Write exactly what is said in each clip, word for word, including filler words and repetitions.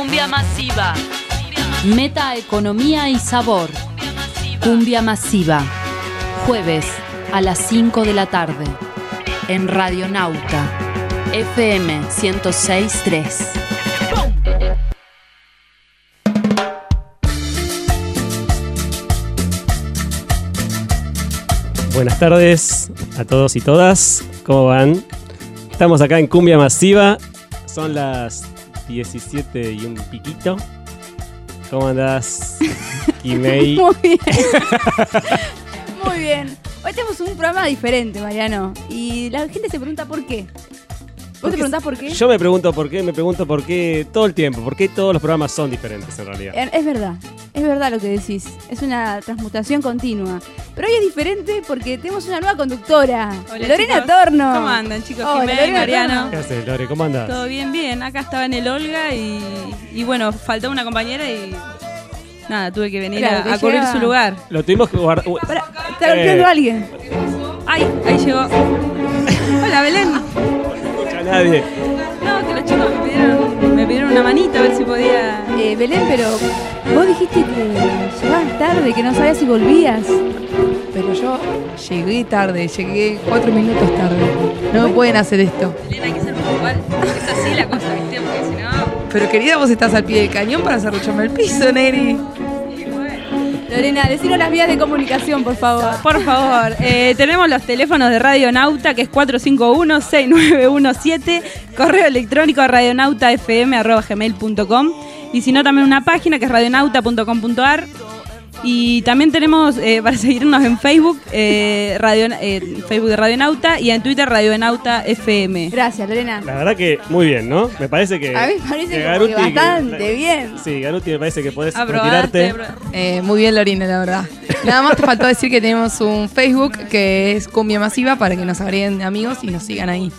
Cumbia masiva. Meta, economía y sabor. Cumbia masiva. Jueves a las cinco de la tarde. En Radionauta. F M ciento seis punto tres. Buenas tardes a todos y todas. ¿Cómo van? Estamos acá en Cumbia Masiva. Son las diecisiete y un piquito. ¿Cómo andás, Kimei? Muy bien. Muy bien. Hoy tenemos un programa diferente, Mariano. Y la gente se pregunta por qué. ¿Vos te preguntás por qué? Yo me pregunto por qué, me pregunto por qué todo el tiempo. ¿Por qué todos los programas son diferentes en realidad? Es verdad. Es verdad lo que decís. Es una transmutación continua. Pero hoy es diferente porque tenemos una nueva conductora. Hola, Lorena chicos. Torno. ¿Cómo andan, chicos? Hola, Jimena y Lorena Mariano. Torno. ¿Qué haces, Lore? ¿Cómo andás? Todo bien, bien. Acá estaba en el Olga y, y bueno, faltaba una compañera y nada, tuve que venir Claro, a, que a cubrir llega- su lugar. Lo tuvimos que guardar. Pará, está golpeando Eh. a alguien. Ay, ahí llegó. Hola, Belén. No escucha a nadie. No, que los chicos me pidieron, me pidieron una manita a ver si podía. Eh, Belén, pero vos dijiste que llegabas tarde, que no sabías si volvías. Pero yo llegué tarde, llegué cuatro minutos tarde. No me pueden hacer esto. Belén, hay que ser puntual. Es así la cosa, ¿viste? Porque si no. Pero querida, vos estás al pie del cañón para serrucharme el piso, Neri. Lorena, decinos las vías de comunicación, por favor. Por favor, eh, tenemos los teléfonos de Radionauta, que es cuatro cinco uno, seis nueve uno siete, correo electrónico radionautafm arroba gmail punto com, y si no, también una página que es radionauta punto com punto a r. Y también tenemos, eh, para seguirnos en Facebook, eh, radio, eh, Facebook de Radionauta, y en Twitter Radionauta F M. Gracias, Lorena. La verdad que muy bien, ¿no? Me parece que. A mí me parece que como que bastante bien. Sí, Garuti me parece que podés Aprobaste, retirarte. apro- Eh, muy bien, Lorina, la verdad. Nada más te faltó decir que tenemos un Facebook que es Cumbia Masiva para que nos agreguen amigos y nos sigan ahí.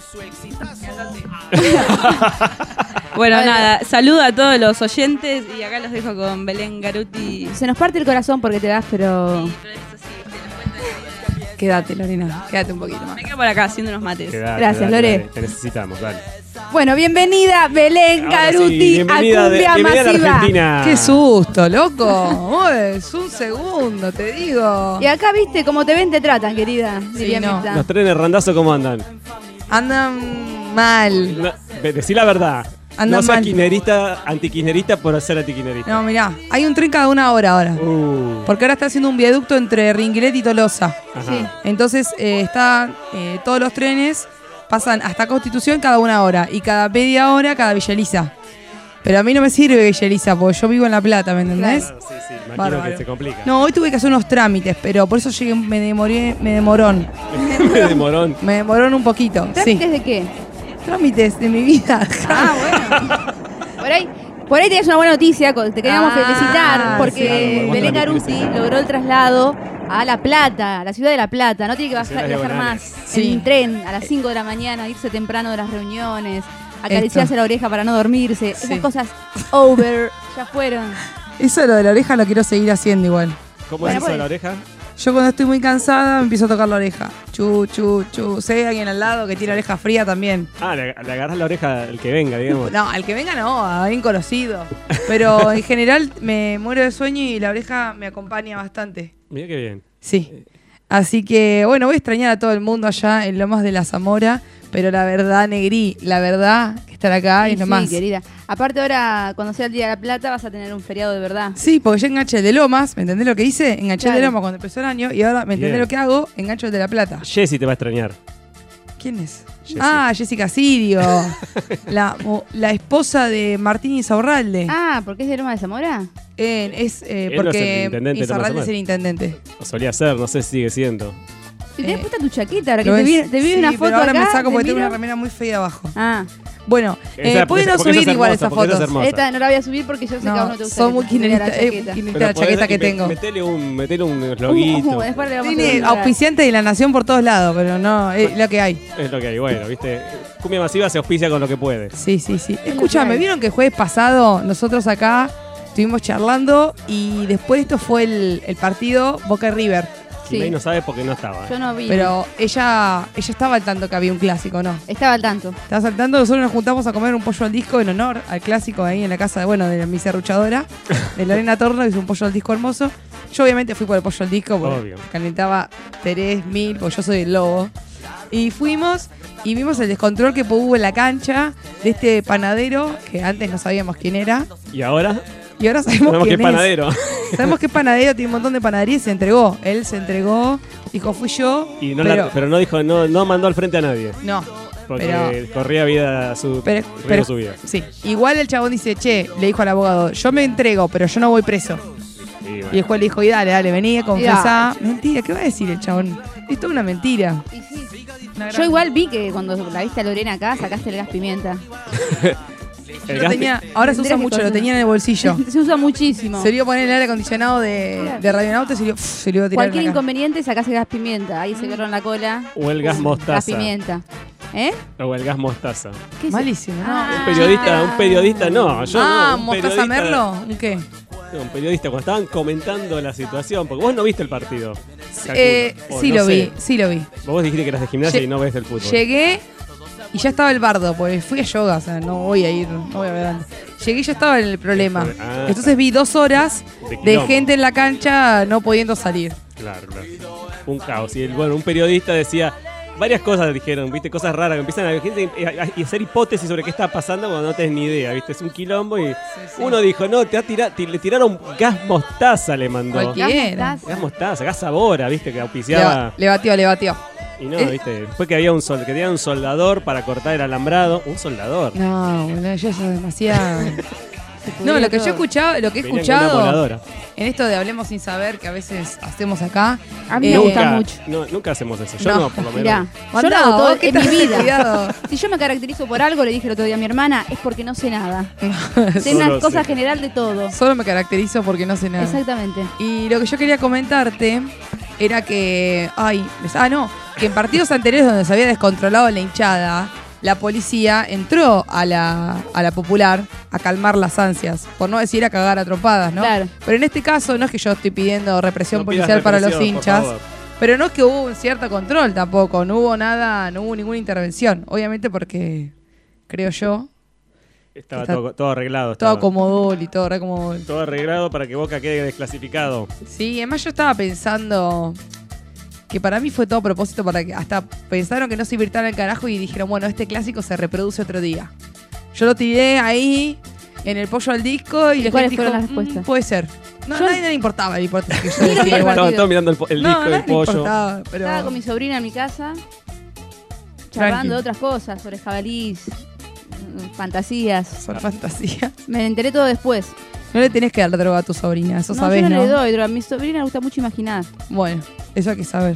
Bueno, Vale. nada, saludo a todos los oyentes y acá los dejo con Belén Garuti. Se nos parte el corazón porque te das, pero... Quédate, Lorena, quédate un poquito más. Me quedo por acá haciendo unos mates. Quedate, Gracias, dale, Lore. dale, te necesitamos, dale. Bueno, bienvenida Belén Ahora sí, Garuti bienvenida a de- Cumbia bienvenida a la Masiva. Argentina. ¡Qué susto, loco! Uy, es un segundo, te digo. Y acá, viste, como te ven, te tratan, querida. diría no. Mirta. Los trenes randazo, ¿cómo andan? Andan mal. No, ve- decí la verdad. Andan no seas mal. kirchnerista, antikirchnerista por ser antikirchnerista. No, mirá, hay un tren cada una hora ahora. Uh, Porque ahora está haciendo un viaducto entre Ringuilet y Tolosa. ajá. Sí. Entonces, eh, está, eh, todos los trenes pasan hasta Constitución cada una hora. Y cada media hora cada Villa Elisa. Pero a mí no me sirve Villa Elisa, porque yo vivo en La Plata, ¿me entendés? Claro, sí, sí, imagino Bárbaro. que se complica. No, hoy tuve que hacer unos trámites, pero por eso llegué, me demoré, me demorón. de morón. Me demorón un poquito. ¿Trámites Sí. de qué? Trámites de mi vida. Ah, bueno. Por ahí, por ahí tenés una buena noticia, te queríamos Ah, felicitar porque sí, vamos a Belén transmitir Garuti ese- logró el traslado a La Plata, a la ciudad de La Plata. No tiene que bajar, Ciudades viajar diagonales. más Sí. en tren a las cinco de la mañana, irse temprano de las reuniones, acariciarse la oreja para no dormirse. Sí. Esas cosas over, ya fueron. Eso de lo de la oreja lo quiero seguir haciendo igual. ¿Cómo Bueno, es eso de pues. la oreja? Yo cuando estoy muy cansada me empiezo a tocar la oreja. Chu, chu, chu. Si hay alguien al lado que tiene oreja fría también. Ah, le, le agarrás la oreja al que venga, digamos. No, al que venga no, a alguien conocido. Pero en general me muero de sueño y la oreja me acompaña bastante. Mira qué bien. Sí. Así que, bueno, voy a extrañar a todo el mundo allá en Lomas de la Zamora. Pero la verdad, Negrí, la verdad, que estar acá Sí, es nomás. sí, querida. Aparte ahora, cuando sea el Día de la Plata, vas a tener un feriado de verdad. Sí, porque yo enganché el de Lomas, ¿me entendés lo que hice? Enganché el de Claro. Lomas cuando empezó el año y ahora, ¿me entendés Bien. lo que hago? Engancho el de La Plata. Jessy te va a extrañar. ¿Quién es? Jessy. Ah, Jessica Sirio, la, mo- la esposa de Martín Insaurralde. Ah, ¿porque es de Loma de Zamora? Eh, es eh, Él no es porque el intendente de Insaurralde Lomas es el intendente. O solía ser, no sé si sigue siendo. Si tenés Eh, puesta tu chaqueta, ahora que Lo te es. vi, te vi Sí, una pero foto ahora acá. me saco te porque tengo miro. una remera muy fea abajo. Ah, Bueno, Esa- eh, pueden no porque esa subir es igual hermosa, esas porque esa es fotos. hermosa. esta no la voy a subir porque yo sé que a vos no No, te gusta. soy que muy te mire la kirchnerista, eh, chaqueta. kirchnerista Pero la chaqueta podés- que me- tengo. Metele un, metele un Uh, loguito. después le vamos a Tiene subir. auspiciante de la nación por todos lados, pero no, es lo que hay. Es lo que hay, bueno, viste. Cumbia Masiva se auspicia con lo que puede. Sí, sí, sí. lo que Escúchame, hay. ¿vieron que el jueves pasado nosotros acá estuvimos charlando y después esto fue el, el partido Boca y River? Sí. Jimei no sabe porque no estaba. Yo no vi. Pero ella ella estaba al tanto que había un clásico, ¿no? Estaba al tanto. Estaba al tanto, nosotros nos juntamos a comer un pollo al disco en honor al clásico ahí en la casa de, bueno, de mi serruchadora, de Lorena Torno, que es un pollo al disco hermoso. Yo obviamente fui por el pollo al disco, porque Obvio. calentaba tres mil, porque yo soy el lobo. Y fuimos y vimos el descontrol que hubo en la cancha de este panadero, que antes no sabíamos quién era, Y ahora, y ahora sabemos sabemos que quién es es. panadero. Sabemos que es panadero, tiene un montón de panadería y se entregó. Él se entregó, dijo, fui yo, Y no pero... la- pero no dijo, no, no mandó al frente a nadie. no, Porque pero... corría vida su, Pero, riesgo pero- su vida. sí, igual el chabón dice, che, le dijo al abogado, yo me entrego, pero yo no voy preso. Y bueno, Y el juez le dijo, y dale, dale, vení, confesá. Mentira, ¿qué va a decir el chabón? Esto es una mentira. Y sí. Una gran- Yo igual vi que cuando la viste a Lorena acá, sacaste el gas pimienta. el Lo gas- tenía- ahora se usa Tendrías que mucho, lo conocer. tenía en el bolsillo. Se usa muchísimo. Se le iba a poner el aire acondicionado de, Claro. de Radionauta y se le, uf, se le iba a tirar Cualquier en la cara. inconveniente sacás el gas pimienta. Ahí se quedaron la cola. O el gas Gas mostaza. pimienta. ¿Eh? O el gas mostaza. ¿Qué es? Malísimo, ¿no? Ah. Un periodista, un periodista, no, yo ah, no. Un ¿mostaza periodista- Merlo? ¿Un qué? no, un periodista, cuando estaban comentando la situación, porque vos no viste el partido. calculo, Eh, o sí no lo sé. vi, sí lo vi. Vos dijiste que eras de gimnasia Lle- y no ves el fútbol. Llegué y ya estaba el bardo, porque fui a yoga, o sea, no voy a ir, no voy a ver antes. Llegué y ya estaba el problema. Ah, Entonces vi dos horas De de quilombo. gente en la cancha no pudiendo salir. Claro, claro. Un caos. Y el, bueno, un periodista decía, varias cosas dijeron, viste, cosas raras, que empiezan a, gente a- a- a hacer hipótesis sobre qué está pasando cuando no tenés ni idea, viste, es un quilombo y uno dijo, no, te ha tira- ti- le tiraron gas mostaza, le mandó. Cualquier- Quiera. Gas mostaza. Gas mostaza, gas sabora, viste, que Le, auspiciaba. le batió, le batió. Y no, Eh. viste, después que había un sol, que tenía un soldador para cortar el alambrado, un soldador. No, boludo, ya eso es demasiado. Se No, pudrió lo que yo he todo. escuchado, lo que he Venían con una escuchado voladora. en esto de Hablemos sin saber que a veces hacemos acá. A mí eh, me gusta Nunca, mucho. no, nunca hacemos eso, yo No. no, por lo menos. Mirá, yo Mandá, lo hago todo vos que en mi estás vida. cuidado. Si yo me caracterizo por algo, le dije el otro día a mi hermana, es porque no sé nada. Sé Solo una cosa sé. general de todo. Solo me caracterizo porque no sé nada. Exactamente. Y lo que yo quería comentarte era que, ay, ah, no, que en partidos anteriores donde se había descontrolado la hinchada, la policía entró a la, a la Popular a calmar las ansias, por no decir a cagar a trompadas, ¿no? Claro. Pero en este caso no es que yo estoy pidiendo represión No pidas policial para los represión, por hinchas, favor. pero no es que hubo un cierto control tampoco, no hubo nada, no hubo ninguna intervención, obviamente porque, creo yo, Estaba Está todo, todo arreglado. todo estaba. acomodó y todo reacomodó. Todo arreglado para que Boca quede desclasificado. Sí, además yo estaba pensando que para mí fue todo a propósito para que hasta pensaron que no se invirtara el carajo y dijeron, bueno, este clásico se reproduce otro día. Yo lo tiré ahí en el pollo al disco y, ¿Y la cuáles gente fueron dijo, las respuestas? "Mm, puede ser. No, Yo- a nadie le importaba la hipótesis que yo Ni lo decía vi el igual. Estaban partido. todos mirando el, po- el No, disco a nadie del le pollo. importaba, pero... Estaba con mi sobrina en mi casa, Tranqui. charlando de otras cosas, sobre jabalís, mm, fantasías. Son fantasía. Me enteré todo después. No le tenés que dar droga a tu sobrina, eso no, sabés, yo no, ¿no? le doy droga. A mi sobrina le gusta mucho imaginar. Bueno, eso hay que saber.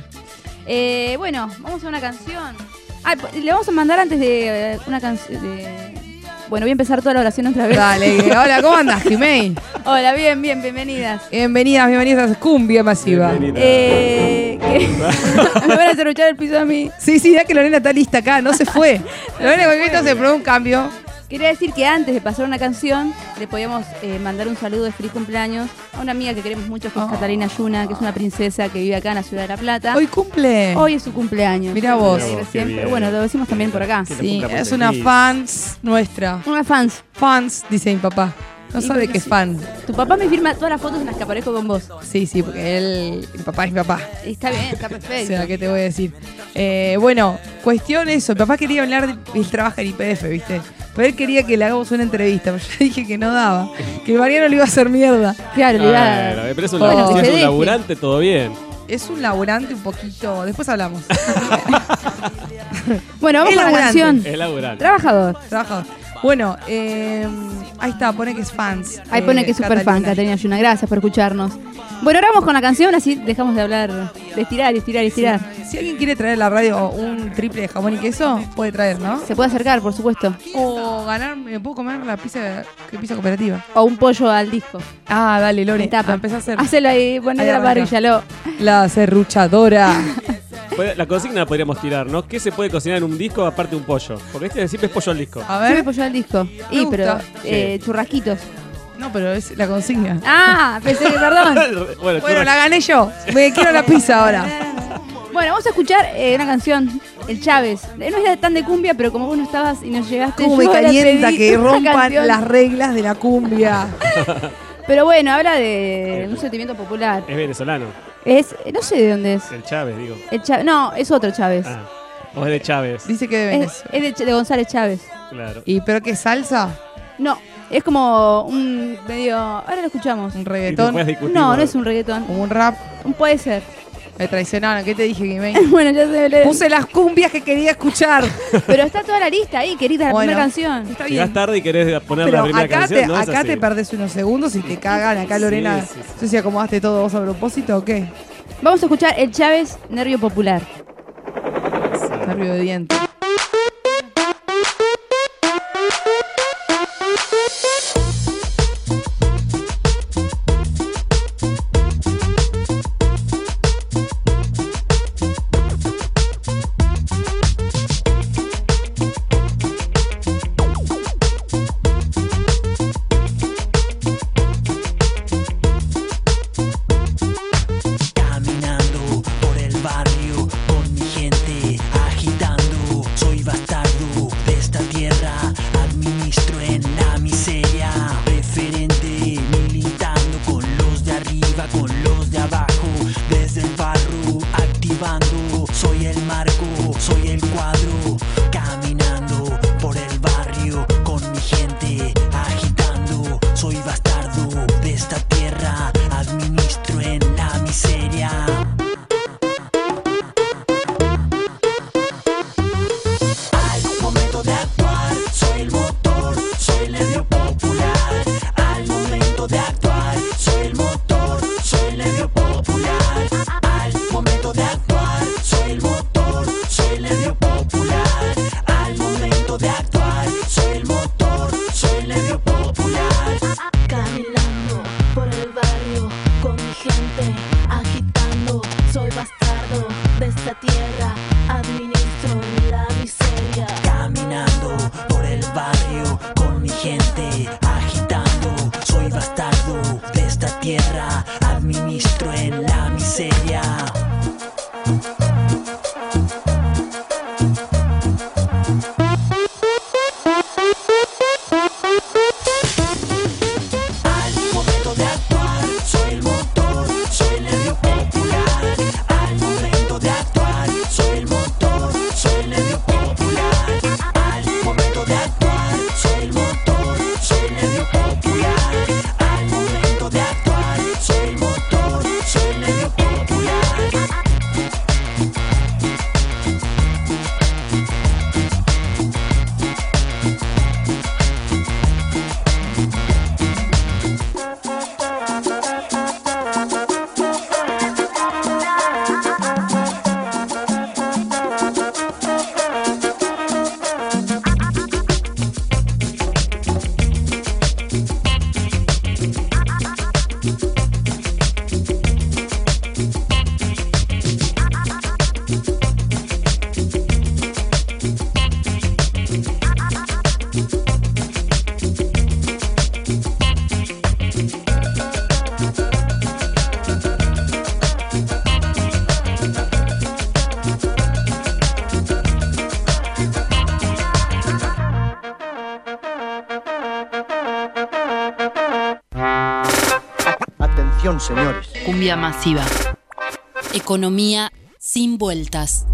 Eh, bueno, vamos a una canción. Ah, le vamos a mandar antes de eh, una canción de... Bueno, voy a empezar toda la oración otra vez. Dale, hola, ¿cómo andas, Jimei? Hola, bien, bien, bienvenidas. Bienvenidas, bienvenidas a Cumbia Masiva. Bienvenida. Eh, que- me van a hacer echar el piso a mí. Sí, sí, ya que Lorena está lista acá, no se fue. Lorena en cualquier momento se probó un cambio. Quería decir que antes de pasar una canción, le podíamos eh, mandar un saludo de feliz cumpleaños a una amiga que queremos mucho, que es Oh. Catalina Yuna, que es una princesa que vive acá en la ciudad de La Plata. Hoy cumple. Hoy es su cumpleaños. Mirá vos. Eh, Mirá vos, qué siempre- bien. bueno, lo decimos también por acá. Que le Sí, cumpla por es una feliz. fans nuestra. Una fans. Fans, dice mi papá. No Sí, sabe porque que es sí. fan. Tu papá me firma todas las fotos en las que aparezco con vos. Sí, sí, porque él, mi papá es mi papá. Está bien, está O perfecto. sea, ¿qué te voy a decir? Eh, bueno, cuestión eso. Mi papá quería hablar, de, él trabaja en I P F, ¿viste? Pero él quería que le hagamos una entrevista. Pero yo dije que no daba. Que el Mariano le iba a hacer mierda. Claro, le iba a- Bueno, pero es un, Bueno, si que es se un deje. laburante, todo bien. Es un laburante un poquito. Después hablamos. Bueno, vamos Es con la laburante. canción. Es laburante. Trabajador. Trabajador. Bueno, eh, ahí está, pone que es fans. Ahí eh, pone que es super fan, Catalina. Catalina Yuna. Gracias por escucharnos. Bueno, ahora vamos con la canción, así dejamos de hablar, de estirar y estirar y estirar. Si alguien quiere traer a la radio un triple de jamón y queso, puede traer, ¿no? Se puede acercar, por supuesto. O ganar, me puedo comer la pizza, ¿qué pizza cooperativa? O un pollo al disco. Ah, dale, Lore. En tapa. Ah, empezá a hacer Hacelo ahí, poné Ahí la arranca. parrilla, lo. la serruchadora. Puede- La consigna la podríamos tirar, ¿no? ¿Qué se puede cocinar en un disco aparte de un pollo? Porque este siempre es pollo al disco. A Siempre ver. pollo al disco. Y, pero gusta. eh, churrasquitos. No, pero es la consigna. Ah, pensé que, perdón. bueno, Bueno, tú- la gané yo. Me quiero la pizza ahora. Bueno, vamos a escuchar eh, una canción, El Chávez. Eh, No era tan de cumbia, pero como vos no estabas y nos llegaste, Cómo me yo la calienta pedí que una rompan canción. las reglas de la cumbia. Pero bueno, habla de un sentimiento popular. Es venezolano. Es, eh, no sé de dónde es. El Chávez, digo. El Chávez, no, es otro Chávez. Ah. O es de Chávez. Dice que de Es, Venezuela. es de, Ch- de González Chávez. Claro. ¿Y pero qué salsa? No, es como un medio... Ahora lo escuchamos. ¿Un Y reggaetón? después discutimos. No, no es un reggaetón. ¿Un rap? Un puede ser. Me traicionaron. ¿Qué te dije, Guimey? Bueno, ya se le... Puse las cumbias que quería escuchar. Pero está toda la lista ahí, querida, la Bueno, primera canción. Está Llegás bien. tarde y querés poner Pero la primera acá, canción. te, no es acá así. te perdés unos segundos y te cagan. Acá Lorena. Sí, sí, sí. No sé si acomodaste todo vos a propósito o qué. Vamos a escuchar El Chávez, Nervio Popular. Nervio de diente. Caminando por el barrio con mi gente agitando. Soy bastardo de esta tierra, administro en la miseria. Preferente militando con los de arriba, con los de abajo. Desde el barro activando. Soy el marco, soy el cuadro. Caminando por el barrio con mi gente agitando. Soy bastardo de esta tierra, administro en la miseria. Al momento de actuar, soy el motor, soy el nervio popular. Al momento de actuar, soy el motor, soy el nervio popular. Al momento de actuar, soy el motor, soy el nervio popular. Al momento de actuar, soy el motor, soy el nervio popular. Caminando por el barrio con mi gente agitando. Soy bastardo de esta tierra, administro la miseria. Caminando por el barrio con mi gente agitando. Soy bastardo de esta tierra, administro en la miseria. Al momento de actuar, soy el motor, soy el nervio popular. Al momento de actuar, soy el motor, soy el nervio popular. Al momento de actuar, soy el motor, soy el nervio popular. Al momento de actuar, soy el motor, soy el nervio popular. Atención, señores. Cumbia masiva. Economía sin vueltas.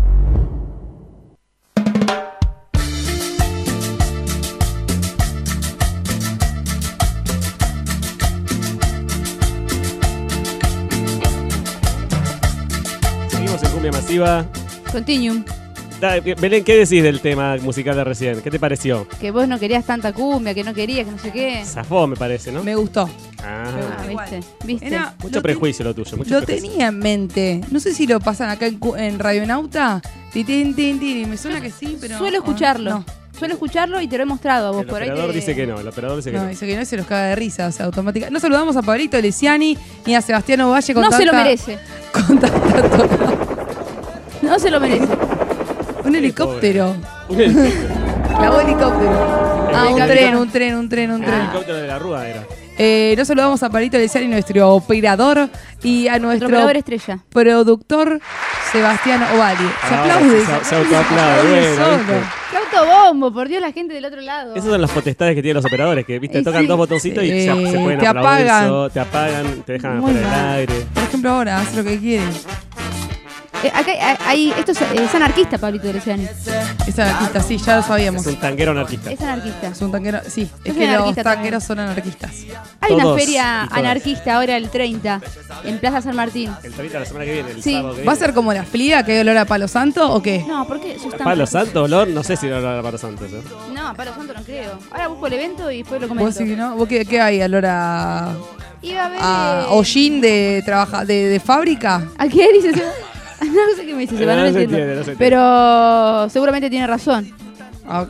Seguimos en Cumbia Masiva. Continuum. Da, Belén, ¿qué decís del tema musical de recién? ¿Qué te pareció? Que vos no querías tanta cumbia, que no querías, que no sé qué. Zafó, me parece, ¿no? Me gustó. Ah, Ah, ¿viste? ¿Viste? Era- mucho lo prejuicio lo tuyo. Mucho Lo prejuicio. tenía en mente. No sé si lo pasan acá en, cu- en Radionauta. Ti, tin, tin, tin, y me suena que sí, pero. Suelo escucharlo. No, Suelo escucharlo y te lo he mostrado a vos. El por ahí operador te- dice que no, el operador dice que no, no. dice que no y se los caga de risa, o sea, automática. No saludamos a Pablito Lesiani ni a Sebastián Ovalle con No se lo tanta- merece. Con tanta toca. No se lo merece. Un helicóptero. Un helicóptero. Clavó helicóptero. Ah, un camión. tren, un tren, un tren, un El tren. helicóptero de la Rúa era. Eh, nos saludamos a Palito Leciani, nuestro operador, y a nuestro operador estrella. productor, Sebastián Ovalle. Se Ahora aplaude. sí, se- se autoaplaude, bueno, solo. ¿viste? Flauto bombo, por Dios, la gente del otro lado. Esas son las potestades que tienen los operadores, que viste, Y tocan sí. dos botoncitos y Sí, se, se pueden te aplaudir, apagan. so- te apagan, te dejan Muy fuera del mal. aire. Por ejemplo, ahora hace lo que quiere. Eh, acá hay, hay- esto es, es anarquista, Pablito Leciani. Es anarquista, sí, ya lo sabíamos. Es un tanquero anarquista. Es anarquista. Es un tanquero, sí, es Es que los anarquista tanqueros son anarquistas. Hay una Todos feria y todas. anarquista ahora el treinta, en Plaza San Martín. El treinta de la semana que viene, el Sí. sábado que viene. ¿Va a ser como la flia, que hay olor a palo santo o qué? No, ¿por qué? Eso está Palo Santo, olor, no sé si era olor a Palo Santo. ¿eh? No, a Palo Santo no creo. Ahora busco el evento y después lo ¿Vos comento. sí que no? ¿Vos qué, qué hay? ¿Olor a, Iba a ver... a eh, hollín de, trabaja, de, de fábrica? ¿A qué dice Seba? No sé qué me dice Seba, no, No lo se entiendo. entiende, no se entiende. Pero seguramente tiene razón. A,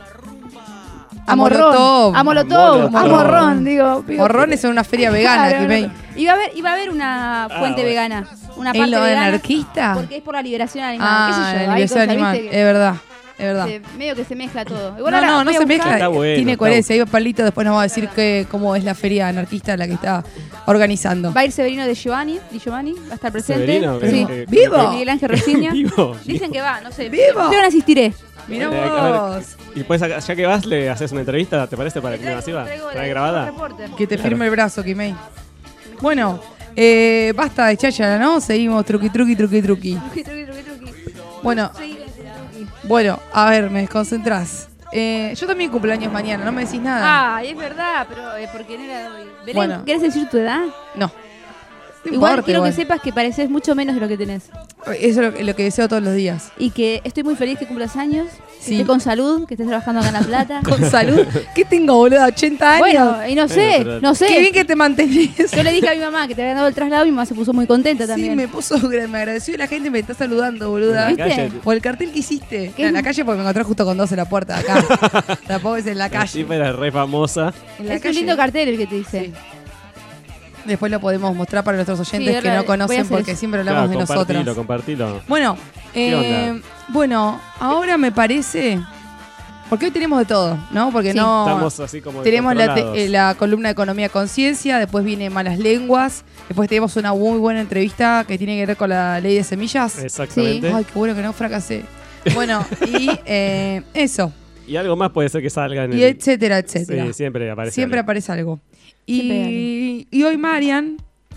A Molotov. A Molotov. A Molotov. Morrón, digo. digo. Morrones en una feria vegana, Claro, que no, no. Iba a haber, iba a haber una Ah, fuente bueno. vegana. Una ¿En parte lo vegana. anarquista? Porque es por la liberación animal. Ah, ¿Qué sé yo? la hay liberación cosas, animal. ¿viste? Es que verdad, es verdad. se- medio que se mezcla todo. Igual No, ahora no, no voy a se buscar- mezcla. Está bueno, Tiene está coherencia. Ahí Palito después nos va a decir que, cómo es la feria anarquista la que está organizando. Va a ir Severino de Giovanni, Di Giovanni, va a estar presente. Severino, sí. que- ¡Vivo! De Miguel Ángel Rosiña. Vivo. Dicen que va, no sé. ¡Vivo! Yo no asistiré. Mirá Eh, a ver, vos. Y después, acá- ya que vas, le haces una entrevista, ¿te parece? Para que me masiva. Traigo ¿Trae el grabada? reporter. Que te firme el brazo, Kimei. Bueno, eh, basta de cháchara, ¿no? Seguimos truqui, truqui, truqui, truqui. Truqui, truqui, truqui, truqui. Bueno, Seguí con ese truqui. bueno, a ver, me desconcentrás. Eh, yo también cumpleaños mañana, no me decís nada. Ah, es verdad, pero eh, porque no era de hoy. Belén, Bueno. ¿querés decir tu edad? No. No Igual importa, quiero igual. que sepas que pareces mucho menos de lo que tenés. Eso es lo, que- lo que deseo todos los días. Y que estoy muy feliz que cumplas años, que Sí. estés con salud, que estés trabajando acá en La Plata. Con salud. ¿Qué tengo, boludo? ¿ochenta años? Bueno, y no sé, Bueno, pero- no sé. Qué bien que te mantenés. Yo le dije a mi mamá que te habían dado el traslado y mi mamá se puso muy contenta Sí, también. me puso, me agradeció y la gente me está saludando, boluda. En la ¿Viste? calle. Por el cartel que hiciste. ¿Qué? En la calle porque me encontré justo con dos en la puerta de acá. Tampoco es en la Sí, calle. pero es re famosa. En la Es calle. un lindo cartel el que te hice. Sí. Después lo podemos mostrar para nuestros oyentes Sí, que ahora no voy a conocen hacer porque eso. siempre hablamos Claro, de compartilo, nosotras. compartilo. Bueno, ¿Qué eh, onda? bueno, ahora me parece. Porque hoy tenemos de todo, ¿no? Porque Sí. no. Estamos así como Tenemos la, te- descontrolados. eh, la columna de Economía Conciencia, después viene Malas Lenguas, después tenemos una muy buena entrevista que tiene que ver con la ley de semillas. Exactamente. Ay, qué bueno que no fracasé. Bueno, y eh, eso, Y algo más puede ser que salga en y el... etcétera, etcétera. Sí, siempre aparece Siempre algo. aparece algo. Siempre Y, y hoy Marian,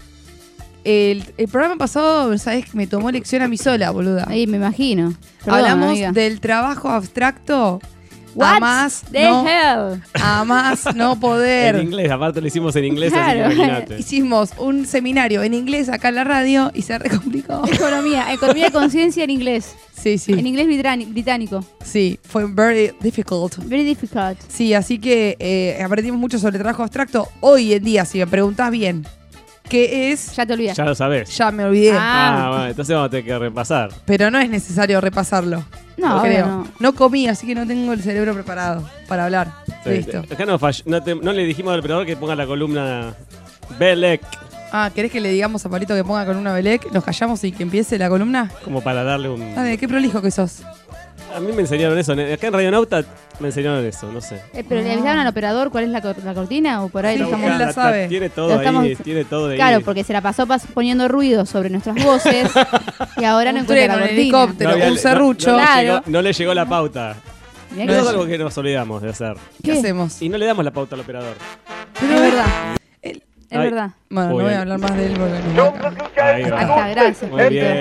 el, el programa pasado, ¿sabes? Me tomó lección a mí sola, boluda. Ahí me imagino. Perdón, Hablamos amiga. del trabajo abstracto a What más, the no, hell? a más no poder. En inglés, aparte lo hicimos en inglés, así Claro. que imagínate. Hicimos un seminario en inglés acá en la radio y se recomplicó. Economía, economía de conciencia en inglés. Sí, sí. En inglés britani- británico. Sí, fue very difficult. Very difficult. Sí, así que eh, aprendimos mucho sobre trabajo abstracto. Hoy en día, si me preguntás bien, ¿qué es? Ya te olvidas. Ya lo sabés. Ya me olvidé. Ah. Ah, bueno, entonces vamos a tener que repasar. Pero no es necesario repasarlo. No, creo. ahora no. No comí, así que no tengo el cerebro preparado para hablar. Sí, Listo. Acá no, falló- no, te- no le dijimos al operador que ponga la columna Belek Ah, ¿querés que le digamos a Palito que ponga con una Belec? ¿Nos callamos y que empiece la columna? como para darle un... Ah, ¿de qué prolijo que sos? A mí me enseñaron eso. Acá en Radionauta me enseñaron eso, no sé. Eh, pero le avisaron al operador cuál es la, cor- la cortina o por ahí Sí, lo estamos... él la sabe. Tiene todo Lo ahí, estamos- tiene todo de Claro, ahí. porque se la pasó pas- poniendo ruido sobre nuestras voces y ahora no Un encuentra tren, la un cortina. helicóptero. había- un serrucho. No, no le Claro. llegó, no le llegó la pauta. Mirá Eso que- es algo que nos olvidamos de hacer. ¿Qué, ¿Qué? hacemos? Y no le damos la pauta al operador. Es verdad, Él- es Ay. verdad. Bueno, Uy, no voy ay. a hablar más de él porque nos va a cagar. Ahí Ahí va. está, gracias. Muy bien.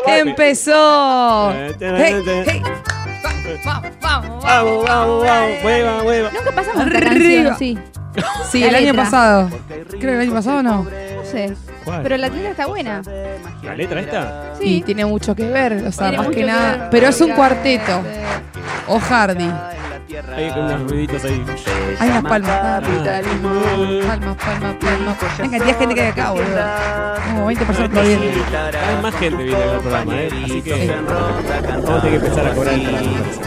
¡Empezó! Eh, Hey, hey. Vamos, vamos, Vamos, vamos, vamos. Mueva, mueva. Nunca pasamos esta Arriba. canción, sí. Sí, La el año letra. pasado. Creo que el año pasado no. No sé. ¿Cuál? Pero la letra está buena. ¿La letra esta? Y Sí. tiene mucho que ver, o sea, Tiene más mucho que que nada. ver. Pero es un cuarteto. O Hardy. Hay unos ruiditos ahí. Hay unas palmas. Ah. Capitalismo. Palmas, palmas, palmas. La cantidad de gente que hay acá, boludo. Como veinte personas aplaudiendo. Cada vez más gente viene al programa, ¿eh? Así que vamos a tener que empezar a cobrar entradas.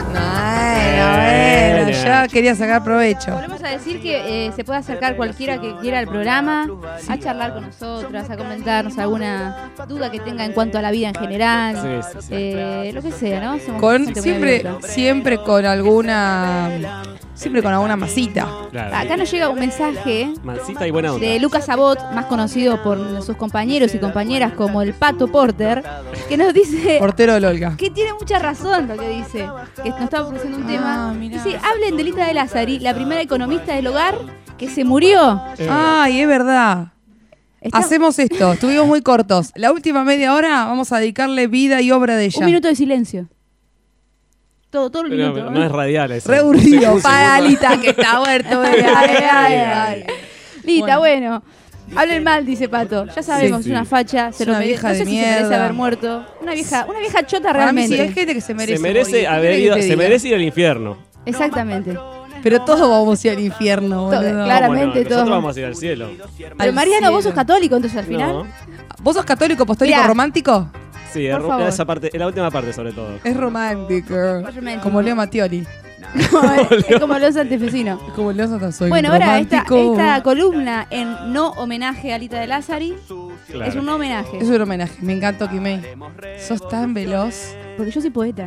Bueno, bueno, ya quería sacar provecho. Volvemos a decir que eh, se puede acercar cualquiera que quiera al programa, a charlar con nosotras, a comentarnos alguna duda que tenga en cuanto a la vida en general, Sí, sí, sí. eh, lo que sea, ¿no? Somos Con, gente muy siempre, abierta. siempre con alguna. Siempre con alguna masita. Claro. Acá nos llega un mensaje Mansita y buena onda. de Lucas Abot, más conocido por sus compañeros y compañeras como el Pato Porter, que nos dice Portero de Olga. que tiene mucha razón lo que dice, que nos está ofreciendo un Ah, tema. mirá. Dice, hablen de Lita de Lázari, la primera economista del hogar que se murió. Eh, Ay, es verdad. Está- Hacemos esto, estuvimos muy cortos. La última media hora vamos a dedicarle vida y obra de ella. Un minuto de silencio. Todo, todo el pero minuto. no es radial eso. Re aburrido, Un para segundo. Lita que está muerto. ay, ay, ay, ay. Lita, bueno. Hablen mal, dice Pato. Ya sabemos, Sí, es una sí. facha, se Es lo una mere- vieja no sé de si se merece mierda. haber muerto. Una vieja, una vieja chota Para mí sí, realmente. hay gente que se merece Se merece morir. ¿Qué haber querés ido, que te se diga? merece ir al infierno. Exactamente. Pero todos vamos a ir al infierno, Todo, boludo. claro. Claramente, ¿Cómo no? Nosotros todos- vamos a ir al cielo. Pero Al Mariano, vos sos cielo. católico, entonces al final. No. ¿Vos sos católico, apostólico, Mirá. romántico? Sí, Por es ro- favor. esa parte, es la última parte sobre todo. Es romántico. romántico. Como Leo Mattioli. Es como los antefesinos. Como Leo Santa soy Bueno, ahora esta, romántico. esta columna en no homenaje a Lita de Lázari Claro. es un no homenaje. Es un homenaje. Me encantó, Kimei. Sos tan veloz. Porque yo soy poeta.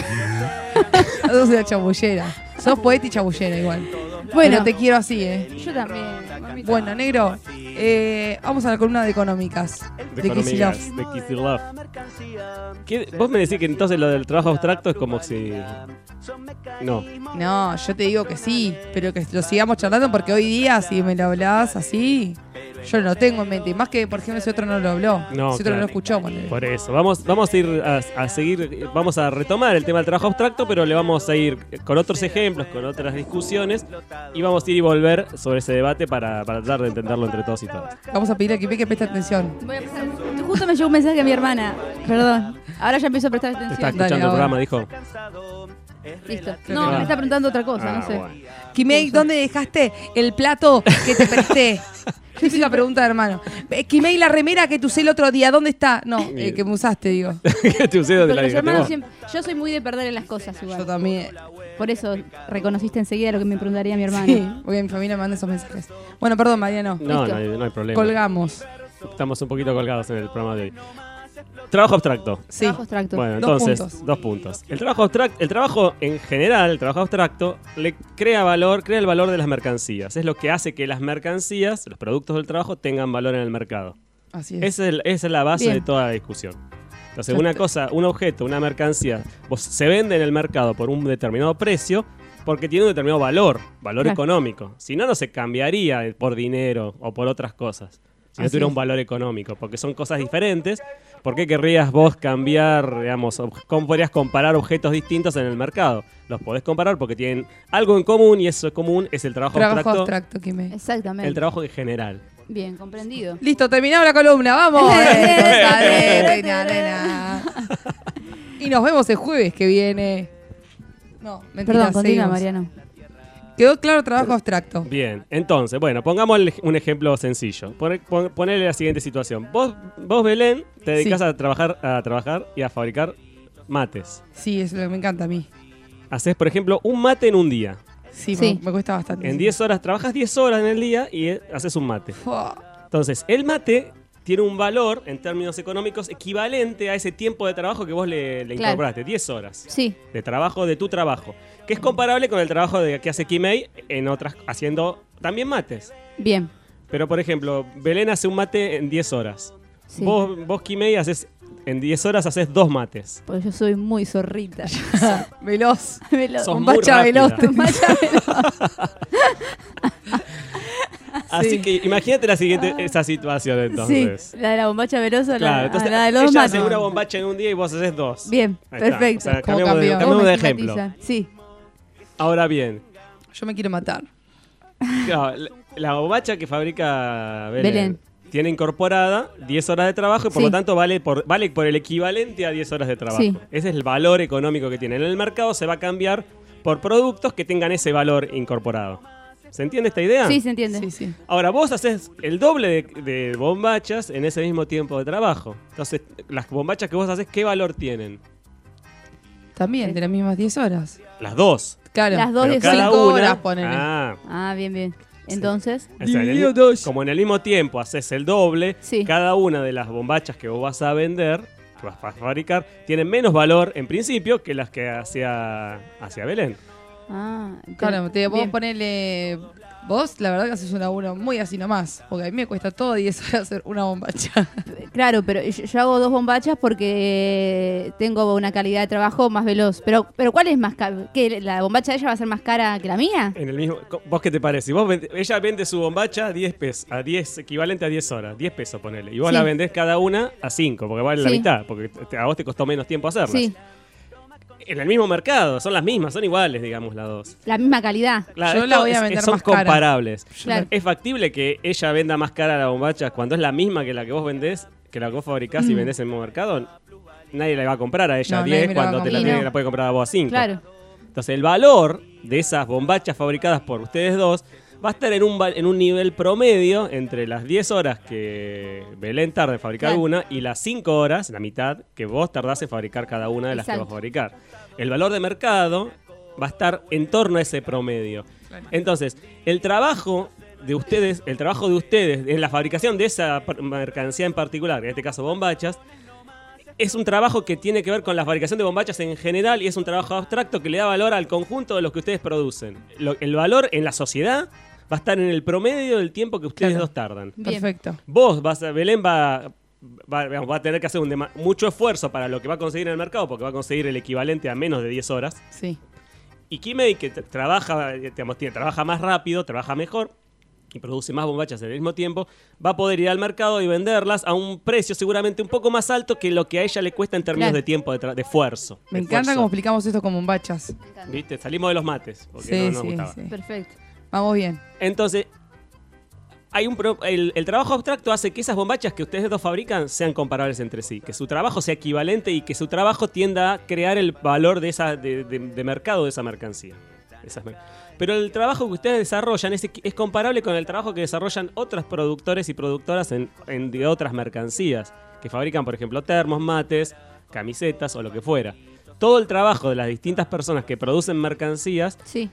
Sos una chabullera. Sos poeta y chabullera igual. Bueno, Pero te quiero así, ¿eh? yo también. mamita. Bueno, negro, eh, vamos a la columna de económicas. De De Kicillof. economías, de Kicillof. ¿Qué- Vos me decís que entonces lo del trabajo abstracto es como si... No. No, yo te digo que sí, pero que lo sigamos charlando porque hoy día, si me lo hablás así, yo lo tengo en mente. Y más que, por ejemplo, ese otro no lo habló. No, ese otro claro. no lo escuchó. ponele. Por eso, vamos, vamos a ir a, a seguir, vamos a retomar el tema del trabajo abstracto, pero le vamos a ir con otros ejemplos, con otras discusiones, y vamos a ir y volver sobre ese debate para, para tratar de entenderlo entre todos y todas. Vamos a pedirle a Kimei que preste atención. Voy a pasar- Justo me llegó un mensaje de mi hermana. Perdón. Ahora ya empiezo a prestar ¿Te está atención. escuchando Dale, el ahora. programa? Dijo. Listo. Creo No, que me va. está preguntando otra cosa, Ah, no sé. bueno. Kimei, ¿dónde dejaste el plato que te presté? Típica pregunta de hermano. Eh, Kimei, la remera que te usé el otro día, ¿dónde está? No, eh, que me usaste, digo. ¿Qué te usé donde Porque la los dijiste hermanos vos? siempre- yo soy muy de perder en las cosas igual. Yo también. Por eso reconociste enseguida lo que me preguntaría mi hermano. Sí, porque mi familia me manda esos mensajes. Bueno, perdón, Mariano. No, Listo. no hay, no hay problema. Colgamos. Estamos un poquito colgados en el programa de hoy. Trabajo abstracto. Sí. Trabajo abstracto. Bueno, Dos entonces, puntos. dos puntos. El trabajo abstracto, el trabajo en general, el trabajo abstracto, le crea valor, crea el valor de las mercancías. Es lo que hace que las mercancías, los productos del trabajo, tengan valor en el mercado. Así es. Esa es, el- esa es la base Bien. de toda la discusión. Entonces, Yo una te- cosa, un objeto, una mercancía, vos- se vende en el mercado por un determinado precio porque tiene un determinado valor, valor Claro. económico. Si no, no se cambiaría por dinero o por otras cosas. Si no Así tuviera es. un valor económico, porque son cosas diferentes. ¿Por qué querrías vos cambiar, digamos, ob- cómo podrías comparar objetos distintos en el mercado? Los podés comparar porque tienen algo en común y eso común es el trabajo, Trabajo abstracto, abstracto, Kimei. Exactamente. el trabajo en general. Bien, comprendido. Listo, terminamos la columna, vamos. Esa de reina, reina. Y nos vemos el jueves que viene. No, mentira, Perdón, continúa, seguimos. Mariano. Quedó claro trabajo abstracto. Bien, entonces, bueno, pongamos el- un ejemplo sencillo. Pone- pon- Ponele la siguiente situación. Vos, vos Belén, te dedicas Sí. a trabajar a trabajar y a fabricar mates. Sí, es lo que me encanta a mí. Haces, por ejemplo, un mate en un día. Sí, Sí. Me, me cuesta bastante. En diez horas, trabajas diez horas en el día y eh, haces un mate. Fua. Entonces, el mate tiene un valor en términos económicos equivalente a ese tiempo de trabajo que vos le, le Claro. incorporaste, diez horas Sí, de trabajo, de tu trabajo, que es comparable con el trabajo de, que hace Kimei en otras, haciendo también mates. bien. Pero, por ejemplo, Belén hace un mate en diez horas. Sí. Vos, vos Kimei, haces, en diez horas haces dos mates. Porque yo soy muy zorrita. Veloz. Veloz. Sos muy Bombacha rápida. veloz. Vaya veloz. Así Sí. que imagínate la siguiente, esa situación entonces. Sí, la de la bombacha veloz o la, Claro, entonces la de los dos ella mates. hace una bombacha en un día y vos haces dos. Bien, Ahí está. perfecto. O sea, ¿Cómo cambiamos de, cambió? cambiamos ¿Cómo de me ejemplo. estigmatiza? Sí, Ahora bien, Yo me quiero matar. claro, la, la bombacha que fabrica Belén, Belén. tiene incorporada diez horas de trabajo y por Sí. lo tanto vale por, vale por el equivalente a diez horas de trabajo. Sí. Ese es el valor económico que tiene. En el mercado se va a cambiar por productos que tengan ese valor incorporado. ¿Se entiende esta idea? Sí, se entiende. Sí, sí. Ahora, vos haces el doble de, de bombachas en ese mismo tiempo de trabajo. Entonces, las bombachas que vos haces, ¿qué valor tienen? También, de las mismas diez horas. Las dos. Claro. Las dos Pero de cada cinco una, horas, ponele. Ah, Ah, bien, bien. Entonces, o sea, en el Dividido mi- dos. como en el mismo tiempo haces el doble, Sí. cada una de las bombachas que vos vas a vender, que vas a fabricar, tienen menos valor en principio que las que hacía, hacía Belén. ah, Claro, te puedo bien. ponerle. Vos, la verdad que haces un laburo muy así nomás. Porque a mí me cuesta todo diez horas hacer una bombacha. Claro, pero yo, yo hago dos bombachas porque tengo una calidad de trabajo más veloz. Pero, pero ¿cuál es más cara? ¿Que la bombacha de ella va a ser más cara que la mía? En el mismo, co- ¿Vos qué te parece? Vos vende- ella vende su bombacha a diez pesos, a diez, equivalente a diez horas, diez pesos ponele. Y vos Sí. la vendés cada una a cinco, porque vale la Sí. mitad, porque te- a vos te costó menos tiempo hacerlas. Sí, En el mismo mercado, son las mismas, son iguales, digamos, las dos. la misma calidad. Claro, Yo la esto voy a es- vender son más cara. comparables. Claro. ¿Es factible que ella venda más cara la bombacha cuando es la misma que la que vos vendés, que la que vos fabricás y vendés en el mismo mercado? Nadie la va a comprar a ella No, a nadie diez me la va a cuando te la, comprar. tiene- No. la puede comprar a vos a cinco. Claro. Entonces, el valor de esas bombachas fabricadas por ustedes dos va a estar en un, va- en un nivel promedio entre las diez horas que Belén tarda en fabricar Claro. una y las cinco horas, la mitad, que vos tardás en fabricar cada una de las que Exacto. vas a fabricar. El valor de mercado va a estar en torno a ese promedio. Entonces, el trabajo de ustedes, el trabajo de ustedes en la fabricación de esa par- mercancía en particular, en este caso bombachas, es un trabajo que tiene que ver con la fabricación de bombachas en general y es un trabajo abstracto que le da valor al conjunto de los que ustedes producen. Lo- el valor en la sociedad va a estar en el promedio del tiempo que ustedes Claro. dos tardan. Bien. Perfecto. Vos, vas a, Belén va, va, digamos, va a tener que hacer un dema- mucho esfuerzo para lo que va a conseguir en el mercado porque va a conseguir el equivalente a menos de diez horas. Sí. Y Kimei, que t- trabaja, eh, digamos, tiene- trabaja más rápido, trabaja mejor y produce más bombachas en el mismo tiempo, va a poder ir al mercado y venderlas a un precio seguramente un poco más alto que lo que a ella le cuesta en términos Claro. de tiempo, de, tra- de esfuerzo. Me de encanta esfuerzo. cómo explicamos esto con bombachas. ¿Viste? Salimos de los mates, porque Sí, no nos sí, gustaba. sí. Perfecto. Vamos bien. Entonces, hay un pro- el, el trabajo abstracto hace que esas bombachas que ustedes dos fabrican sean comparables entre sí, que su trabajo sea equivalente y que su trabajo tienda a crear el valor de, esa, de, de- de mercado de esa mercancía. Esas mer- Pero el trabajo que ustedes desarrollan es, equi- es comparable con el trabajo que desarrollan otros productores y productoras en, en- de otras mercancías, que fabrican, por ejemplo, termos, mates, camisetas o lo que fuera. Todo el trabajo de las distintas personas que producen mercancías Sí.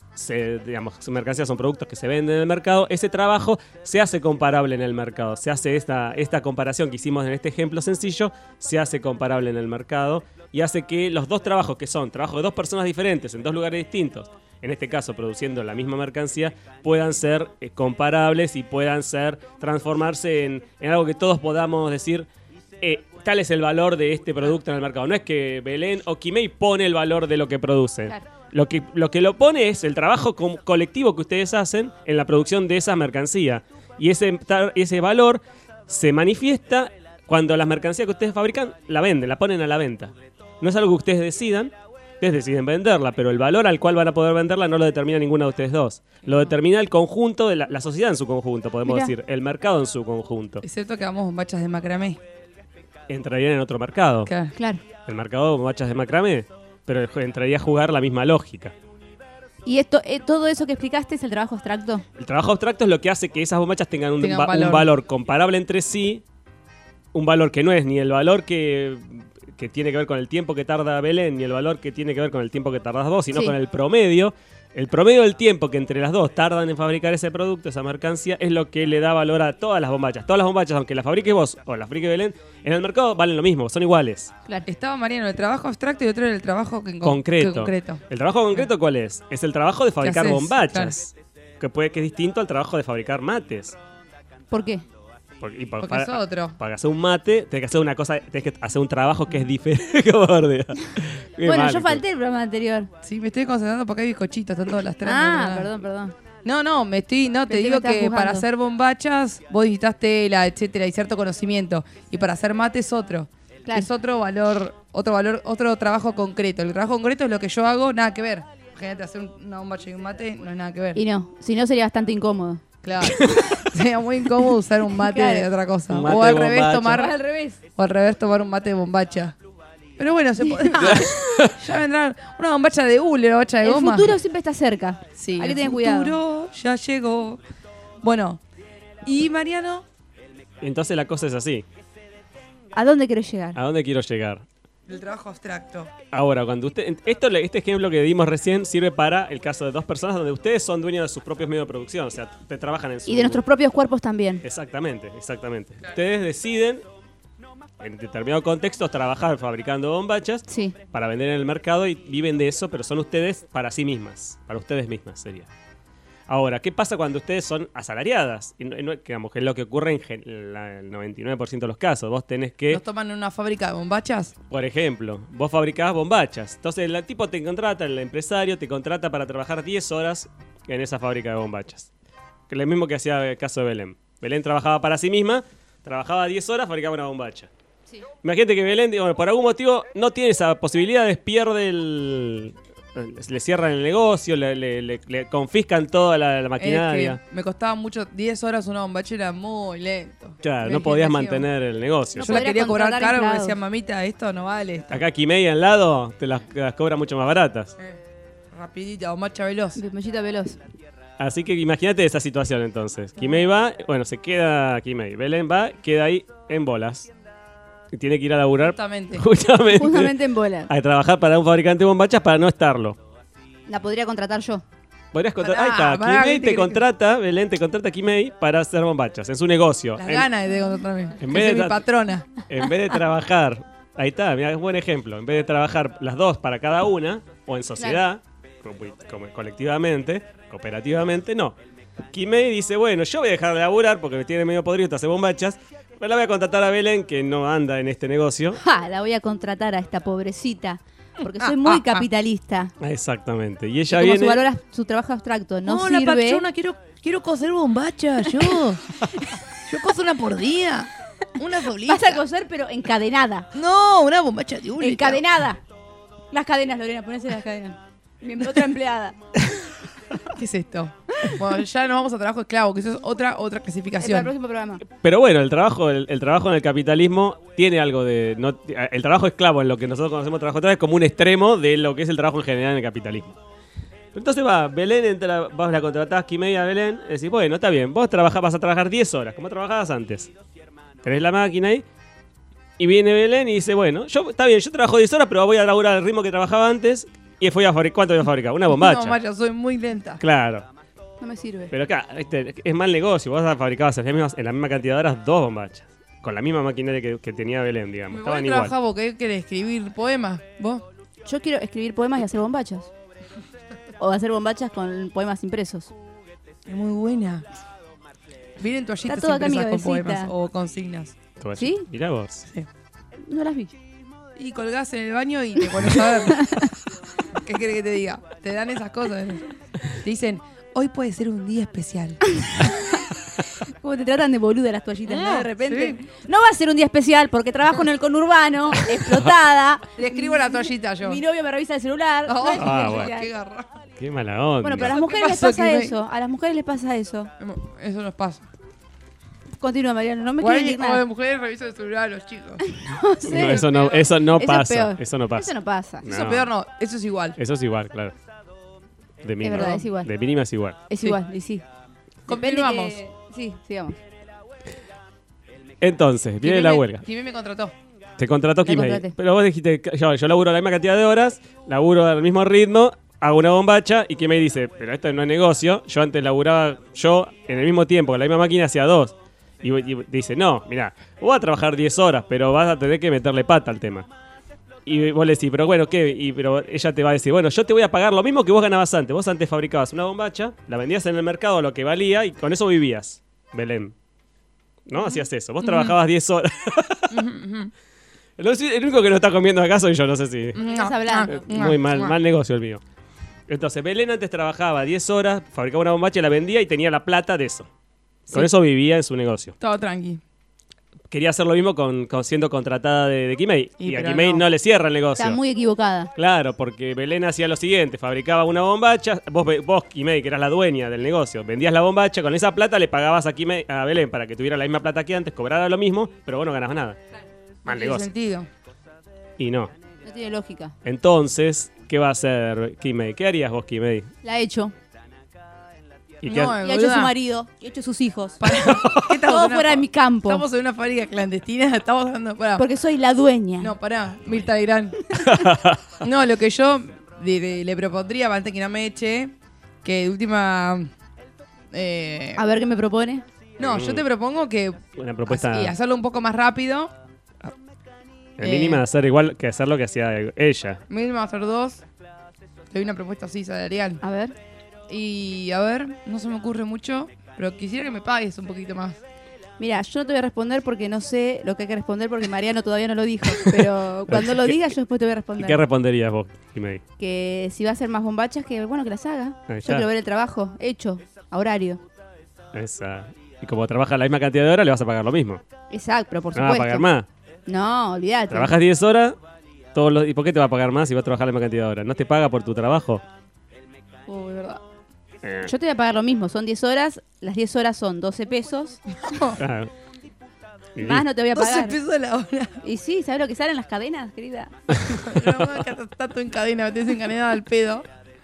se, digamos, su mercancías son productos que se venden en el mercado, ese trabajo se hace comparable en el mercado. Se hace esta, esta comparación que hicimos en este ejemplo sencillo, se hace comparable en el mercado y hace que los dos trabajos, que son trabajos de dos personas diferentes en dos lugares distintos, en este caso produciendo la misma mercancía, puedan ser eh, comparables y puedan ser transformarse en, en algo que todos podamos decir, eh, tal es el valor de este producto en el mercado. No es que Belén o Kimei pone el valor de lo que produce. Claro. Lo que, lo que lo pone es el trabajo com- colectivo que ustedes hacen en la producción de esa mercancía. Y ese, tar- ese valor se manifiesta cuando las mercancías que ustedes fabrican la venden, la ponen a la venta. No es algo que ustedes decidan, ustedes deciden venderla, pero el valor al cual van a poder venderla no lo determina ninguna de ustedes dos. Lo determina el conjunto, de la, la sociedad en su conjunto, podemos Mirá. decir, el mercado en su conjunto. Excepto que hagamos bombachas de macramé. Entrarían en otro mercado. Claro. Claro. El mercado de bombachas de macramé, pero entraría a jugar la misma lógica. ¿Y esto, eh, todo eso que explicaste es el trabajo abstracto? El trabajo abstracto es lo que hace que esas bombachas tengan un, Tengan va- valor. un valor comparable entre sí, un valor que no es ni el valor que, que tiene que ver con el tiempo que tarda Belén, ni el valor que tiene que ver con el tiempo que tardas vos, sino Sí. con el promedio. El promedio del tiempo que entre las dos tardan en fabricar ese producto, esa mercancía, es lo que le da valor a todas las bombachas. Todas las bombachas, aunque las fabriques vos o las fabrique Belén, en el mercado valen lo mismo, son iguales. Claro. Estaba Mariano el trabajo abstracto y otro era el trabajo que en Concreto. que concreto. ¿El trabajo concreto cuál es? Es el trabajo de fabricar haces? bombachas, que puede que es distinto al trabajo de fabricar mates. ¿Por qué? Por- y por- Porque para, es otro. para hacer un mate, tenés que hacer una cosa, tenés que hacer un trabajo que es diferente. Como bardea. Qué Bueno, mal, yo que- falté el programa anterior. Sí, me estoy concentrando porque hay bizcochitos, están todas las tres. Ah, perdón, perdón. No, no, me estoy, no, te Pensé que digo me estabas que juzgando. para hacer bombachas vos necesitas tela, etcétera, y cierto conocimiento. Y para hacer mate es otro. Claro. Es otro valor, otro valor, otro trabajo concreto. El trabajo concreto es lo que yo hago, nada que ver. Imagínate hacer un- una bombacha y un mate, no es nada que ver. Y no, si no sería bastante incómodo. Claro. Sería muy incómodo usar un mate Claro. de otra cosa. Un mate O al de revés bombacha. tomar, Al revés. o al revés tomar un mate de bombacha. Pero bueno, se puede. Ya vendrán una bombacha de hule, una bombacha de El goma. futuro siempre está cerca. Sí, Hay que el tener cuidado. futuro ya llegó. Bueno, ¿y Mariano? Entonces la cosa es así. ¿A dónde querés llegar? ¿A dónde quiero llegar? El trabajo abstracto. Ahora, cuando usted. Esto, este ejemplo que dimos recién sirve para el caso de dos personas donde ustedes son dueños de sus propios medios de producción. O sea, te trabajan en su. Y de nuestros propios cuerpos también. Exactamente, exactamente. Ustedes deciden, en determinados contextos, trabajar fabricando bombachas Sí. para vender en el mercado y viven de eso, pero son ustedes para sí mismas. Para ustedes mismas sería. Ahora, ¿qué pasa cuando ustedes son asalariadas? Y no, no- que, digamos, que es lo que ocurre en gen- la- el noventa y nueve por ciento de los casos. Vos tenés que, ¿Nos toman en una fábrica de bombachas? por ejemplo, vos fabricás bombachas. Entonces el tipo te contrata, el empresario te contrata para trabajar diez horas en esa fábrica de bombachas. Que es lo mismo que hacía el caso de Belén. Belén trabajaba para sí misma, trabajaba diez horas, fabricaba una bombacha. Imagínate que Belén, digo, por algún motivo, no tiene esa posibilidad, pierde el... Le cierran el negocio, le, le- le- le confiscan toda la, la maquinaria. Es que me costaba mucho, diez horas una bombacha era muy lento. Claro, Me no podías engendración. mantener el negocio. No Yo la podría quería cobrar contratar caro porque empleados. decía, mamita, esto no vale. Acá Kimei al lado te las, te las cobra mucho más baratas. Eh, rapidita, bombacha veloz. Bombachita veloz. Así que imagínate esa situación entonces. Kimei va, bueno, se queda Kimei. Belén va, queda ahí en bolas. Y tiene que ir a laburar Justamente. justamente, Justamente en bola. a trabajar para un fabricante de bombachas para no estarlo. La podría contratar yo. Podrías contratar. Pará, Ahí está, pará, Kimei ¿viste te que- contrata, Belén te contrata a Kimei para hacer bombachas en su negocio. Las En- ganas de contratarme. en En vez de mi tra- patrona. En vez de trabajar, ahí está, mira, es un buen ejemplo. En vez de trabajar las dos para cada una, o en sociedad, como- como colectivamente, cooperativamente, no. Kimei dice, bueno, yo voy a dejar de laburar porque me tiene medio podrido, te hace bombachas, pero la voy a contratar a Belén, que no anda en este negocio. Ja, la voy a contratar a esta pobrecita. Porque soy Ah, muy ah, ah. capitalista. Exactamente. Y Y ella como viene... su valor as- su trabajo abstracto no Hola, sirve. patrona, quiero, quiero coser bombacha, yo. Yo coso una por día. Una solita. Vas a coser, pero encadenada. No, una bombacha de hule. Encadenada. Las cadenas, Lorena, ponese las cadenas. Mi otra empleada. ¿Qué es esto? Bueno, ya nos vamos a trabajo esclavo, que eso es otra, otra Es para el clasificación. próximo programa. Pero bueno, el trabajo, el, el trabajo en el capitalismo tiene algo de... No, el trabajo esclavo, en lo que nosotros conocemos trabajo esclavo, es como un extremo de lo que es el trabajo en general en el capitalismo. Entonces va, Belén entra, vos la contratás, Kimei a Belén, decís, bueno, está bien, vos trabajás, vas a trabajar diez horas, como trabajabas antes. Tenés la máquina ahí, y viene Belén y dice, bueno, yo está bien, yo trabajo diez horas, pero voy a laburar al ritmo que trabajaba antes, y voy a fabricar, ¿cuánto voy a fabricar? Una bombacha. No, bombacha, soy muy lenta. Claro. No me sirve. Pero acá, este, es mal negocio, vos fabricabas en, las mismas- en la misma cantidad de horas dos bombachas. Con la misma maquinaria que, que tenía Belén, digamos. Me voy Estaban a igual. trabajar vos, ¿qué querés? ¿Escribir poemas? ¿Vos? Yo quiero escribir poemas y hacer bombachas. O hacer bombachas con poemas impresos. Es muy buena. Vienen toallitas Está todo acá en mi impresas con cabecita. poemas o consignas. Todo así. ¿Sí? Mirá vos. No las vi. Y colgás en el baño y te pones a ver. ¿Qué querés que te diga? Te dan esas cosas. Te dicen, hoy puede ser un día especial. Como te tratan de boluda las toallitas, ¿no? Ah, De repente. sí. No va a ser un día especial porque trabajo en el conurbano, explotada. Le escribo la toallita yo. Mi novio me revisa el celular. Oh, No es un día Ah, especial. bueno. qué garra. Qué mala onda. Bueno, pero a las ¿Qué mujeres les pasó, pasa Kimei? eso. A las mujeres les pasa eso. Eso nos pasa. Continúa, Mariano. No me Igual quiero que como de indignar. mujeres revisan el celular a los chicos. No sé. No, eso no, eso no Eso es pasa. peor. Eso no pasa. Eso no pasa. No. Eso peor no, eso es igual. Eso es igual, claro. De mínima. verdad, es igual. De mínima es igual. Es Sí. igual, y sí. Continuamos. Depende que- Sí, sigamos. Entonces, viene Kimei la me- huelga. Kimei me contrató. Te contrató La Kimei. contraté. Pero vos dijiste, yo, yo laburo la misma cantidad de horas, laburo al mismo ritmo, hago una bombacha y Kimei dice, pero esto no es negocio. Yo antes laburaba, yo en el mismo tiempo, con la misma máquina hacía dos. Y, y dice, no, mira, vos vas a trabajar diez horas, pero vas a tener que meterle pata al tema. Y vos le decís, pero bueno, ¿qué? Y, pero ella te va a decir, bueno, yo te voy a pagar lo mismo que vos ganabas antes. Vos antes fabricabas una bombacha, la vendías en el mercado a lo que valía y con eso vivías, Belén. ¿No? Hacías eso. Vos trabajabas diez horas. el, el único que no está comiendo acá soy yo, no sé si... Estás hablando. Muy mal, mal negocio el mío. Entonces, Belén antes trabajaba diez horas, fabricaba una bombacha, la vendía y tenía la plata de eso. Con Sí. eso vivía en su negocio. Todo tranqui. Quería hacer lo mismo con, con siendo contratada de, de Kimei. Y Y, a pero Kimei no. no. le cierra el negocio. Está muy equivocada. Claro, porque Belén hacía lo siguiente, fabricaba una bombacha, vos, ve- vos Kimei, que eras la dueña del negocio, vendías la bombacha, con esa plata le pagabas a, Kimei, a Belén para que tuviera la misma plata que antes, cobrara lo mismo, pero vos no ganabas nada. Mal Tiene negocio. sentido. Y no. No tiene lógica. Entonces, ¿qué va a hacer Kimei? ¿Qué harías vos, Kimei? La ha hecho. ¿Y qué No, ha- Y ha hecho boluda. su marido. Y ha hecho sus hijos. ¿Qué estamos Todo en una fuera de fa- mi campo. Estamos en una fábrica clandestina, estamos dando. Pará. Porque soy la dueña. No, pará, Mirta Legrand. No, lo que yo le, le- le propondría, antes que no me eche, que de última. eh, A ver qué me propone. no, yo te propongo que. Una propuesta Y hacerlo un poco más rápido. la mínima de hacer igual que hacer lo que hacía ella. Mínimo hacer dos. Te doy una propuesta así salarial. A ver. Y a ver, no se me ocurre mucho, pero quisiera que me pagues un poquito más. Mira, yo no te voy a responder porque no sé lo que hay que responder porque Mariano todavía no lo dijo. Pero cuando lo diga, yo después te voy a ¿Y responder. qué responderías vos, Kimei? Que si va a hacer más bombachas, que bueno, que las haga. Ahí Yo está. quiero ver el trabajo hecho, a horario. Esa. Y como trabaja la misma cantidad de horas, le vas a pagar lo mismo. Exacto, pero por No vas a supuesto. pagar más. No, olvídate. Trabajas diez horas, todos los... ¿y por qué te va a pagar más si vas a trabajar la misma cantidad de horas? ¿No te paga por tu trabajo? Uy, verdad. Eh, Yo te voy a pagar lo mismo, son diez horas, las diez horas son doce pesos, claro. Y más no te voy a doce pagar. pesos a la hora. Y sí, ¿sabes lo que salen las cadenas, querida? No, acá está todo en cadena, me tenés encadenada al pedo.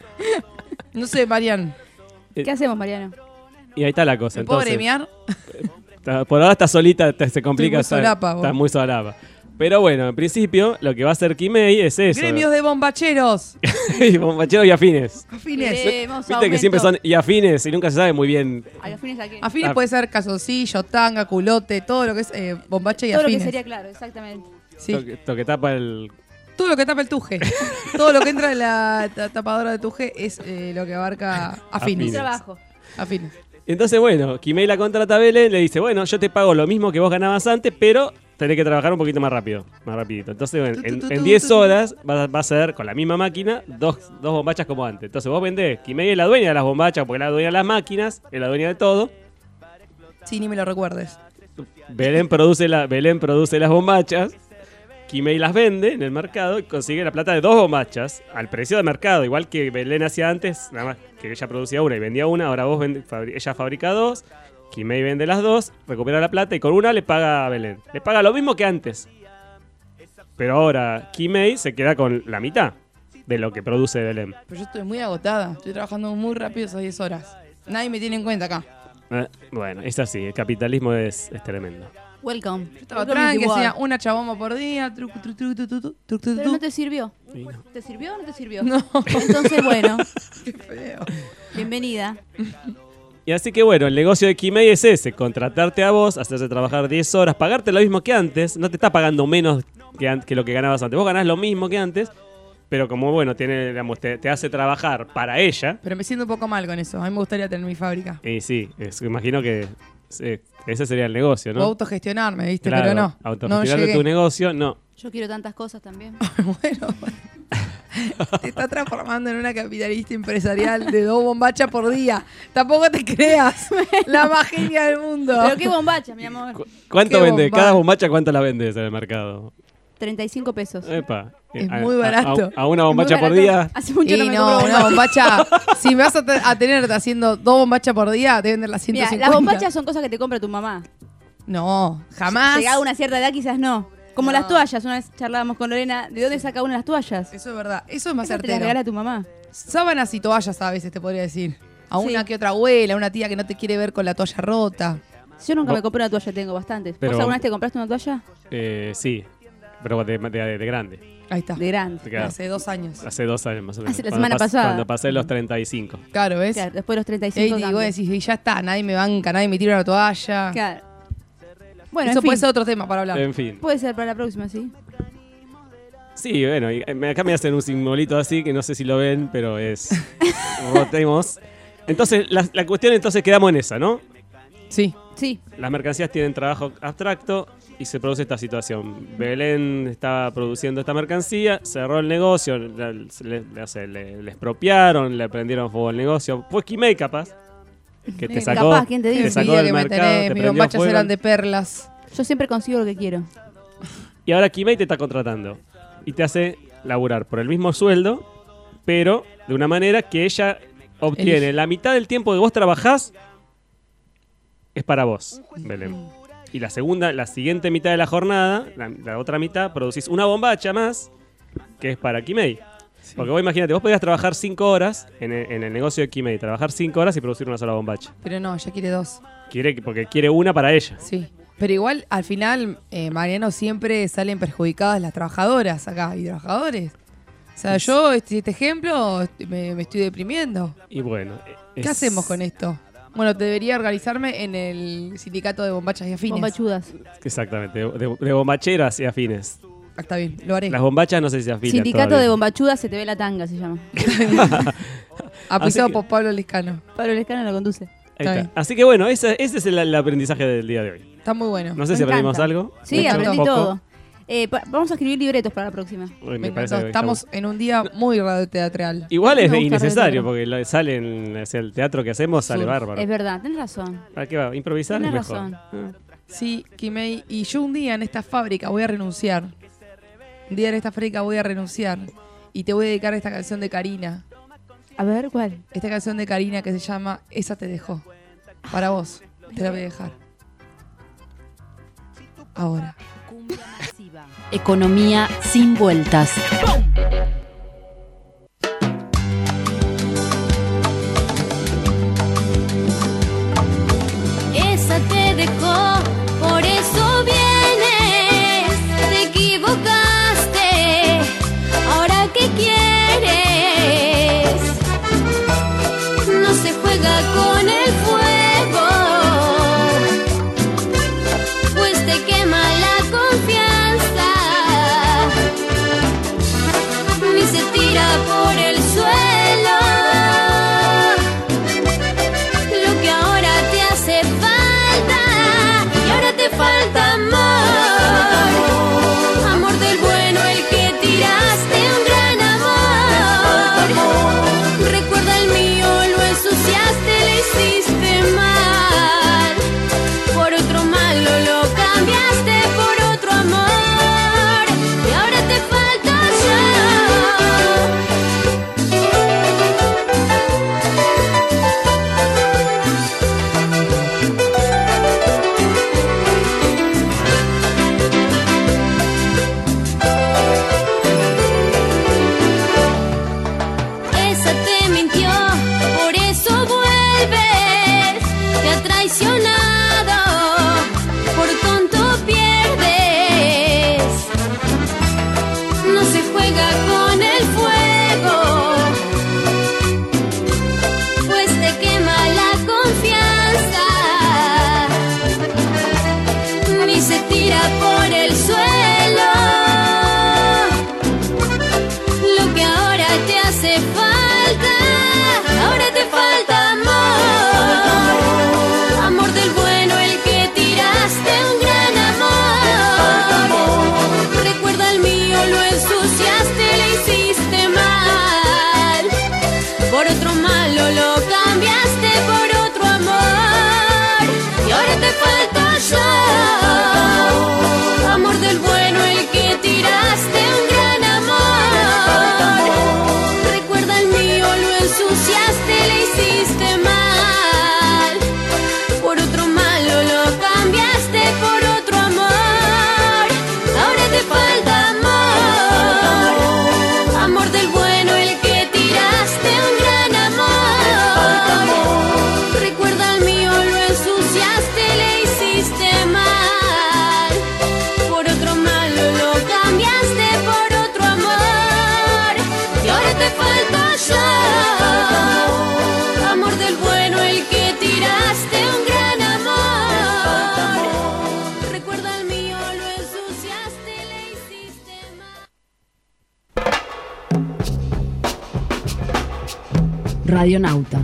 No sé, Marian, ¿Qué hacemos, Mariano? Y ahí está la cosa. ¿me puedo Entonces, gremiar? está- por ahora está solita, te- se complica. muy está, solapa, vos. está muy solapa. Pero bueno, en principio, lo que va a hacer Kimei es eso. Gremios de bombacheros. Y bombacheros y afines. Afines. Queremos Viste que siempre son y afines y nunca se sabe muy bien. ¿A los fines a qué? Afines Ah. puede ser calzoncillo, tanga, culote, todo lo que es eh, bombacha y Todo lo que afines. sería claro, exactamente. Sí. Lo, que, lo que tapa el. Todo lo que tapa el tuje. Todo lo que entra en la ta- tapadora de tuje es eh, lo que abarca Mi afines. Afines. trabajo. Afines. Entonces, bueno, Kimei la contrata a Belén, le dice, bueno, yo te pago lo mismo que vos ganabas antes, pero tenés que trabajar un poquito más rápido, más rapidito. Entonces, bueno, Tu, en, tu, tu, en tu, diez tu, tu. horas va, va a ser, con la misma máquina, dos, dos bombachas como antes. Entonces vos vendés, Kimei es la dueña de las bombachas, porque es la dueña de las máquinas, es la dueña de todo. Sí, ni me lo recuerdes. Belén produce, la, Belén produce las bombachas, Kimei las vende en el mercado y consigue la plata de dos bombachas al precio de mercado, igual que Belén hacía antes, nada más que ella producía una y vendía una, ahora vos vende- fabri- ella fabrica dos, Kimei vende las dos, recupera la plata y con una le paga a Belén. Le paga lo mismo que antes. Pero ahora Kimei se queda con la mitad de lo que produce Belén. Pero yo estoy muy agotada. Estoy trabajando muy rápido esas diez horas. Nadie me tiene en cuenta acá. Eh, bueno, es así, el capitalismo es, es tremendo. Welcome. Yo estaba Welcome tranqui, to the hacía world. una chaboma por día. Truc, truc, truc, truc, truc, truc, truc, truc, Pero no te sirvió. Y no. ¿Te sirvió o no te sirvió? No. Entonces, bueno, Qué feo. bienvenida. Y así que bueno, el negocio de Kimei es ese, contratarte a vos, hacerte trabajar diez horas, pagarte lo mismo que antes, no te está pagando menos que, an- que lo que ganabas antes, vos ganás lo mismo que antes, pero como bueno, tiene, digamos, te, te hace trabajar para ella, Pero me siento un poco mal con eso. A mí me gustaría tener mi fábrica. y sí, es- imagino que sí, ese sería el negocio, O ¿no? autogestionarme, ¿viste? Claro, Pero no. No autogestionarte llegué. tu negocio, no. Yo quiero tantas cosas también. Bueno, te está transformando en una capitalista empresarial de dos bombachas por día. Tampoco te creas la más genia del mundo. Pero qué bombacha, mi amor. ¿Cu- ¿Cuánto Qué vende? bomba. Cada bombacha, ¿cuánto la vendes en el mercado? treinta y cinco pesos. Epa. Es A- muy a- barato. A, a una Muy bombacha por barato. día. Hace mucho Y no me no, compro una bombacha. bombacha. Si me vas a, te- a tener haciendo dos bombachas por día, te venden las ciento Mira, cincuenta. las bombachas son cosas que te compra tu mamá. No, jamás. Llegada a una cierta edad, quizás no. Como No. las toallas. Una vez charlábamos con Lorena. ¿De dónde saca una las toallas? Eso es verdad. Eso es más Esas te las certero. regala tu mamá. Sábanas y toallas a veces te podría decir. A Sí. una que otra abuela, una tía que no te quiere ver con la toalla rota. Yo nunca Vos- me compré una toalla, tengo bastantes. Pero- ¿Vos alguna vez te compraste una toalla? Eh, sí, pero de, de- de grande. Ahí está. De grande. Te queda- Hace dos años. Hace dos años más o menos. Hace la Cuando semana pas- pasada. Cuando pasé los treinta y cinco. Claro, ¿ves? Claro, después de los treinta y Y cinco ahí cambia. vos decís, y ya está, nadie me banca, nadie me tira una toalla. Claro. Bueno, Eso en puede fin. ser otro tema para hablar. En fin. Puede ser para la próxima, sí. Sí, bueno, y me- acá me hacen un simbolito así que no sé si lo ven, pero es. Rotemos. Entonces, la, la cuestión entonces quedamos en esa, ¿no? Sí. Sí. Las mercancías tienen trabajo abstracto y se produce esta situación. Belén estaba produciendo esta mercancía, cerró el negocio, la- le, le- o sea, le- le expropiaron, le prendieron fuego al negocio. Fue Kimei capaz, que te Eh, sacó, capaz, ¿quién te dice? te sacó Envidia del que me mercado, tenés, te mis prendió bombachas fuego. eran de perlas. Yo siempre consigo lo que quiero. Y ahora Kimei te está contratando y te hace laburar por el mismo sueldo, pero de una manera que ella obtiene Elige. la mitad del tiempo que vos trabajás es para vos, Belén. Y la segunda, la siguiente mitad de la jornada, la, la otra mitad, producís una bombacha más, que que es para Kimei. Porque vos imagínate, vos podías trabajar cinco horas en el, en el negocio de Kimei, trabajar cinco horas y producir una sola bombacha. Pero no, ella quiere dos. Quiere, porque quiere una para ella. Sí. Pero igual, al final, eh, Mariano, siempre salen perjudicadas las trabajadoras acá y trabajadores. O sea, yo, este, este ejemplo, me, me estoy deprimiendo. Y bueno. ¿Qué es- hacemos con esto? Bueno, debería organizarme en el sindicato de bombachas y afines. Bombachudas. Exactamente, de, de, de bombacheras y afines. Ah, está bien, lo haré. Las bombachas no sé si afines. Sindicato todavía. de bombachudas, se te ve la tanga, se llama. Apisado que- por Pablo Lescano. Pablo Lescano lo conduce. Ahí Está está. bien. Así que bueno, ese, ese es el, el aprendizaje del día de hoy. Está muy bueno. No sé Me si aprendimos encanta. algo. Sí, mucho, aprendí poco. todo. Eh, pa- vamos a escribir libretos para la próxima. Uy, me Me parece encantó. que Estamos en un día muy radioteatral. Igual es Me gusta innecesario, reto. porque lo- sale en o sea, el teatro que hacemos, sale Sí, bárbaro. Es verdad, tenés razón. ¿Para qué va? ¿Improvisar Tenés es mejor? razón. Ah. Sí, Kimei. Y yo un día en esta fábrica voy a renunciar. Un día en esta fábrica voy a renunciar. Y te voy a dedicar esta canción de Karina. A ver, ¿cuál? Esta canción de Karina que se llama Esa te dejó. Para vos. Te la voy a dejar. Ahora. Economía sin vueltas. Esa te dejó, por eso vienes. Te equivocaste, ahora qué quieres. No se juega con el fuego, pues te quema la confianza. Ni se tira por el suelo. Lo que ahora te hace falta, y ahora te falta amor. Amor del bueno, el que tiraste, un gran amor. Recuerda el mío, lo ensuciaste, le hiciste mal. Por otro malo lo cambiaste por otro amor, y ahora te falta yo. Esa te mintió, por eso vuelves. Te ha traicionado, por tonto pierdes. No se juega con el fuego, pues te quema la confianza. Ni se tira por el suelo. Lo que ahora te hace falta, ahora te falta amor. Amor del bueno, el que tiraste, un gran amor. Recuerda el mío, lo ensuciaste, le hiciste mal. Por otro malo lo cambiaste por otro amor, y ahora te falta yo. Amor del bueno, el que tiraste, un gran amor. Recuerda el mío, lo ensuciaste, le hiciste mal. Por otro malo lo cambiaste por otro amor, ahora te falta amor. Amor del bueno, el que tiraste, un gran amor. Recuerda el mío, lo ensuciaste, le hiciste mal. Por otro malo lo cambiaste por otro amor, y ahora te falta yo. Amor del bueno, el que tiraste, un gran amor. Recuerda el mío, lo ensuciaste, le hiciste mal. Radionauta.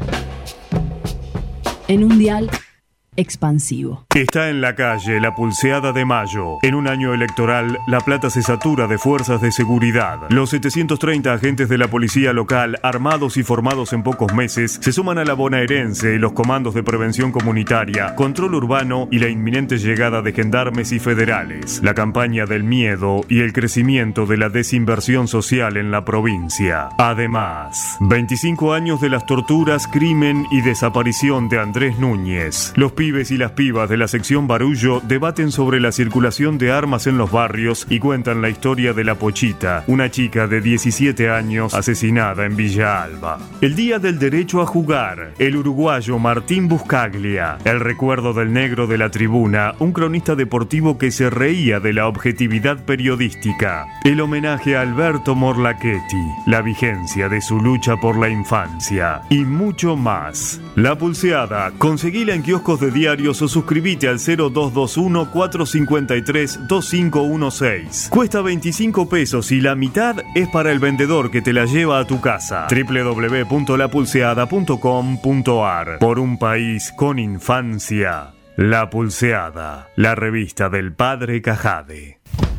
En un dial expansivo. Está en la calle la pulseada de mayo. En un año electoral, La Plata se satura de fuerzas de seguridad. Los setecientos treinta agentes de la policía local, armados y formados en pocos meses, se suman a la bonaerense y los comandos de prevención comunitaria, control urbano y la inminente llegada de gendarmes y federales. La campaña del miedo y el crecimiento de la desinversión social en la provincia. Además, veinticinco años de las torturas, crimen y desaparición de Andrés Núñez. Los pibes y las pibas de la sección Barullo debaten sobre la circulación de armas en los barrios y cuentan la historia de la Pochita, una chica de diecisiete años asesinada en Villa Alba. El Día del Derecho a Jugar, el uruguayo Martín Buscaglia, el recuerdo del negro de la tribuna, un cronista deportivo que se reía de la objetividad periodística, el homenaje a Alberto Morlachetti, la vigencia de su lucha por la infancia y mucho más. La Pulseada, conseguila en kioscos de diarios o suscribite al cero dos dos uno, cuatro cinco tres, dos cinco uno seis. Cuesta veinticinco pesos y la mitad es para el vendedor que te la lleva a tu casa. doble u doble u doble u punto la pulseada punto com punto a r. Por un país con infancia. La Pulseada, la revista del padre Cajade.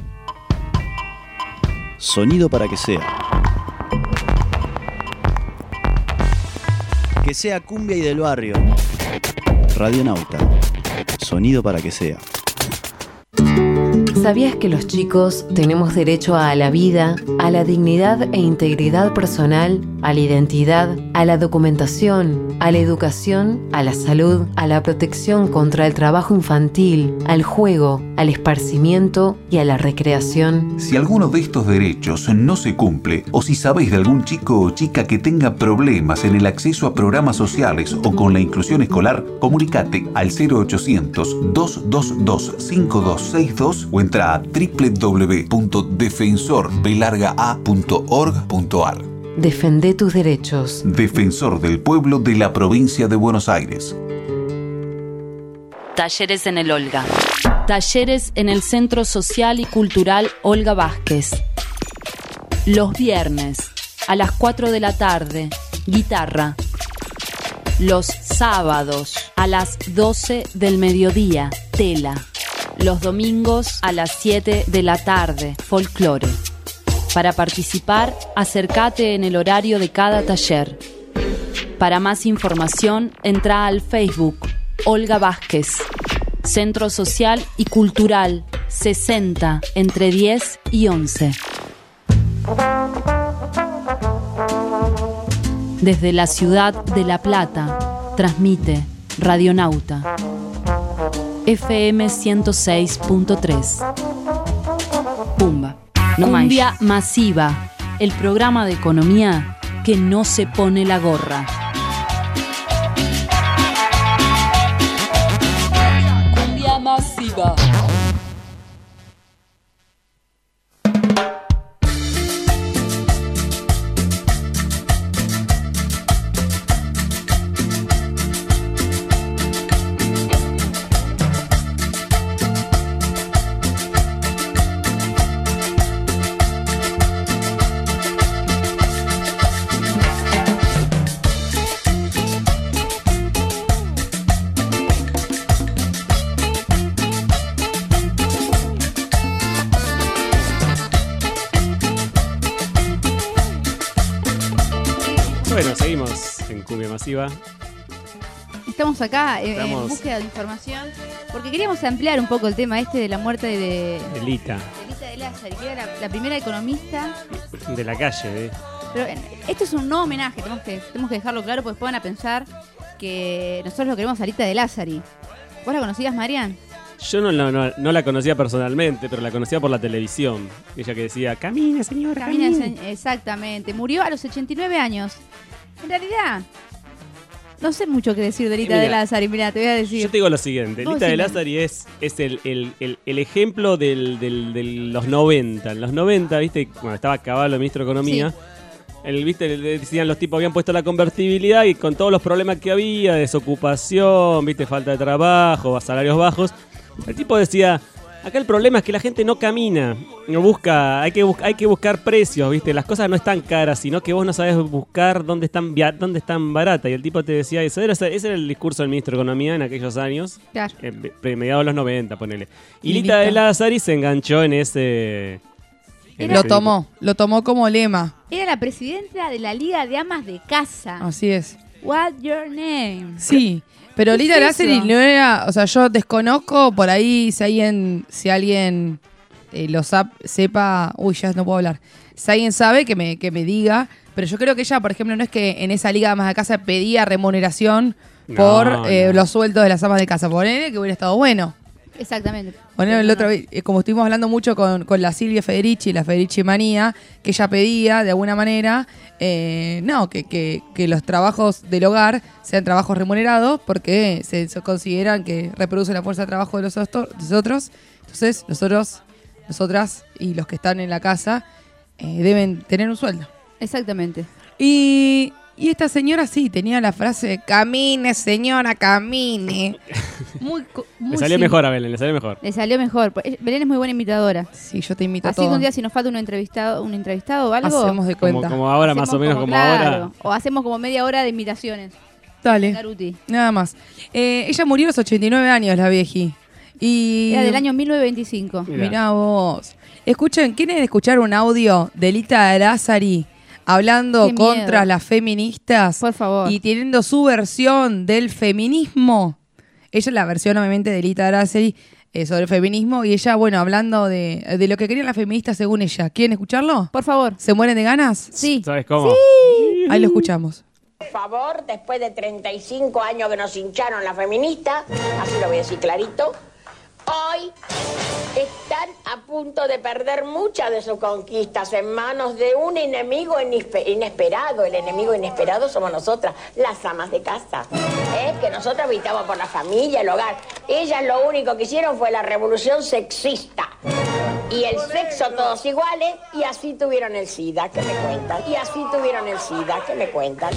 Sonido para que sea. Que sea cumbia y del barrio. Radionauta. Sonido para que sea. ¿Sabías que los chicos tenemos derecho a la vida, a la dignidad e integridad personal, a la identidad, a la documentación, a la educación, a la salud, a la protección contra el trabajo infantil, al juego, al esparcimiento y a la recreación? Si alguno de estos derechos no se cumple, o si sabéis de algún chico o chica que tenga problemas en el acceso a programas sociales o con la inclusión escolar, comunicate al cero ochocientos, dos dos dos, cinco dos seis dos o entra a doble u doble u doble u punto defensor b larga a punto org punto a r. Defendé tus derechos. Defensor del pueblo de la provincia de Buenos Aires. Talleres en el Olga. Talleres en el Centro Social y Cultural Olga Vázquez. Los viernes a las cuatro de la tarde, guitarra. Los sábados a las doce del mediodía, tela. Los domingos a las siete de la tarde, folclore. Para participar, acércate en el horario de cada taller. Para más información, entra al Facebook Olga Vázquez, Centro Social y Cultural, sesenta, entre diez y once. Desde la ciudad de La Plata, transmite Radionauta. F M ciento seis punto tres. Pumba. No Cumbia más. Masiva, el programa de economía que no se pone la gorra. Cumbia Masiva. Bueno, seguimos en Cumbia Masiva. Estamos acá eh, Estamos... en búsqueda de información porque queríamos ampliar un poco el tema este de la muerte de Elita. Elita de Lázari, que era la, la primera economista De la calle, ¿eh? Pero eh, esto es un no homenaje, tenemos que, tenemos que dejarlo claro porque pueden a pensar que nosotros lo queremos a Elita de Lázari. ¿Vos la conocías, Marian? Yo no, no, no, no la conocía personalmente, pero la conocía por la televisión. Ella que decía, camine, señora, Camina, camine. se- exactamente. Murió a los ochenta y nueve años. En realidad, no sé mucho qué decir de Elita Mira, de Lázari. Mira, te voy a decir. Yo te digo lo siguiente, Vos Elita de decime. Lázari es, es el, el, el, el ejemplo del, del, de los noventa. En los noventa, viste, cuando estaba Caballo, ministro de Economía, Sí. el, viste, le decían los tipos habían puesto la convertibilidad y con todos los problemas que había, desocupación, viste, falta de trabajo, salarios bajos, el tipo decía, acá el problema es que la gente no camina, no busca, hay que, bus- hay que buscar precios, viste, las cosas no están caras, sino que vos no sabés buscar dónde están, via- dónde están baratas. Y el tipo te decía eso. Era, ese era el discurso del ministro de Economía en aquellos años, Claro. eh, pre- mediados de los noventa, ponele. Y Lilita. Lita de Lázari se enganchó en ese... en Lo ese- tomó, lo tomó como lema. Era la presidenta de la Liga de Amas de Casa. Así es. What's your name? Sí, pero ¿Qué Lita es Lázari eso? no era, o sea, yo desconozco por ahí si alguien, si alguien eh, lo sap- sepa, uy, ya no puedo hablar. Si alguien sabe que me, que me diga, pero yo creo que ella, por ejemplo, no es que en esa liga más de casa pedía remuneración por No, eh, no. los sueldos de las amas de casa. Ponele que hubiera estado bueno. Exactamente. Ponele el otro, eh, como estuvimos hablando mucho con, con la Silvia Federici, la Federici Manía, que ella pedía de alguna manera, eh, no, que, que, que los trabajos del hogar sean trabajos remunerados porque se, se consideran que reproducen la fuerza de trabajo de los otros. de nosotros. Entonces, nosotros, nosotras y los que están en la casa eh, deben tener un sueldo. Exactamente. Y, y esta señora sí, tenía la frase, camine señora, camine. Muy, co- muy Le salió sim- mejor a Belén, le salió mejor. Le salió mejor. Belén es muy buena imitadora. Sí, yo te invito a Así todo. que un día si nos falta un entrevistado, un entrevistado o algo, Hacemos de Como, cuenta. como ahora, más o hacemos menos como, claro, ahora. O hacemos como media hora de imitaciones. Dale. Garuti. Nada más. Eh, ella murió a los ochenta y nueve años, la vieji. Y Era del año mil novecientos veinticinco. Mirá. Mirá vos. Escuchen, ¿quieren escuchar un audio de Lita Lázari hablando Qué miedo. contra las feministas? Por favor. Y teniendo su versión del feminismo. Ella es la versión, obviamente, de Lita Lázari eh, sobre el feminismo. Y ella, bueno, hablando de, de lo que querían las feministas según ella. ¿Quieren escucharlo? Por favor. ¿Se mueren de ganas? Sí. ¿Sabes cómo? Ahí lo escuchamos. Por favor, después de treinta y cinco años que nos hincharon las feministas, así lo voy a decir clarito, hoy están a punto de perder muchas de sus conquistas en manos de un enemigo inespe- inesperado. El enemigo inesperado somos nosotras, las amas de casa, ¿eh? Que nosotras habitamos por la familia, el hogar. Ellas lo único que hicieron fue la revolución sexista. Y el sexo todos iguales, y así tuvieron el SIDA, ¿qué me cuentan? Y así tuvieron el SIDA, ¿qué me cuentan?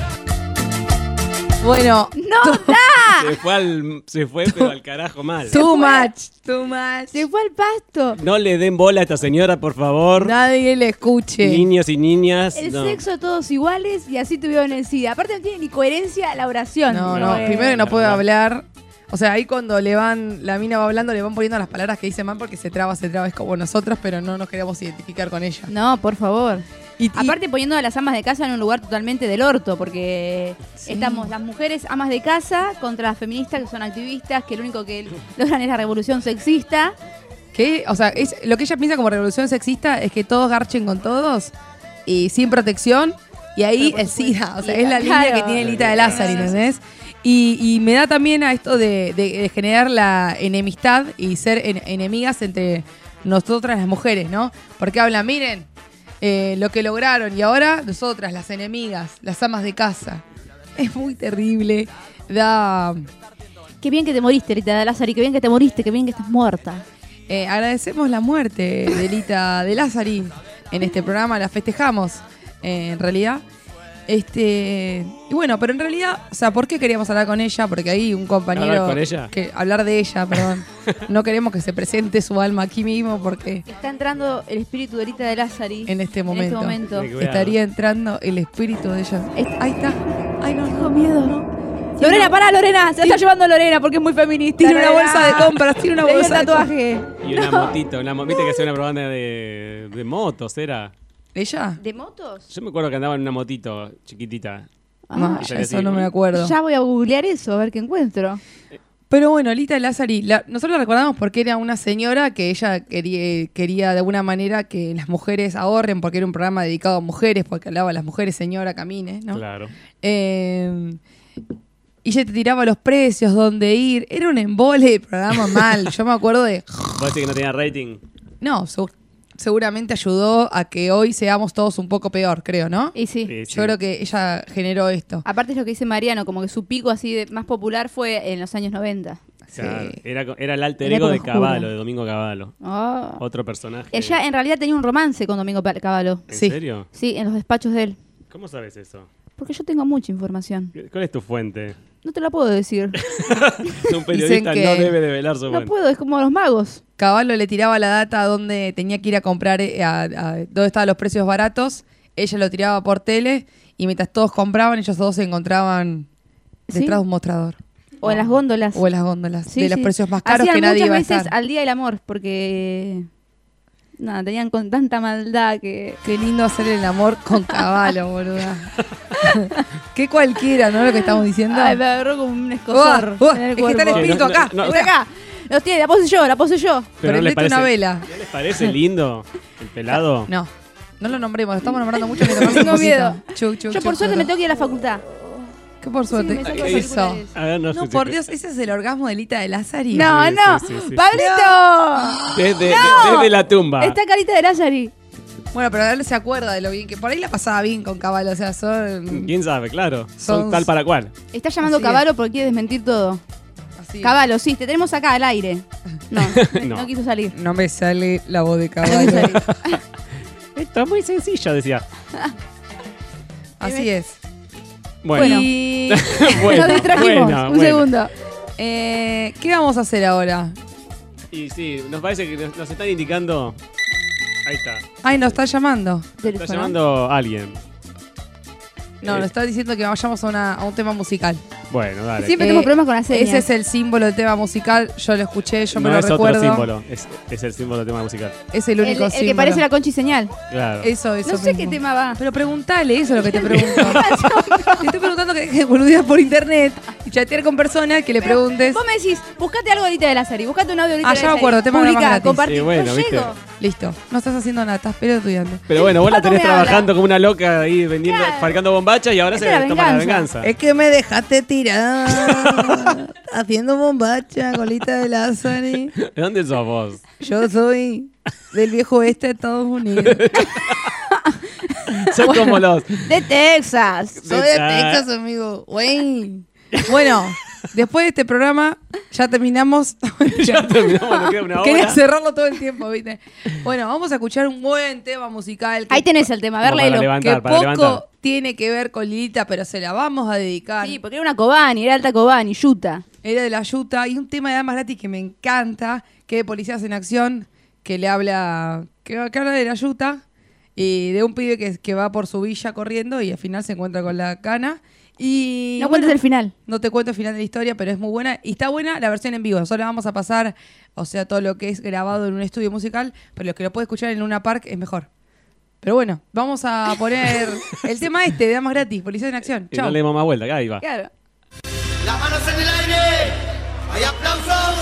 Bueno, ¡No da! Se fue, al, se fue pero al carajo mal. too much, too much. Se fue al pasto. No le den bola a esta señora, por favor. Nadie le escuche. Niños y niñas. El no. sexo todos iguales y así tuvieron el SIDA. Aparte no tiene ni coherencia la oración. No, no, Eh, primero que no puede verdad. hablar. O sea, ahí cuando le van, la mina va hablando, le van poniendo las palabras que dice mal porque se traba, se traba, es como nosotros, pero no nos queremos identificar con ella. No, por favor. Y, y- Aparte poniendo a las amas de casa en un lugar totalmente del orto, porque Sí. estamos las mujeres amas de casa contra las feministas que son activistas, que lo único que logran es la revolución sexista. que, o sea, es, lo que ella piensa como revolución sexista es que todos garchen con todos y sin protección, y ahí el SIDA, o sea, es la Claro. línea que tiene Lita de Lázari, ¿entendés? Y, y me da también a esto de, de- de generar la enemistad y ser en- enemigas entre nosotras las mujeres, ¿no? Porque hablan, miren, eh, lo que lograron, y ahora nosotras, las enemigas, las amas de casa. Es muy terrible. Da. Qué bien que te moriste, Rita de Lázari, qué bien que te moriste, qué bien que estás muerta. Eh, agradecemos la muerte de Lita de Lázari en este programa, la festejamos, eh, en realidad. Este, y bueno, pero en realidad, o sea, ¿por qué queríamos hablar con ella? Porque hay un compañero ¿Hablar con ella? que hablar de ella, perdón. No queremos que se presente su alma aquí mismo porque Está entrando el espíritu de Rita de Lázari en este momento, momento. Cuidado. estaría entrando el espíritu de ella. Es- Ahí está. Ay, no, Tengo no. miedo. Lorena, pará, Lorena. Se la está llevando Lorena porque es muy feminista. Tiene una Lorena. bolsa de compras, tiene una Le dio bolsa el de tatuaje. Y una motito, una mo- viste que hacía una propaganda de, de motos, era. ¿Ella? ¿De motos? Yo me acuerdo que andaba en una motito chiquitita. No, Ah, eso no me acuerdo. Ya voy a googlear eso, a ver qué encuentro. Pero bueno, Lita Lázari, la- nosotros la recordamos porque era una señora que ella quería, quería de alguna manera que las mujeres ahorren, porque era un programa dedicado a mujeres, porque hablaba a las mujeres, señora, camine, ¿no? Claro. Eh, y ella te tiraba los precios, dónde ir. Era un embole el programa mal. Yo me acuerdo de... ¿Vos decís que no tenía rating? No, seg- seguramente ayudó a que hoy seamos todos un poco peor, creo, ¿no? Y sí. Sí, sí. Yo creo que ella generó esto. Aparte es lo que dice Mariano, como que su pico así de más popular fue en los años noventa. Claro, Sí. era, era el alter En ego de época oscura. Cavallo, de Domingo Cavallo. Oh. Otro personaje. Ella en realidad tenía un romance con Domingo Pa- Cavallo. ¿En Sí. serio? Sí, en los despachos de él. ¿Cómo sabes eso? Porque yo tengo mucha información. ¿Cuál es tu fuente? No te la puedo decir. Un periodista que no debe develar su No fuente. puedo, es como los magos. Caballo le tiraba la data a dónde tenía que ir a comprar, eh, a, a dónde estaban los precios baratos. Ella lo tiraba por tele y mientras todos compraban, ellos dos se encontraban detrás Sí. de un mostrador. O en las góndolas. O en las góndolas. Sí, de los sí. precios más caros Hacían que nadie muchas iba a veces estar. al día del amor, porque nada, tenían con tanta maldad que. Qué lindo hacer el amor con Caballo, boluda. Qué cualquiera, ¿no? Lo que estamos diciendo. Ay, me agarró como un escosor. Uah, uah, en el es que está el cuerpo. espíritu No, no, acá. no, Estoy acá. Los tiene, la pose yo, la pose yo. Pero no les Prendete parece, una vela. ¿no les parece lindo el pelado? No, no lo nombremos, lo estamos nombrando mucho. Que Tengo miedo. Chu, chu, Yo chu, por suerte chu. me tengo que ir a la facultad. ¿Qué por suerte? me saco ¿Qué los hizo? auriculares. A ver, no, No, sé, por sé- Dios, ese es el orgasmo de Lita de Lázari. No, Sí, no. sí, sí, sí. ¡Pablito! Desde, No. desde la tumba. Está carita de Lázari. Bueno, pero él se acuerda de lo bien que... Por ahí la pasaba bien con Caballo, o sea, son... ¿Quién sabe? Claro. Son, Son- tal para cual. Está llamando Así Caballo porque quiere desmentir todo. Así. Caballo, sí, te tenemos acá al aire. No, no, No. quiso salir. No me sale la voz de No quiso Caballo. salir. Esto es muy sencillo, decía. Así es. Bueno. Y... Bueno, Nos distrajimos. bueno, Un bueno. segundo. Eh, ¿Qué vamos a hacer ahora? Y sí, nos parece que nos, nos están indicando. Ahí está. Ay, nos está llamando. Está llamando alguien. No, Eh. nos está diciendo que vayamos a, una- a un tema musical. Bueno, dale. Siempre tenemos problemas con las señas. Ese es el símbolo del tema musical. Yo lo escuché, yo no me lo es recuerdo. otro símbolo, es, es el símbolo del tema musical. Es el El, único el símbolo. que parece la concha y señal. Claro. Eso, eso No sé mismo. qué tema va. Pero preguntale, eso es lo que te pregunto. Te estoy preguntando que, que boludeas por internet y chatear con personas que le Pero preguntes. Vos me decís, buscate algo ahorita de Lázari, buscate un audio ahorita Ah, de ya me Lázari. acuerdo, tema de Publicá, más gratis. compartí. Sí, bueno, no ¿viste? llego. Listo. No estás haciendo nada, estás estudiando. Pero bueno, vos la ¿Cuándo tenés me habla? trabajando como una loca ahí vendiendo, Claro. fabricando bombachas y ahora Esta se es la toma la venganza. venganza. Es que me dejaste tirar haciendo bombacha, colita de Lázari. ¿De dónde sos vos? Yo soy del viejo oeste de Estados Unidos. Sos como los. De Texas. Soy de Texas, amigo. Wayne. Bueno, después de este programa ya terminamos. Ya terminamos, nos queda una hora. Quería cerrarlo todo el tiempo, ¿viste? Bueno, vamos a escuchar un buen tema musical. que Ahí tenés el tema, a ver, Como para léelo. levantar, que para poco levantar. tiene que ver con Lilita, pero se la vamos a dedicar. Sí, porque era una Kobani, era alta Kobani, Yuta. Era de la Yuta y un tema de Damas Gratis que me encanta, que de Policías en Acción, que le habla, que, que habla de la Yuta y de un pibe que, que va por su villa corriendo y al final se encuentra con la cana. Y No bueno, cuentes el final. no te cuento el final de la historia, pero es muy buena. Y está buena la versión en vivo. Nosotros vamos a pasar, o sea, todo lo que es grabado en un estudio musical, pero lo que lo puede escuchar en Luna Park es mejor. Pero bueno, vamos a poner el tema este de Damas Gratis, Policías en Acción. Y Chao. no le demos más vuelta, acá ahí va. Claro. Las manos en el aire. Hay aplausos.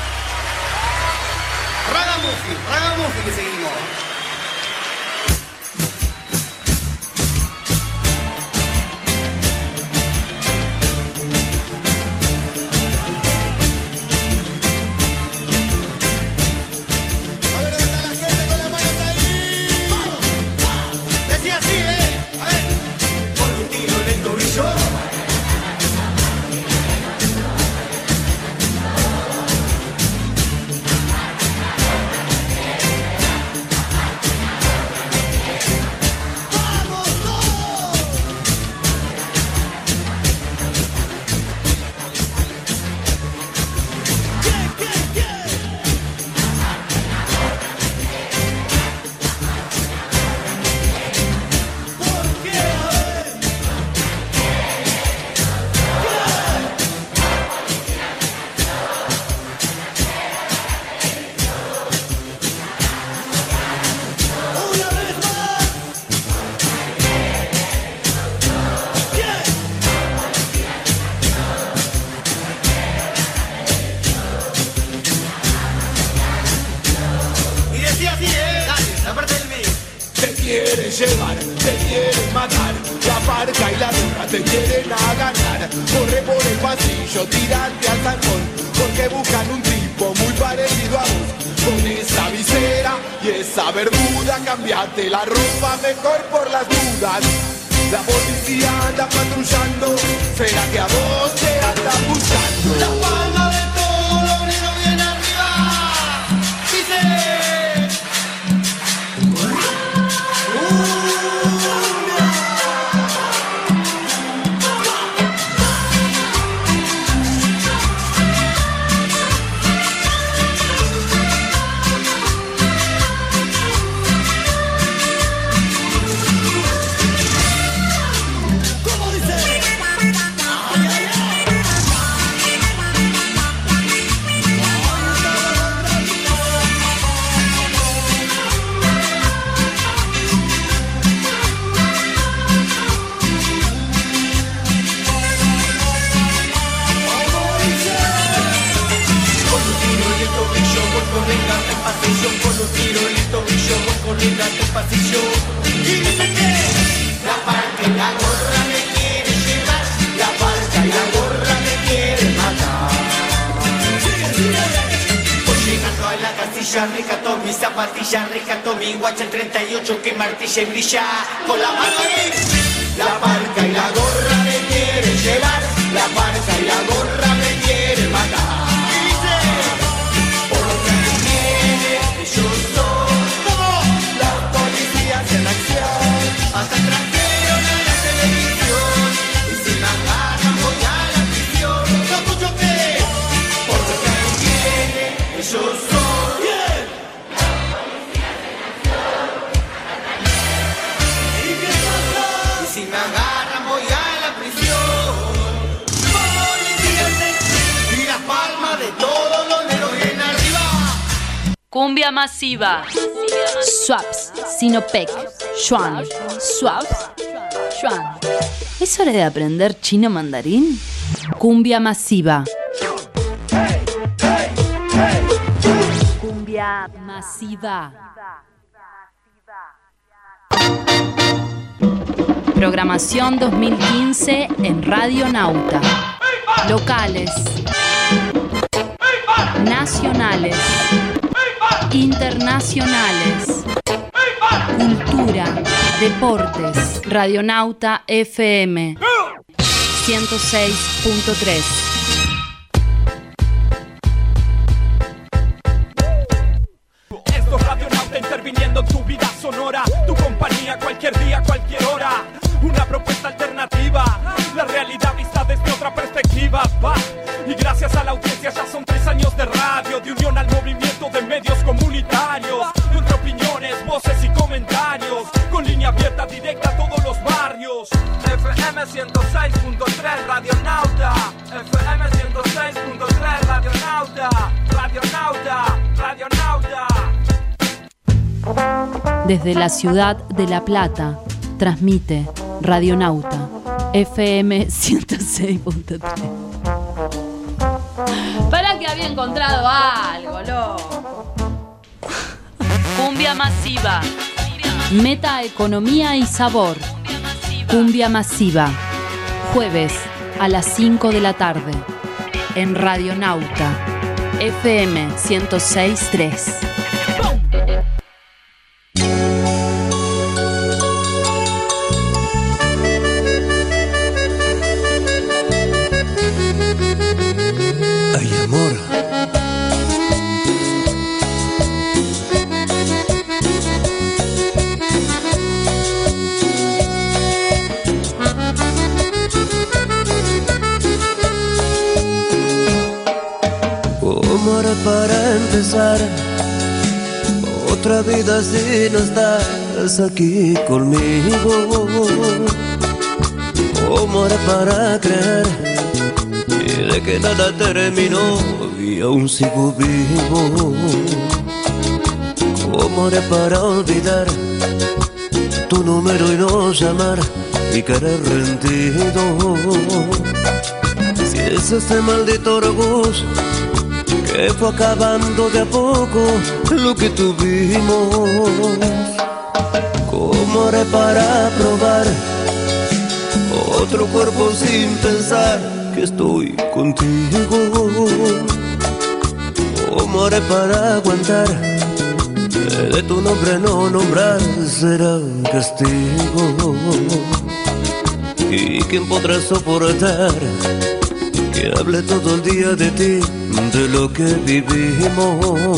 Ragamuffin, Ragamuffin que seguimos. A ver, ¿dónde está la gente con las manos ahí? ¡Vamos! Decía así, ¿eh? A ver. Con un tiro en el tobillo. Y decía así, ¿eh? Dale, la parte del medio. Te quieren llevar, te quieren matar. La parca y la droga te quieren a ganar. Corre por el pasillo, tirante al zancón. Porque buscan un tipo muy parecido a vos. Con esa visera y esa verduda, cambiate la ropa mejor por las dudas. La policía anda patrullando. ¿Será que a vos te andan buscando? La palma de todo lo negro bien arriba. Dice. ¿Cómo dice? Ay, ay, ay. Con un tiro en el tobillo voy corriendo hasta el pasillo. Con un tiro en el tobillo voy corriendo hasta el pasillo. Y dice que la parte la gorra me quiere llevar. La parte Castilla, rescató mi zapatilla, rescató mi guacha el treinta y ocho que martilla y brilla con la mano ahí. La marca y la gorra me quieren llevar, la marca y la gorra me quieren matar. Porque viene, ellos son como las policías en acción, hasta trajeron a la televisión y si me agarran voy a la prisión. ¿No escucho qué? Porque viene, ellos son bien. Y si me agarran voy a la prisión. Policías en- y las palmas de todos los negros bien arriba. Cumbia masiva. Swaps, Sinopec, Xuan. Swaps, Xuan. ¿Es hora de aprender chino mandarín? Cumbia masiva. Cumbia masiva. Programación dos mil quince en Radio Nauta. Locales. Nacionales. Internacionales. Cultura. Deportes. Radionauta F M ciento seis punto tres. Esto es Radionauta interviniendo en tu vida sonora, tu compañía cualquier día, cualquier hora. Una propuesta alternativa, la realidad vista desde otra perspectiva. Va. Y gracias a la audiencia ya son tres años de radio, de unión al movimiento de medios comunitarios, entre opiniones, voces y comentarios, con línea abierta directa a todos los barrios. F M ciento seis punto tres Radionauta, F M ciento seis punto tres Radionauta, Radionauta, Radionauta. Desde la ciudad de La Plata, transmite Radionauta F M ciento seis punto tres. Para que había encontrado algo, loco. Cumbia masiva. Meta, economía y sabor. Cumbia masiva. Jueves a las cinco de la tarde. En Radionauta F M ciento seis punto tres. Ay, amor. ¿Cómo haré para empezar otra vida si no estás aquí conmigo? ¿Cómo haré para creer de que nada terminó y aún sigo vivo? ¿Cómo haré para olvidar tu número y no llamar y querer rendido? Si es este maldito orgullo que fue acabando de a poco lo que tuvimos. ¿Cómo haré para probar otro cuerpo sin pensar que estoy contigo? ¿Cómo haré para aguantar que de tu nombre no nombrar será un castigo? ¿Y quién podrá soportar que hable todo el día de ti, de lo que vivimos?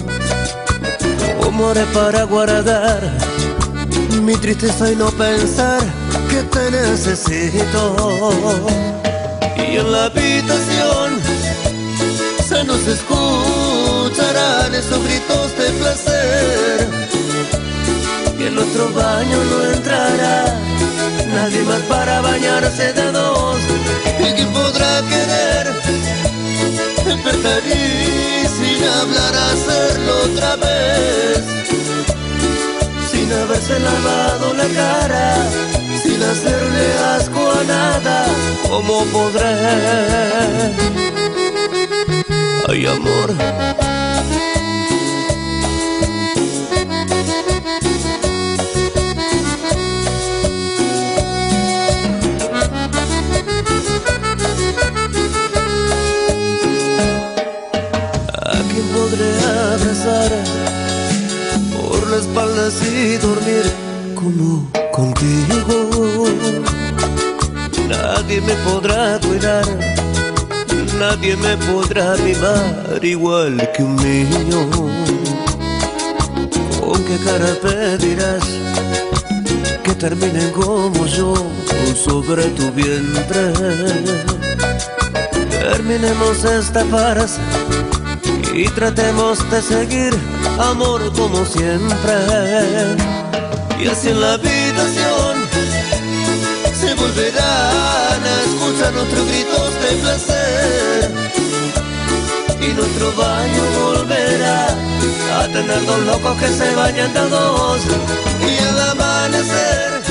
¿Cómo haré para guardar mi tristeza y no pensar que te necesito? Y en la habitación se nos escucharán esos gritos de placer, y en nuestro baño no entrará nadie más para bañarse de dos. ¿Y quién podrá querer despertar y sin hablar hacerlo otra vez? Sin haberse lavado la cara, sin hacerle asco a nada. ¿Cómo podré? Ay, amor. ¿A quién podré abrazar por la espalda y dormir como contigo. Nadie me podrá cuidar, nadie me podrá mimar igual que un niño. ¿Con qué cara pedirás que terminen como yo sobre tu vientre? Terminemos esta farsa y tratemos de seguir, amor, como siempre. Y así en la habitación se volverán a escuchar nuestros gritos de placer, y nuestro baño volverá a tener dos locos que se bañan de a dos. Y al amanecer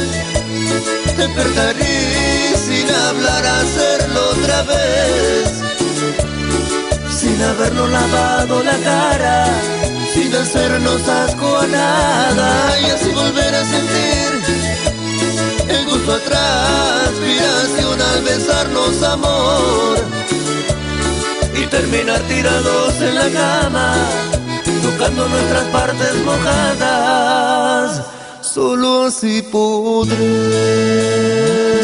despertaré sin hablar, a hacerlo otra vez, sin habernos lavado la cara, sin hacernos asco a nada. Y así volver a sentir el gusto a transpiración al besarnos, amor, y terminar tirados en la cama, tocando nuestras partes mojadas. Solo así podré.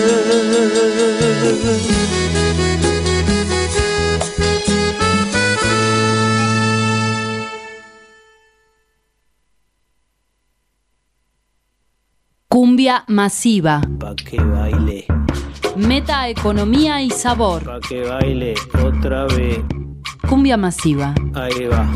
Cumbia masiva. Pa' que baile, Meta economía y sabor. pa' que baile otra vez. Cumbia masiva. Ahí va.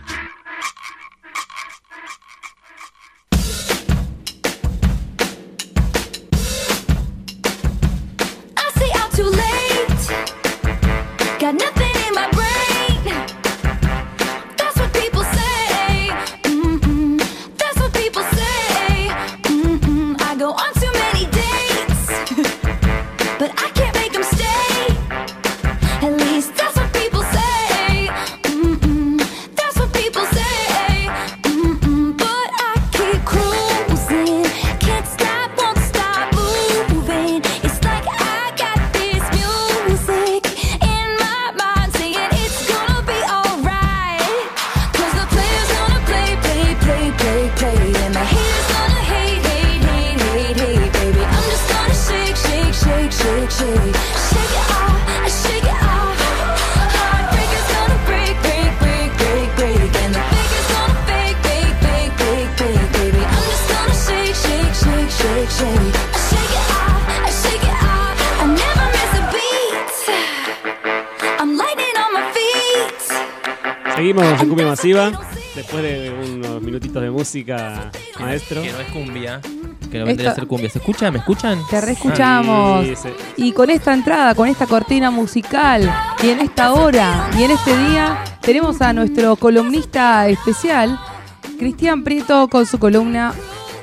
I stay out too late. Got nothing in my brain. That's what people say. Mm-mm. That's what people say. Mm-mm. I go on too many dates, but I can't make them stay. At least that's what people say. Mm-mm. That's what people say. Mm-mm. But I keep cruising. Can't stop, won't stop moving. It's like I got this music in my mind saying it's gonna be alright. Cause the player's gonna play, play, play, play, play. And the haters gonna hate, hate, hate, hate, hate, baby. I'm just gonna shake, shake, shake, shake, shake. Shake it off, shake it off. Heartbreaker's gonna break, break, break, break, break. And the faker's gonna fake, fake, fake, fake, fake, baby. I'm just gonna shake, shake, shake, shake, shake. Shake it off, shake it off. I never miss a beat. I'm lightning on my feet. Seguimos en Cumbia Masiva. Después de unos minutitos de música, maestro. Que no es cumbia. Que no vendría a ser cumbia. ¿Se escucha? ¿Me escuchan? Te reescuchamos. Sí, sí. Y con esta entrada, con esta cortina musical, y en esta hora, y en este día, tenemos a nuestro columnista especial, Cristian Prieto, con su columna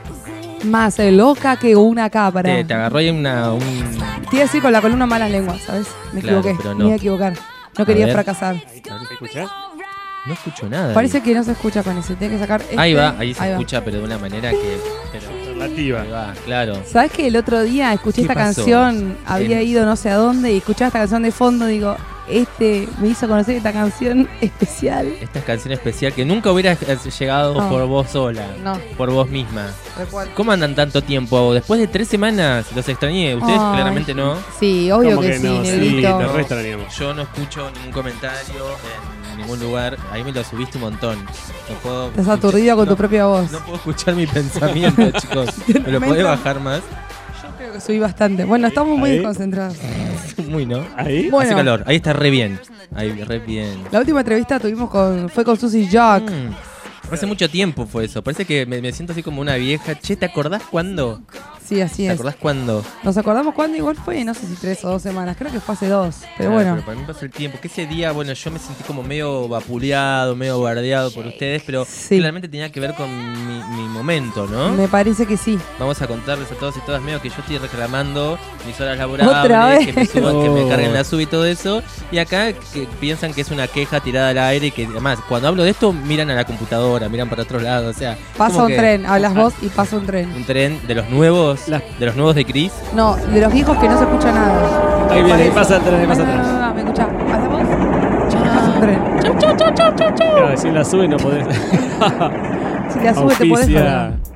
Más loca que una cabra. Te, te agarró ahí una, un... Te iba a decir con la columna Malas Lenguas, ¿sabes? Me Claro, equivoqué, pero me no. iba a equivocar. No A quería ver. fracasar. ¿Se escucha? No escucho nada. Parece que no se escucha con ese, tiene que sacar este. Ahí va, ahí se va. escucha, pero de una manera que... Pero, Relativa. ahí va, claro. ¿Sabes que el otro día escuché ¿Qué esta pasó? canción? Había El- ido no sé a dónde y escuchaba esta canción de fondo. Digo, este me hizo conocer esta canción especial. Esta canción especial que nunca hubiera llegado No. por vos sola. No. Por vos misma. Tal cual. ¿Cómo andan tanto tiempo? Después de tres semanas los extrañé. Ustedes Ay. claramente no. Sí, obvio ¿Cómo que, que sí, no? Sí, negrito. te re extrañamos. Yo no escucho ningún comentario en ningún lugar. Ahí me lo subiste un montón. No puedo Estás escuchar- aturdido con no- tu propia voz. No puedo escuchar mi pensamiento, chicos. ¿Me lo podés bajar más? Creo que subí bastante. Bueno, estamos muy Ahí. desconcentrados. Muy, ¿no? Ahí. Bueno. Hace calor. Ahí está re bien. Ahí, re bien. La última entrevista tuvimos con fue con Susy Jock. Mm. Hace mucho tiempo fue eso. Parece que me, me siento así como una vieja. Che, ¿te acordás cuándo? Sí, así ¿Te es. acordás cuándo? Nos acordamos cuándo igual fue, no sé si tres o dos semanas. Creo que fue hace dos. Pero Claro, bueno. Pero para mí pasa el tiempo. Que ese día, bueno, yo me sentí como medio vapuleado, medio bardeado por ustedes, pero Sí. claramente tenía que ver con mi, mi momento, ¿no? Me parece que sí. Vamos a contarles a todos y todas medio que yo estoy reclamando mis horas Otra laborables, que me, vez. suban, que me Oh. carguen la sub y todo eso. Y acá que piensan que es una queja tirada al aire y que además cuando hablo de esto miran a la computadora, miran para otro lado, o sea... Pasa como un que- tren, hablas vos y pasa un tren. Un tren de los nuevos, de los nuevos de Chris. No, de los viejos que no se escucha nada. Ahí viene, ahí pasa el tren, ahí pasa el No, tren. no, no, me escucha. ¿Hablas vos? Pasa un tren. Claro, si la sube no podés. Si la sube te podés Auspicia. joder.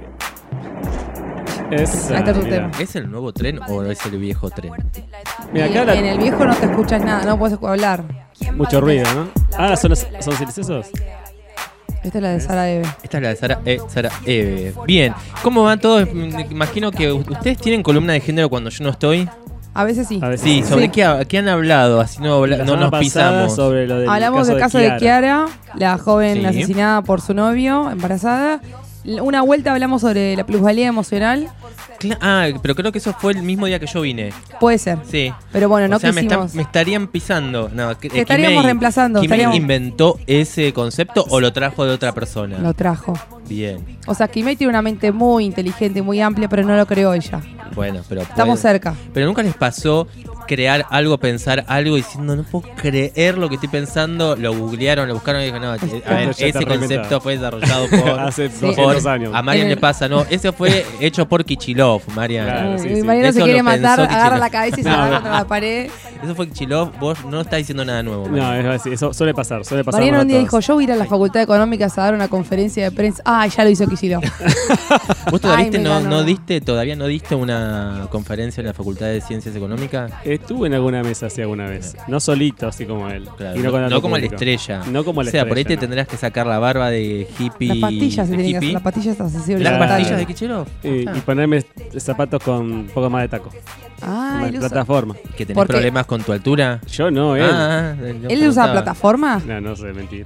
Esa, Ahí está tu mirá. tema. ¿Es el nuevo tren o es el viejo tren? Mira, Y acá la- en el viejo no te escuchas nada, no puedes hablar. mucho ruido, ¿no? Ah, son, son silenciosos. Esta es la de Sara Eve. Esta es la de Sara, eh, Sara Eve. Bien, ¿cómo van todos? Me imagino que u- ustedes tienen columna de género cuando yo no estoy. A veces sí. A veces Sí, sí. ¿sobre Sí. Qué, ha- qué han hablado? Así no, habla- La no semana nos pasada pisamos. sobre lo del Hablamos caso del caso de Kiara. Kiara, la joven Sí. asesinada por su novio, embarazada. Una vuelta hablamos sobre la plusvalía emocional. Cla- Ah, pero creo que eso fue el mismo día que yo vine. Puede ser. Sí. Pero bueno, no o sea, me, quisimos. están- me estarían pisando. No, que- Te eh, estaríamos Kimei- reemplazando, ¿Kimei estaríamos- inventó ese concepto o lo trajo de otra persona? Lo trajo. Bien. O sea, Kimei tiene una mente muy inteligente, muy amplia, pero no lo creó ella. Bueno, pero Estamos puede- cerca. Pero nunca les pasó crear algo, pensar algo diciendo no puedo creer lo que estoy pensando, lo googlearon, lo buscaron y dijeron, no, a ver, Ya está ese reinventado. concepto fue desarrollado por Hace por- doscientos años. A Marian En le el- pasa, no, ese fue hecho por Kichilov, Marian. Claro, sí, Eh, sí. Mariano se Eso quiere lo matar, pensó agarra Kichilov. la cabeza y se No, va no. contra la pared. Eso fue Kichilov, vos no estás diciendo nada nuevo. No, Marian. es así, eso suele pasar, suele pasar. Mariano a un día todos. dijo, yo voy a ir a la Facultad de Económicas a dar una conferencia de prensa. Ah, ya lo hizo Kicillof. ¿Vos todavía Ay, diste- me no, ganó. no diste, todavía no diste una conferencia en la Facultad de Ciencias Económicas? Estuve en alguna mesa así alguna vez. No solito, así como él. Claro, Y no, con no tanto como la público. estrella. No como la O sea, por ahí te estrella, no. tendrás que sacar la barba de hippie. Las pastillas se de tienen que hacer, hippie. las pastillas accesibles. ¿Las Claro. pastillas de Kichilov? Y, Ah. y ponerme zapatos con un poco más de taco. Ah, Más él de usa, plataforma. ¿Que tenés Porque- problemas con tu altura? Yo no, él. Ah, yo ¿Él usa preguntaba. plataforma? No, no sé, mentira.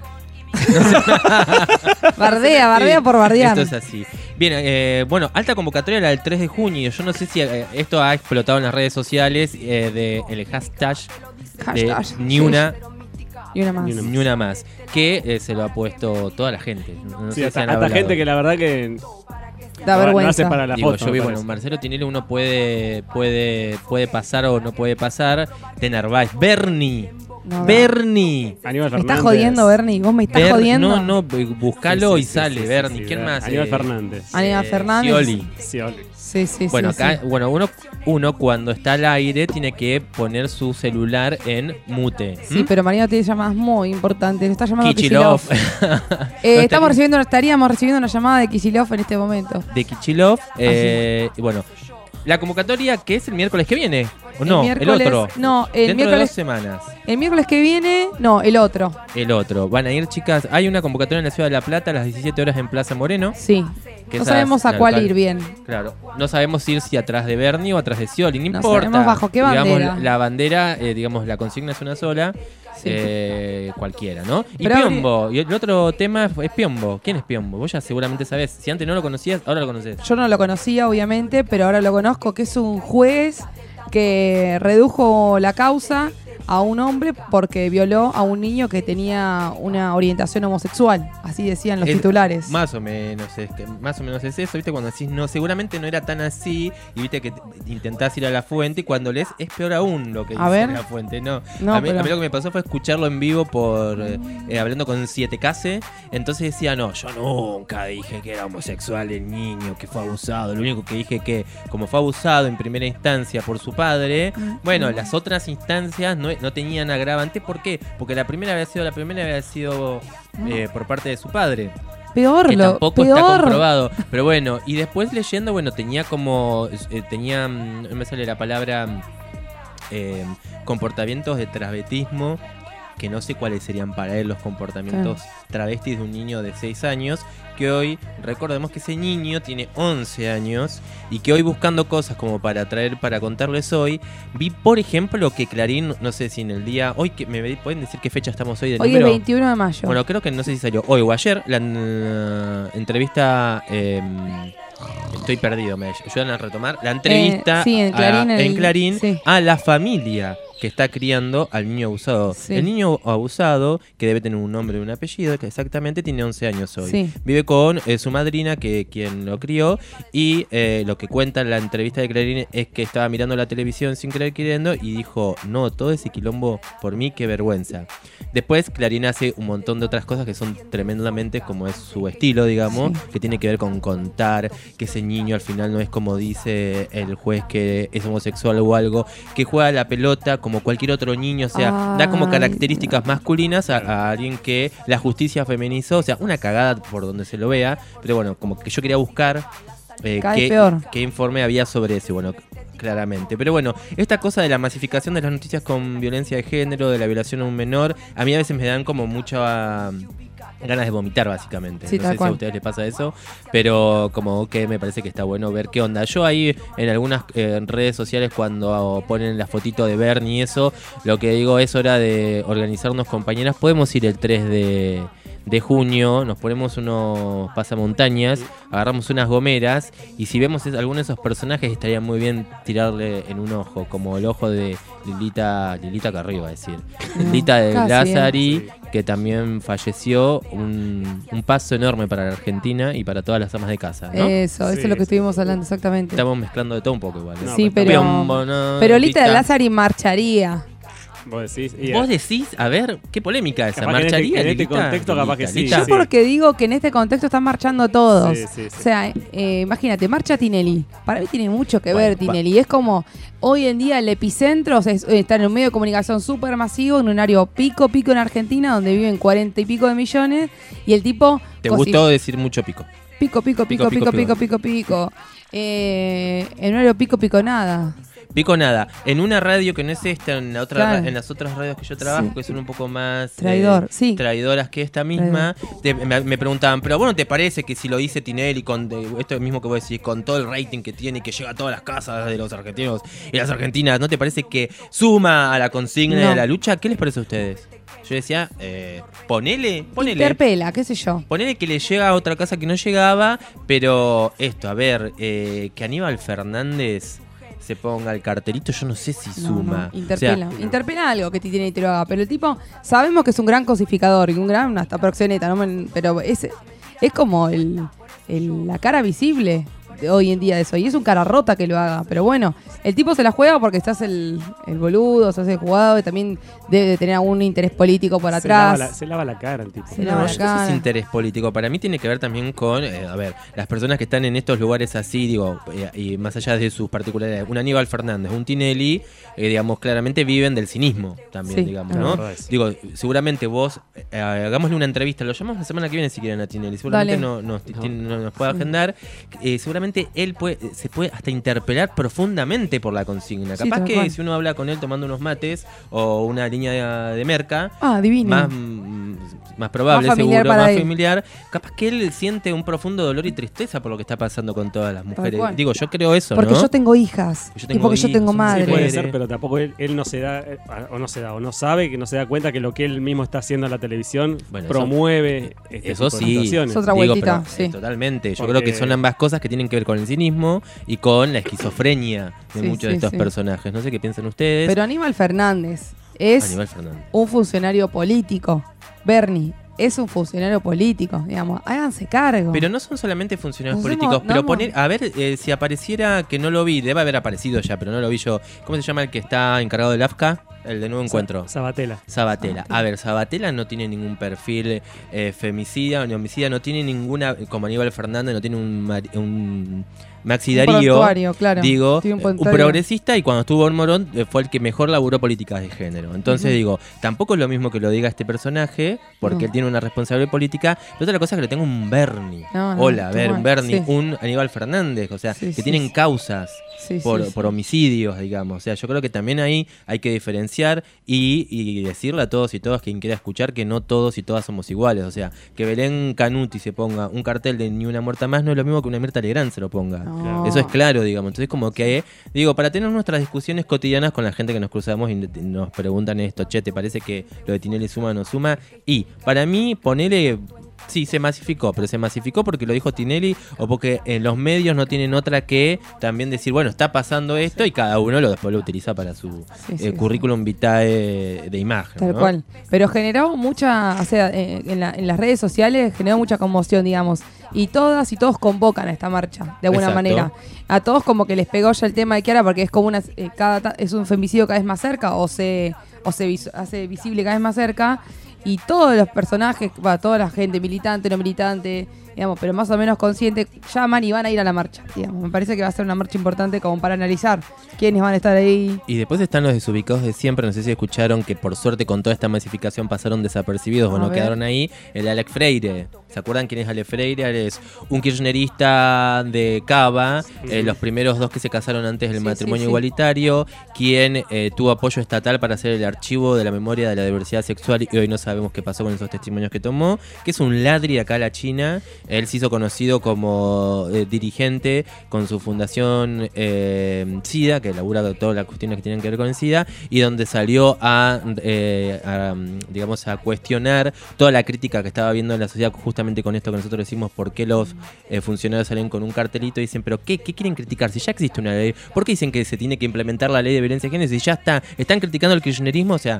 Bardea, bardea por bardear. Esto es así. Bien, eh, bueno, alta convocatoria la del tres de junio. Yo no sé si eh, esto ha explotado en las redes sociales eh, de el hashtag, de Hashtag, ni sí. una, Y una más. ni una más, que eh, se lo ha puesto toda la gente. No Sí, sé hasta, si han hasta hablado. gente que la verdad que Da no, no vergüenza. hace para la Digo, foto. yo vi, me bueno, parece. Marcelo Tinelli uno puede, puede, puede pasar o no puede pasar. De Narváez. Bernie. No, no. Bernie. Aníbal Me Fernández. estás jodiendo, Bernie. Vos me estás Ber- jodiendo. No, no, bu- buscalo Sí, y sí, sí, sale, sí, sí, Bernie. sí, ¿Quién Ber- más? Aníbal Eh, Fernández. Aníbal eh, Fernández. Scioli. Scioli. Sí, sí, Bueno, sí. acá, sí. bueno, uno, uno cuando está al aire tiene que poner su celular en mute. Sí, ¿Mm? pero Mariano tiene llamadas muy importantes. Le está llamando Kichilov. Kicillof. Eh, estamos recibiendo, estaríamos recibiendo una llamada de Kicillof en este momento. De Kichilov. Eh, y bueno, la convocatoria que es el miércoles que viene. ¿O no? El, miércoles- otro. no, el Dentro miércoles- de dos semanas. El miércoles que viene, no, el otro. El otro. Van a ir, chicas. Hay una convocatoria en la ciudad de La Plata a las diecisiete horas en Plaza Moreno. Sí. que No esa sabemos es a la cuál local. ir bien. Claro. No sabemos ir si atrás de Bernie o atrás de Scioli. No, No importa. sabemos bajo qué Digamos, bandera. la, la bandera, eh, digamos, la consigna es una sola. Sí. Eh, cualquiera, ¿no? Y Pero habría- Piombo. Y el otro tema es Piombo. ¿Quién es Piombo? Vos ya seguramente sabés. Si antes no lo conocías, ahora lo conocés. Yo no lo conocía, obviamente, pero ahora lo conozco, que es un juez que redujo la causa a un hombre porque violó a un niño que tenía una orientación homosexual. Así decían los Es- titulares. Más o menos, es que- más o menos es eso, ¿viste? Cuando decís, no, seguramente no era tan así, y viste que t- intentás ir a la fuente, y cuando lees es peor aún lo que A dice ver. la fuente, ¿no? No, a, mí, pero- a mí lo que me pasó fue escucharlo en vivo por eh, eh, hablando con siete K, entonces decía, no, yo nunca dije que era homosexual el niño, que fue abusado, lo único que dije que como fue abusado en primera instancia por su padre, bueno, las otras instancias no, no tenían agravante, ¿por qué? Porque la primera había sido, la primera había sido eh, por parte de su padre. Peor, Que lo, tampoco está peor. comprobado. Pero bueno, y después leyendo, bueno, tenía como. eh, tenía. mm, No me sale la palabra. mm, eh, comportamientos de travestismo. Que no sé cuáles serían para él los comportamientos travestis de un niño de seis años. Que hoy, recordemos que ese niño tiene once años. Y que hoy, buscando cosas como para traer, para contarles hoy, vi, por ejemplo, que Clarín, no sé si en el día. Hoy, que me pueden decir qué fecha estamos hoy de Hoy es número. veintiuno de mayo. Bueno, creo que no sé si salió hoy o ayer la eh, entrevista. eh, estoy perdido, me ayudan a retomar. La entrevista Eh, sí, en a- Clarín, en el- Clarín sí. a la familia que está criando al niño abusado. Sí. El niño abusado, que debe tener un nombre y un apellido, que exactamente tiene once años hoy. Sí. Vive con eh, su madrina, que quien lo crió, y eh, lo que cuenta en la entrevista de Clarín es que estaba mirando la televisión sin querer queriendo y dijo, no, todo ese quilombo por mí, qué vergüenza. Después Clarín hace un montón de otras cosas que son tremendamente como es su estilo, digamos, Sí. que tiene que ver con contar que ese niño al final no es como dice el juez que es homosexual o algo, que juega a la pelota como cualquier otro niño, o sea, da como Ay, características masculinas a, a alguien que la justicia feminizó, o sea, una cagada por donde se lo vea, pero bueno, como que yo quería buscar eh, Cada vez qué, peor. qué informe había sobre eso, bueno, claramente. Pero bueno, esta cosa de la masificación de las noticias con violencia de género, de la violación a un menor, a mí a veces me dan como mucha... ganas de vomitar, básicamente. Sí, no tal sé cual. si a ustedes les pasa eso, pero como que me parece que está bueno ver qué onda. Yo ahí en algunas eh, redes sociales cuando ponen la fotito de Bernie y eso, lo que digo es hora de organizarnos, compañeras. Podemos ir el tres de, de junio, nos ponemos unos pasamontañas, agarramos unas gomeras y si vemos es- alguno de esos personajes estaría muy bien tirarle en un ojo, como el ojo de Lilita, Lilita Carrillo, iba a decir. Lilita de casi, Lázari, que también falleció, un, un paso enorme para la Argentina y para todas las amas de casa, ¿no? Eso, eso es lo que estuvimos hablando exactamente. Estamos mezclando de todo un poco igual. ¿eh? Sí, pero, Piombo, no, pero Lita de Lita. Lázari marcharía. Vos decís. y- Vos decís, a ver, qué polémica esa. Capaz que en este- ¿Marcharía? en este Lilita? contexto capaz que sí, Lilita. Yo porque digo que en este contexto están marchando todos. Sí, sí, sí. O sea, eh, imagínate, marcha Tinelli. Para mí tiene mucho que Bueno, ver Tinelli. Es como hoy en día el epicentro o sea, es- está en un medio de comunicación súper masivo, en un área pico, pico en Argentina, donde viven cuarenta y pico de millones. Y el tipo... Te cosi- gustó decir mucho pico. Pico, pico, pico, Pico, pico, pico, pico, pico, pico. Eh, en un área pico, pico, nada. Pico nada. En una radio que no es esta, en, la otra, Claro. ra- en las otras radios que yo trabajo, Sí. que son un poco más eh, Traidor, sí. traidoras que esta misma, te- me, me preguntaban, pero ¿vos no te parece que si lo dice Tinelli con de- esto mismo que vos decís, con todo el rating que tiene y que llega a todas las casas de los argentinos y las argentinas, ¿no te parece que suma a la consigna No. de la lucha? ¿Qué les parece a ustedes? Yo decía, eh, ponele, ponele. Interpela, qué sé yo. Ponele que le llega a otra casa que no llegaba, pero esto, a ver, eh, que Aníbal Fernández se ponga el cartelito, yo no sé si No, suma. no, interpela. O sea, Interpela algo que Tinelli te lo haga. Pero el tipo, sabemos que es un gran cosificador y un gran hasta proxeneta, ¿no? Men- Pero es, es como el, el- la cara visible de hoy en día de eso. Y es un cara rota que lo haga. Pero bueno, el tipo se la juega porque estás el, el boludo, se hace el jugado y también debe de tener algún interés político por se atrás. lava la- se lava la cara el tipo. Se No, lava la yo no sé si cara. es interés político. Para mí tiene que ver también con, eh, a ver, las personas que están en estos lugares así, digo, eh, y más allá de sus particularidades, un Aníbal Fernández, un Tinelli, eh, digamos, claramente viven del cinismo también, Sí, digamos, es ¿no? verdad eso. Digo, seguramente vos, eh, hagámosle una entrevista, lo llamamos la semana que viene si quieren a Tinelli, seguramente Dale. no, nos, tiene- no nos puede agendar, eh, seguramente él puede, se puede hasta interpelar profundamente por la consigna. Sí, Capaz tal que cual. si uno habla con él tomando unos mates o una línea de, de merca, Ah, divino. más, mm, más probable, Más familiar seguro, para más él. familiar. Capaz que él siente un profundo dolor y tristeza por lo que está pasando con todas las mujeres. cual. Digo, yo creo eso, Porque ¿no? yo tengo hijas. Yo y tengo porque yo hijos, tengo sí, madre. Sí, puede Madre. ser, pero tampoco él, él no se da, eh, o no se da, o no sabe, que no se da cuenta que lo que él mismo está haciendo en la televisión Bueno, promueve este Eso tipo de sí, situaciones. Es otra digo, vueltita, pero, sí. eh, totalmente. Yo Porque- creo que son ambas cosas que tienen que ver con el cinismo y con la esquizofrenia de Sí, muchos sí, de estos sí. personajes. No sé qué piensan ustedes. Pero Aníbal Fernández es Aníbal Fernández. un funcionario político. Bernie es un funcionario político, digamos. Háganse cargo. Pero no son solamente funcionarios Nos hemos- políticos, no pero hemos- poner, a ver, eh, si apareciera, que no lo vi, debe haber aparecido ya, pero no lo vi yo. ¿Cómo se llama el que está encargado del A F C A? El de Nuevo Encuentro. Sabatella. Sabatella. A ver, Sabatella no tiene ningún perfil eh, femicida ni homicida, no tiene ninguna, como Aníbal Fernández, no tiene un, mari- un Maxi Un Darío, prontuario, claro. digo, Tiene un eh, un, prontuario. progresista, y cuando estuvo en Morón eh, fue el que mejor laburó políticas de género. Entonces Ujú. digo, tampoco es lo mismo que lo diga este personaje, porque No. él tiene una responsabilidad política, pero otra cosa es que lo tenga un Bernie. No, no, Hola, a ver, toma, un Bernie, sí. un Aníbal Fernández, o sea, Sí, que sí, tienen sí. causas Sí, por, sí, sí. por homicidios, digamos. O sea, yo creo que también ahí hay que diferenciar y, y decirle a todos y todas, quien quiera escuchar, que no todos y todas somos iguales. O sea, que Belén Canuti se ponga un cartel de Ni una muerta más no es lo mismo que una Mirta Legrand se lo ponga. No. Eso es claro, digamos. Entonces, como que, digo, para tener nuestras discusiones cotidianas con la gente que nos cruzamos y nos preguntan esto, che, ¿te parece que lo de Tinelli suma o no suma? Y para mí, ponele... Sí, se masificó, pero se masificó porque lo dijo Tinelli o porque en los medios no tienen otra que también decir, bueno, está pasando esto y cada uno lo después lo utiliza para su Sí, eh, sí, currículum vitae de imagen. Tal ¿no? cual. Pero generó mucha, o sea, eh, en, la- en las redes sociales generó mucha conmoción, digamos. Y todas y todos convocan a esta marcha, de alguna Exacto. manera. A todos como que les pegó ya el tema de Kiara porque es como una, eh, cada ta- es un femicidio cada vez más cerca o se, o se vis- hace visible cada vez más cerca. y todos los personajes, va, toda la gente, militante, no militante, digamos, pero más o menos consciente, llaman y van a ir a la marcha, digamos. Me parece que va a ser una marcha importante como para analizar quiénes van a estar ahí. Y después están los desubicados de siempre, no sé si escucharon que por suerte con toda esta masificación pasaron desapercibidos A o no ver. quedaron ahí, el Alex Freire. ¿Se acuerdan quién es Alex Freire? Es un kirchnerista de Cava, eh, los primeros dos que se casaron antes del Sí, matrimonio sí, sí. igualitario, quien eh, tuvo apoyo estatal para hacer el archivo de la memoria de la diversidad sexual y hoy no sabemos qué pasó con esos testimonios que tomó, que es un ladri acá a la China. Él se hizo conocido como eh, dirigente con su fundación eh, SIDA, que labura de todas las cuestiones que tienen que ver con el SIDA, y donde salió a, eh, a, digamos, a cuestionar toda la crítica que estaba viendo en la sociedad justamente con esto que nosotros decimos, por qué los eh, funcionarios salen con un cartelito y dicen, pero ¿qué, ¿qué quieren criticar? Si ya existe una ley, ¿por qué dicen que se tiene que implementar la ley de violencia de género? Si ya está, están criticando el kirchnerismo, o sea,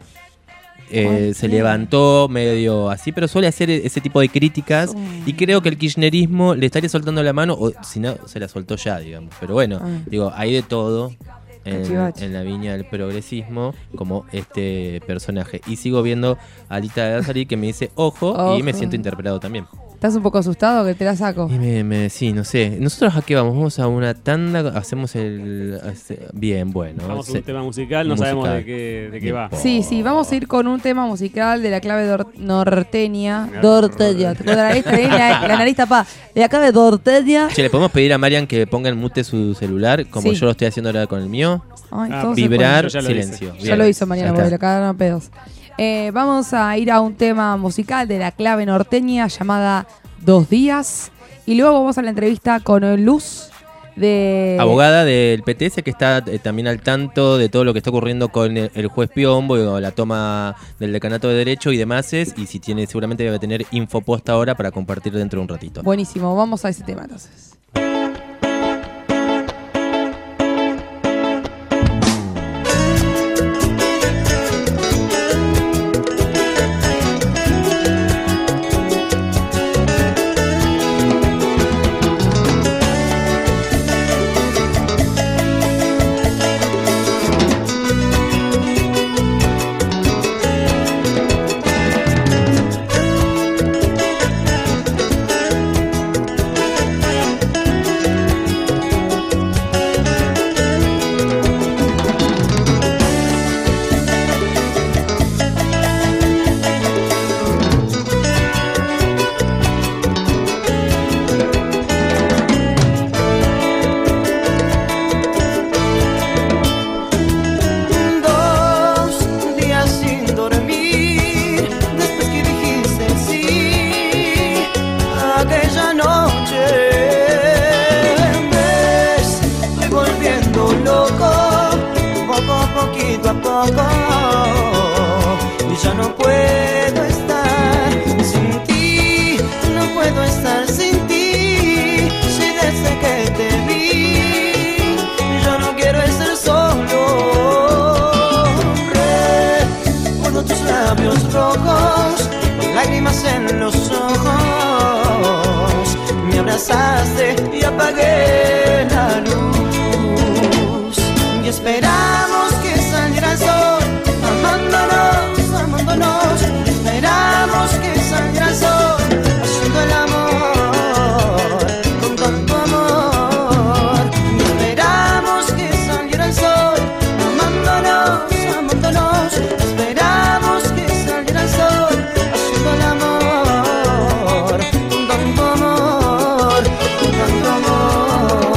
eh, se levantó medio así, pero suele hacer ese tipo de críticas y creo que el kirchnerismo le estaría soltando la mano, o si no, se la soltó ya, digamos. Pero bueno, Ah. digo, hay de todo. En, Cachivache. en la viña del progresismo, como este personaje. Y sigo viendo a Alita de Azari que me dice ojo, y me Ojo. siento interpelado también. ¿Estás un poco asustado que te la saco? Y me, me- sí, no sé. ¿Nosotros a qué vamos? Vamos a una tanda, hacemos el... hace- bien, bueno. Vamos a se- un tema musical, no musical. sabemos de qué, de qué va. Sí, sí, vamos a ir con un tema musical de la clave dor- norteña. Dorteña. ¿Te acuerdas de la nariz? La, la nariz tapada. De la clave dorteña. Che, ¿le podemos pedir a Marian que ponga en mute su celular, como Sí. yo lo estoy haciendo ahora con el mío? Ay, todo se Vibrar, puede. Yo ya lo silencio. hice. Bien. Ya lo hizo Mariana, Ya porque está. le cagaron a pedos. Eh, vamos a ir a un tema musical de la clave norteña llamada Dos Días. Y luego vamos a la entrevista con Luz de... Abogada del P T S que está eh, también al tanto de todo lo que está ocurriendo con el, el juez Piombo, o la toma del decanato de Derecho y demás. Y si tiene, seguramente debe tener info posta ahora para compartir dentro de un ratito. Buenísimo, vamos a ese tema entonces. Dos días sin dormir, después que dijiste sí, aquella noche. Ves, voy volviendo loco, poco a poquito a poco, y ya no puedo estar sin ti, no puedo estar sin ti, si desde que te vi, yo no quiero estar solo. Recuerdo tus labios rojos, con lágrimas en los ojos, me abrazaste y apagué la luz, y esperamos que saliera el sol, amándonos, amándonos, esperamos que saliera el sol, haciendo el amor, con tanto amor, y esperamos que saliera el sol, amándonos, amándonos, esperamos que saliera el sol, haciendo el amor, con tanto amor, con tanto amor.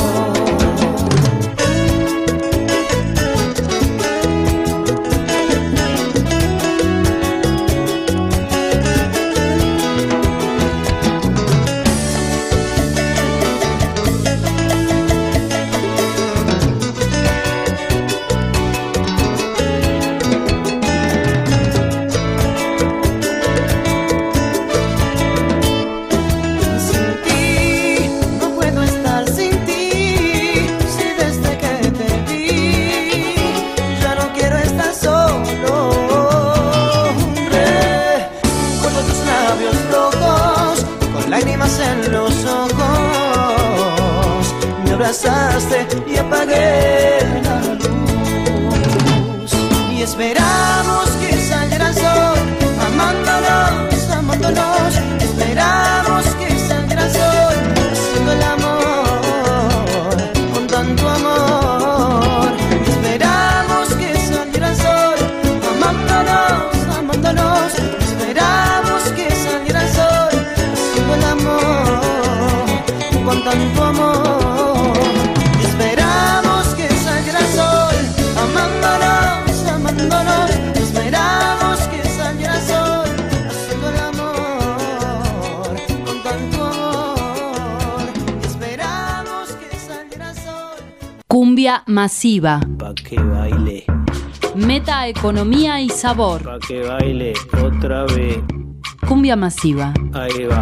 Sin ti, no puedo estar sin ti, si desde que te vi, ya no quiero estar solo. Recuerdo tus labios rojos, con lágrimas en los ojos, me abrazaste y apagué la luz, y esperamos que saliera el sol, amándonos, amándonos. Esperamos que salga el sol, haciendo el amor con tanto amor. Esperamos que salga el sol, amándonos, amándonos. Esperamos que salga el sol, haciendo el amor con tanto amor. Esperamos que salga el sol, amándonos, amándonos. Esperamos que salga el sol, haciendo el amor con tanto amor. Esperamos que salga el sol. Cumbia masiva. Pa' que baile, Meta economía y sabor. pa' que baile otra vez. Cumbia masiva. Ahí va.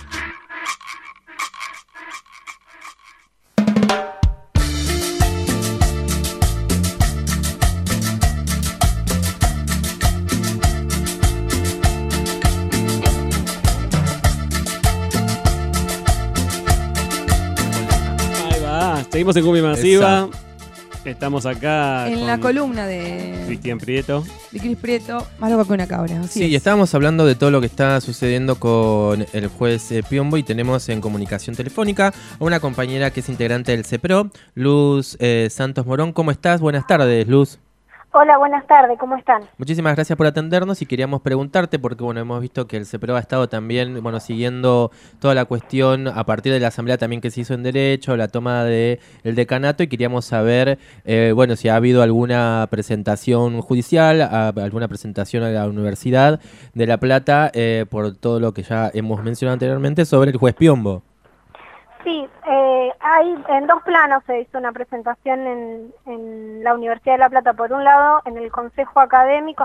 Ahí va. Seguimos en Cumbia Masiva. Estamos acá En con la columna de, Cristian Prieto. de Cris Prieto, más loco que una cabra. Así Sí, y es. estábamos hablando de todo lo que está sucediendo con el juez eh, Piombo y tenemos en comunicación telefónica a una compañera que es integrante del CEPRO, Luz eh, Santos Morón. ¿Cómo estás? Buenas tardes, Luz. Hola, buenas tardes, ¿cómo están? Muchísimas gracias por atendernos y queríamos preguntarte, porque bueno, hemos visto que el CEPRO ha estado también, bueno, siguiendo toda la cuestión a partir de la asamblea también que se hizo en Derecho, la toma del decanato, y queríamos saber, eh, bueno, si ha habido alguna presentación judicial, a- alguna presentación a la Universidad de La Plata, eh, por todo lo que ya hemos mencionado anteriormente sobre el juez Piombo. Sí, eh, hay en dos planos se hizo una presentación en, en la Universidad de La Plata. Por un lado, en el Consejo Académico,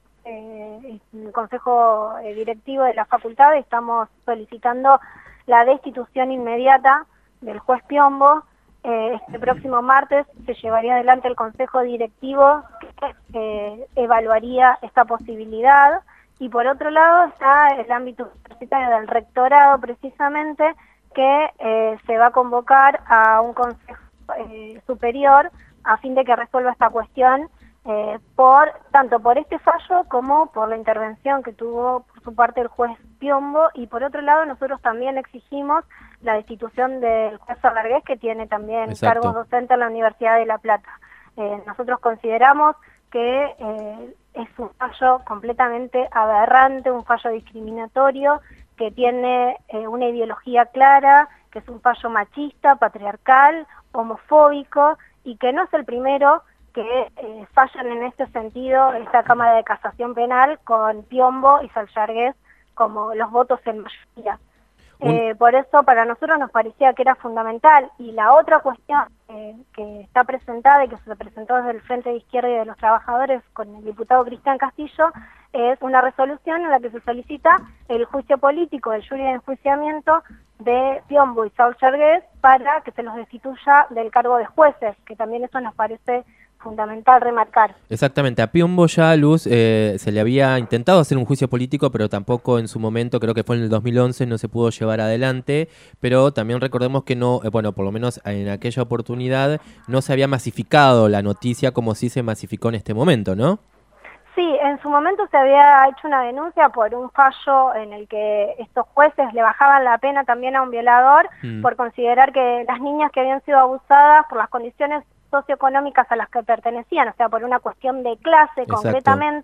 eh, en el Consejo eh, Directivo de la Facultad, estamos solicitando la destitución inmediata del juez Piombo. Eh, este próximo martes se llevaría adelante el Consejo Directivo que eh, evaluaría esta posibilidad. Y por otro lado está el ámbito universitario del rectorado, precisamente, que eh, se va a convocar a un consejo eh, superior a fin de que resuelva esta cuestión, eh, por tanto por este fallo como por la intervención que tuvo por su parte el juez Piombo. Y por otro lado nosotros también exigimos la destitución del juez Salargués, que tiene también Exacto. cargos docentes en la Universidad de La Plata. Eh, nosotros consideramos que eh, es un fallo completamente aberrante, un fallo discriminatorio, que tiene eh, una ideología clara, que es un fallo machista, patriarcal, homofóbico, y que no es el primero que eh, fallan en este sentido esta Cámara de Casación Penal con Piombo y Salargués como los votos en mayoría. Un- Eh, por eso para nosotros nos parecía que era fundamental. Y la otra cuestión eh, que está presentada y que se presentó desde el Frente de Izquierda y de los Trabajadores con el diputado Cristian Castillo es una resolución en la que se solicita el juicio político, el jury de enjuiciamiento de Piombo y Salargués para que se los destituya del cargo de jueces, que también eso nos parece fundamental remarcar. Exactamente, a Piombo ya, Luz, eh, se le había intentado hacer un juicio político, pero tampoco en su momento, creo que fue en el dos mil once, no se pudo llevar adelante, pero también recordemos que no, eh, bueno, por lo menos en aquella oportunidad no se había masificado la noticia como sí se masificó en este momento, ¿no? Sí, en su momento se había hecho una denuncia por un fallo en el que estos jueces le bajaban la pena también a un violador Mm. por considerar que las niñas que habían sido abusadas por las condiciones socioeconómicas a las que pertenecían, o sea, por una cuestión de clase Exacto. concretamente,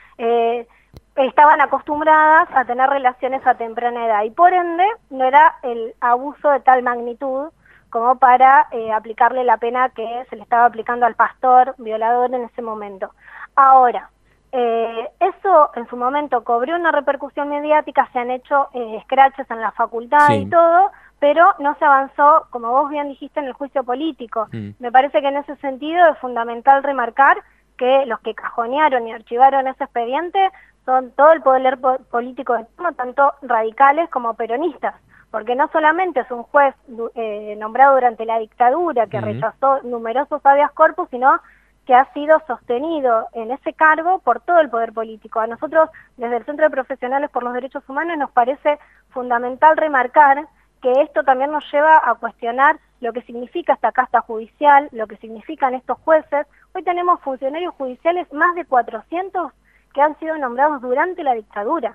eh, estaban acostumbradas a tener relaciones a temprana edad y por ende no era el abuso de tal magnitud como para eh, aplicarle la pena que se le estaba aplicando al pastor violador en ese momento. Ahora, Eh, eso en su momento cobró una repercusión mediática, se han hecho eh, scratches en la facultad Sí. y todo, pero no se avanzó, como vos bien dijiste, en el juicio político. Mm. Me parece que en ese sentido es fundamental remarcar que los que cajonearon y archivaron ese expediente son todo el poder po- político de turno, tanto radicales como peronistas, porque no solamente es un juez du- eh, nombrado durante la dictadura que Ujú. rechazó numerosos habeas corpus, sino que ha sido sostenido en ese cargo por todo el poder político. A nosotros, desde el Centro de Profesionales por los Derechos Humanos, nos parece fundamental remarcar que esto también nos lleva a cuestionar lo que significa esta casta judicial, lo que significan estos jueces. Hoy tenemos funcionarios judiciales, más de cuatrocientos, que han sido nombrados durante la dictadura.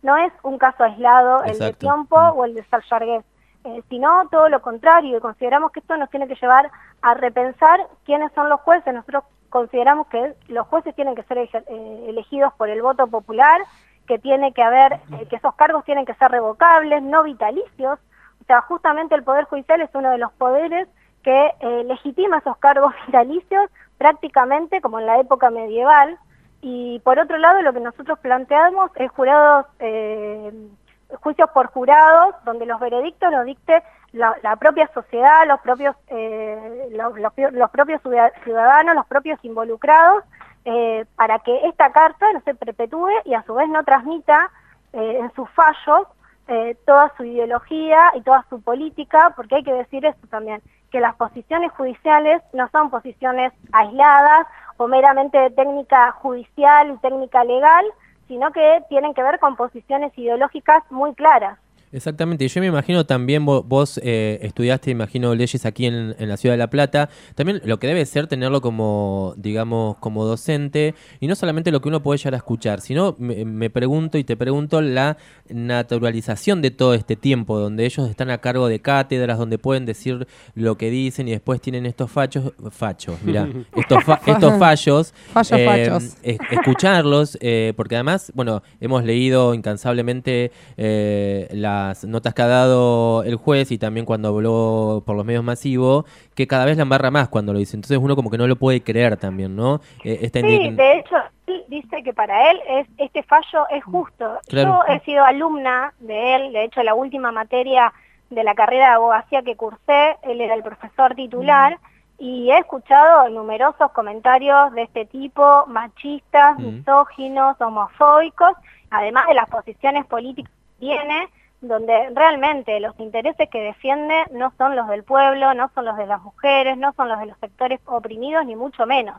no es un caso aislado el de Exacto. Tiempo o el de Sarjargués, eh, sino todo lo contrario, y consideramos que esto nos tiene que llevar a repensar quiénes son los jueces. Nosotros consideramos que los jueces tienen que ser eje- eh, elegidos por el voto popular, que tiene que haber, eh, que esos cargos tienen que ser revocables, no vitalicios. O sea, justamente el Poder Judicial es uno de los poderes que eh, legitima esos cargos vitalicios prácticamente como en la época medieval. Y por otro lado, lo que nosotros planteamos es jurados, eh, juicios por jurados, donde los veredictos los dicte la, la propia sociedad, los propios, eh, los, los, los propios ciudadanos, los propios involucrados, eh, para que esta carta no se perpetúe y a su vez no transmita eh, en sus fallos eh, toda su ideología y toda su política, porque hay que decir esto también, que las posiciones judiciales no son posiciones aisladas o meramente de técnica judicial y técnica legal, sino que tienen que ver con posiciones ideológicas muy claras. Exactamente, y yo me imagino también vos, vos eh, estudiaste, imagino, leyes aquí en, en la ciudad de La Plata, también lo que debe ser tenerlo como, digamos, como docente, y no solamente lo que uno puede llegar a escuchar, sino me, me pregunto y te pregunto la naturalización de todo este tiempo, donde ellos están a cargo de cátedras, donde pueden decir lo que dicen y después tienen estos fachos, fachos, mirá, estos, fa, estos fallos, Fallos, eh, fachos. es- escucharlos, eh, porque además, bueno, hemos leído incansablemente eh, la las notas que ha dado el juez y también cuando habló por los medios masivos, que cada vez la embarra más cuando lo dice. Entonces uno como que no lo puede creer también, ¿no? Eh, esta Sí, indign- de hecho, él dice que para él es este fallo es justo. Claro. Yo he sido alumna de él, de hecho la última materia de la carrera de abogacía que cursé, él era el profesor titular, y he escuchado numerosos comentarios de este tipo, machistas, Mm. misóginos, homofóbicos, además de las posiciones políticas que tiene, donde realmente los intereses que defiende no son los del pueblo, no son los de las mujeres, no son los de los sectores oprimidos, ni mucho menos.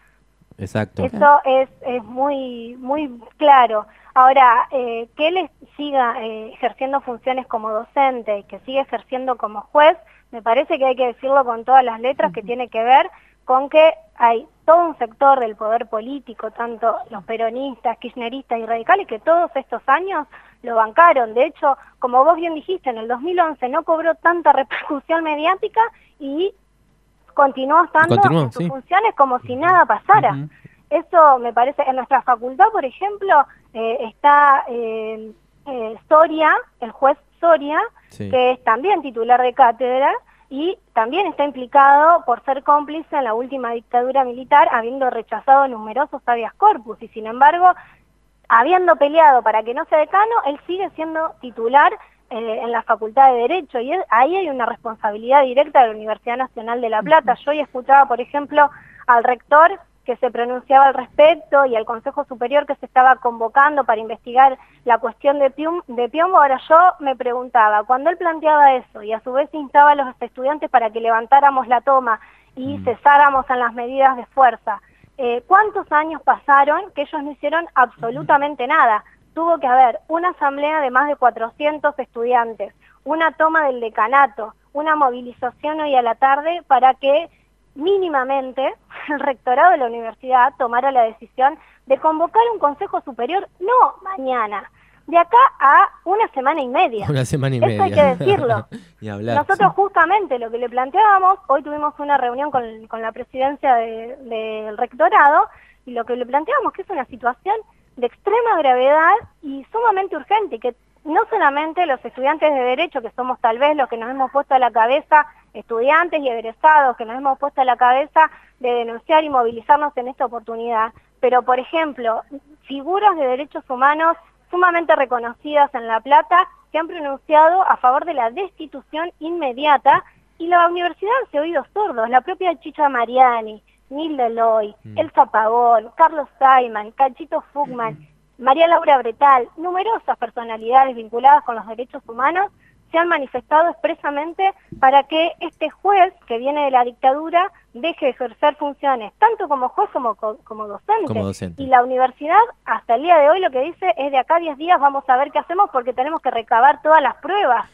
Exacto. Eso es, es muy muy claro. Ahora, eh, que él siga eh, ejerciendo funciones como docente y que siga ejerciendo como juez, me parece que hay que decirlo con todas las letras, que tiene que ver con que hay todo un sector del poder político, tanto los peronistas, kirchneristas y radicales, que todos estos años lo bancaron. De hecho, como vos bien dijiste, en el dos mil once no cobró tanta repercusión mediática y continuó estando Continuó, en sus sí. funciones como si nada pasara. Eso me parece, en nuestra facultad, por ejemplo, eh, está eh, eh, Soria, el juez Soria, Sí. que es también titular de cátedra y también está implicado por ser cómplice en la última dictadura militar, habiendo rechazado numerosos habeas corpus, y sin embargo, habiendo peleado para que no sea decano, él sigue siendo titular eh, en la Facultad de Derecho, y es- ahí hay una responsabilidad directa de la Universidad Nacional de La Plata. Yo hoy escuchaba, por ejemplo, al rector que se pronunciaba al respecto y al Consejo Superior que se estaba convocando para investigar la cuestión de, Pium- de Piombo. Ahora yo me preguntaba, cuando él planteaba eso y a su vez instaba a los estudiantes para que levantáramos la toma y cesáramos en las medidas de fuerza, eh, ¿cuántos años pasaron que ellos no hicieron absolutamente nada? Tuvo que haber una asamblea de más de cuatrocientos estudiantes, una toma del decanato, una movilización hoy a la tarde para que mínimamente el rectorado de la universidad tomara la decisión de convocar un consejo superior, no mañana, de acá a una semana y media. Una semana y Eso media. hay que decirlo. Ni hablar. Nosotros justamente lo que le planteábamos, hoy tuvimos una reunión con, con la presidencia de- del rectorado, y lo que le planteábamos que es una situación de extrema gravedad y sumamente urgente, que no solamente los estudiantes de Derecho, que somos tal vez los que nos hemos puesto a la cabeza, estudiantes y egresados, que nos hemos puesto a la cabeza de denunciar y movilizarnos en esta oportunidad, pero por ejemplo, figuras de derechos humanos sumamente reconocidas en La Plata que han pronunciado a favor de la destitución inmediata, y la universidad se ha oído sordos. La propia Chicha Mariani, Nilda Eloy, Elsa Pagón, Carlos Saiman, Cachito Fugman, María Laura Bretal, numerosas personalidades vinculadas con los derechos humanos se han manifestado expresamente para que este juez que viene de la dictadura deje de ejercer funciones, tanto como juez como, co- como docente. Como docente. Y la universidad, hasta el día de hoy, lo que dice es de acá a diez días vamos a ver qué hacemos porque tenemos que recabar todas las pruebas.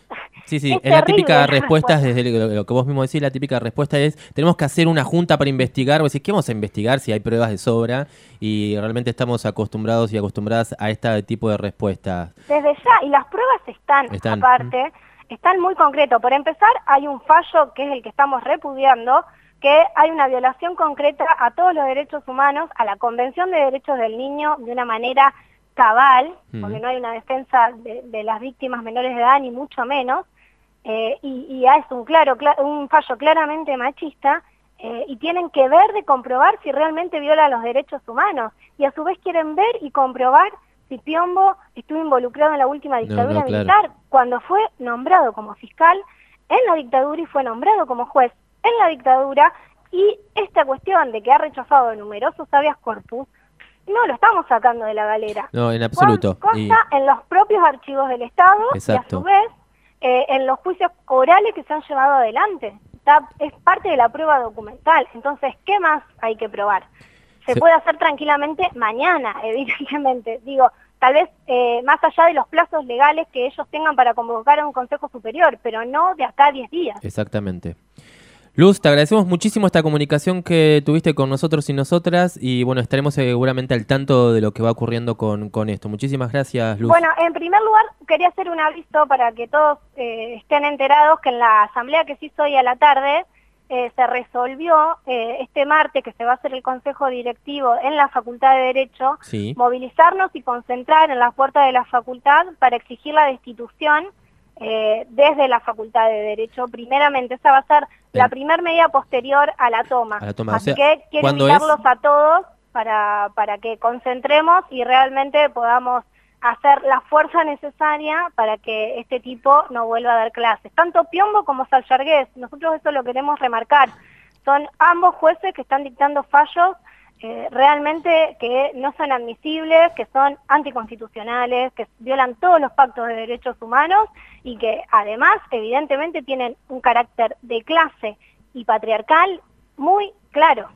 Sí, sí, Es es la terrible típica la respuesta, respuesta. desde lo, lo que vos mismo decís, la típica respuesta es, tenemos que hacer una junta para investigar. Vos decís, ¿qué vamos a investigar si hay pruebas de sobra? Y realmente estamos acostumbrados y acostumbradas a este tipo de respuestas. Desde ya, y las pruebas están, Están. aparte, están muy concretos. Por empezar, hay un fallo que es el que estamos repudiando, que hay una violación concreta a todos los derechos humanos, a la Convención de Derechos del Niño, de una manera cabal, Mm. porque no hay una defensa de, de las víctimas menores de edad, ni mucho menos, eh, y, y es un, claro, cla- un fallo claramente machista, eh, y tienen que ver de comprobar si realmente viola los derechos humanos, y a su vez quieren ver y comprobar si Piombo estuvo involucrado en la última dictadura no, claro. militar, cuando fue nombrado como fiscal en la dictadura y fue nombrado como juez en la dictadura, y esta cuestión de que ha rechazado numerosos habeas corpus, no lo estamos sacando de la galera. No, en absoluto. Consta Y- en los propios archivos del Estado y a Exacto. su vez eh, en los juicios orales que se han llevado adelante. Está- es parte de la prueba documental. Entonces, ¿qué más hay que probar? Se Se- puede hacer tranquilamente mañana, evidentemente. Digo, tal vez eh, más allá de los plazos legales que ellos tengan para convocar a un Consejo Superior, pero no de acá a diez días. Exactamente. Luz, te agradecemos muchísimo esta comunicación que tuviste con nosotros y nosotras y bueno, estaremos seguramente al tanto de lo que va ocurriendo con, con esto. Muchísimas gracias, Luz. Bueno, en primer lugar, quería hacer un aviso para que todos eh, estén enterados que en la asamblea que se hizo hoy a la tarde eh, se resolvió eh, este martes que se va a hacer el Consejo Directivo en la Facultad de Derecho, Sí. movilizarnos y concentrar en las puertas de la facultad para exigir la destitución eh, desde la Facultad de Derecho. Primeramente, esa va a ser la primer medida posterior a la toma. A la toma, o Así sea, que quiero ¿cuándo invitarlos es? a todos para, para que concentremos y realmente podamos hacer la fuerza necesaria para que este tipo no vuelva a dar clases. Tanto Piombo como Sallargués, nosotros eso lo queremos remarcar. Son ambos jueces que están dictando fallos eh, realmente que no son admisibles, que son anticonstitucionales, que violan todos los pactos de derechos humanos y que además evidentemente tienen un carácter de clase y patriarcal muy claro.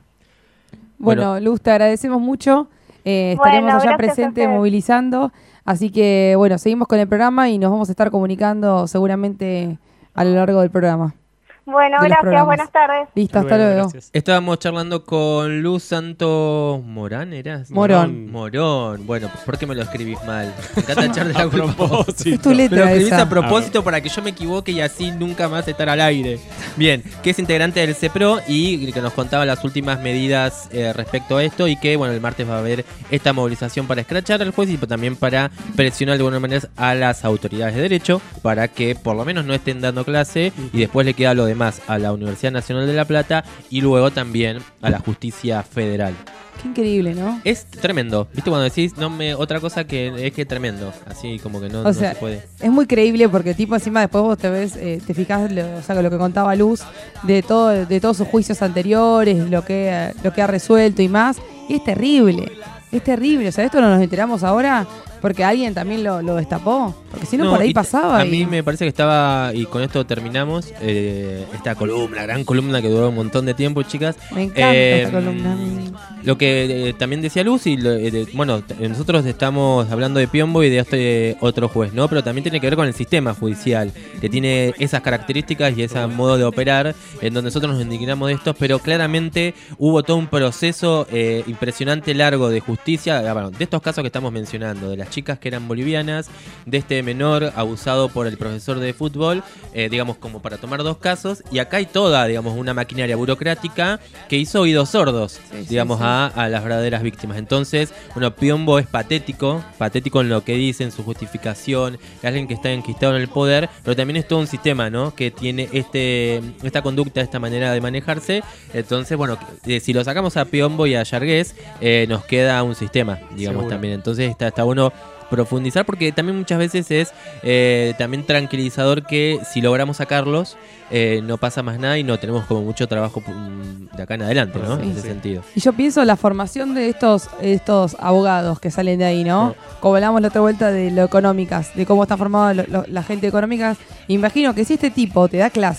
Bueno, Luz, te agradecemos mucho. Eh, Bueno, estaremos allá gracias a presentes ustedes. movilizando. Así que, bueno, seguimos con el programa y nos vamos a estar comunicando seguramente a lo largo del programa. Bueno, de los gracias, programas. buenas tardes. Listo, hasta luego. Estábamos charlando con Luz Santos Morán, ¿era? Morón. Morón. Bueno, ¿por qué me lo escribís mal? Me encanta echarle la A culpa. propósito. Es tu letra Me lo escribís esa. a propósito para que yo me equivoque y así nunca más estar al aire. Bien, que es integrante del CEPRO y que nos contaba las últimas medidas eh, respecto a esto y que, bueno, el martes va a haber esta movilización para escrachar al juez y también para presionar de alguna manera a las autoridades de derecho para que por lo menos no estén dando clase y después le queda lo demás a la Universidad Nacional de La Plata y luego también a la Justicia Federal. Qué increíble, ¿no? Es tremendo, ¿viste? Cuando decís, no me, otra cosa que es que tremendo, así como que no, O no sea, se puede. es muy creíble porque tipo encima después vos te ves, eh, te fijas, lo, o sea, lo que contaba Luz de todo, de todos sus juicios anteriores, lo que, lo que ha resuelto y más, y es terrible, es terrible. O sea, esto no nos enteramos ahora porque alguien también lo, lo destapó, porque si no, por ahí y t- pasaba. A y- mí me parece que estaba, y con esto terminamos, eh, esta columna, gran columna que duró un montón de tiempo, chicas. Me encanta Eh, esta columna. Lo que eh, también decía Luz, y lo- eh, de- bueno, t- nosotros estamos hablando de Piombo y de este otro juez, ¿no? Pero también tiene que ver con el sistema judicial, que tiene esas características y ese modo de operar, en donde nosotros nos indignamos de estos, pero claramente hubo todo un proceso eh, impresionante, largo de justicia, ah, bueno, de estos casos que estamos mencionando, de las chicas que eran bolivianas, de este menor abusado por el profesor de fútbol, eh, digamos, como para tomar dos casos, y acá hay toda, digamos, una maquinaria burocrática que hizo oídos sordos, digamos, sí. A, a las verdaderas víctimas. Entonces, bueno, Piombo es patético, patético en lo que dice, en su justificación, es alguien que está enquistado en el poder, pero también es todo un sistema, ¿no? Que tiene este esta conducta, esta manera de manejarse. Entonces, bueno, eh, si lo sacamos a Piombo y a Yargués, eh, nos queda un sistema, digamos, Seguro. también. Entonces, está, está bueno profundizar porque también muchas veces es eh, también tranquilizador que si logramos sacarlos eh, no pasa más nada y no tenemos como mucho trabajo mm, de acá en adelante, ¿no? Sí, en ese sí. sentido. Y yo pienso la formación de estos, estos abogados que salen de ahí, ¿no? Como hablamos la otra vuelta de lo económicas, de cómo está formada lo- lo- la gente económica. Imagino que si este tipo te da clase,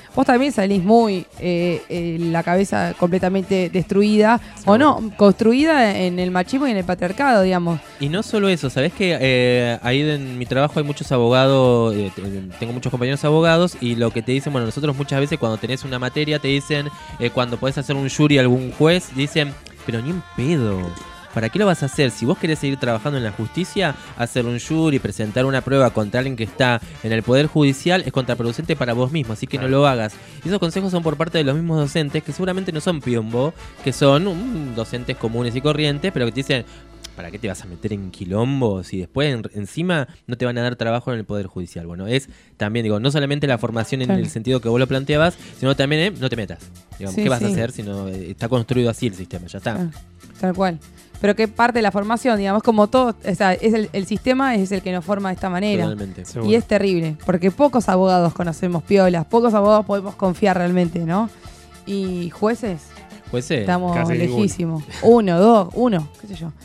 vos también salís muy eh, eh, la cabeza completamente destruida, o no, construida en el machismo y en el patriarcado, digamos. Y no solo eso, ¿sabés que eh, ahí en mi trabajo hay muchos abogados, eh, tengo muchos compañeros abogados, y lo que te dicen, bueno, nosotros muchas veces cuando tenés una materia te dicen, eh, cuando podés hacer un jury a algún juez, dicen, pero ni en pedo. ¿Para qué lo vas a hacer? Si vos querés seguir trabajando en la justicia, hacer un jury, presentar una prueba contra alguien que está en el Poder Judicial es contraproducente para vos mismo, así que claro, no lo hagas. Y esos consejos son por parte de los mismos docentes, que seguramente no son piombo, que son um, docentes comunes y corrientes, pero que te dicen, ¿para qué te vas a meter en quilombo si después en, encima no te van a dar trabajo en el Poder Judicial? Bueno, es también, digo, no solamente la formación en claro, el sentido que vos lo planteabas, sino también, eh, no te metas. Digamos, sí, ¿qué vas sí. a hacer si no eh, está construido así el sistema? Ya está. Ah, tal cual. Pero que parte de la formación, digamos, como todo, o sea, es el, el sistema es el que nos forma de esta manera. Totalmente. Y es terrible, porque pocos abogados conocemos piolas, pocos abogados podemos confiar realmente, ¿no? Y jueces, jueces estamos lejísimos. Uno, dos, uno, qué sé yo.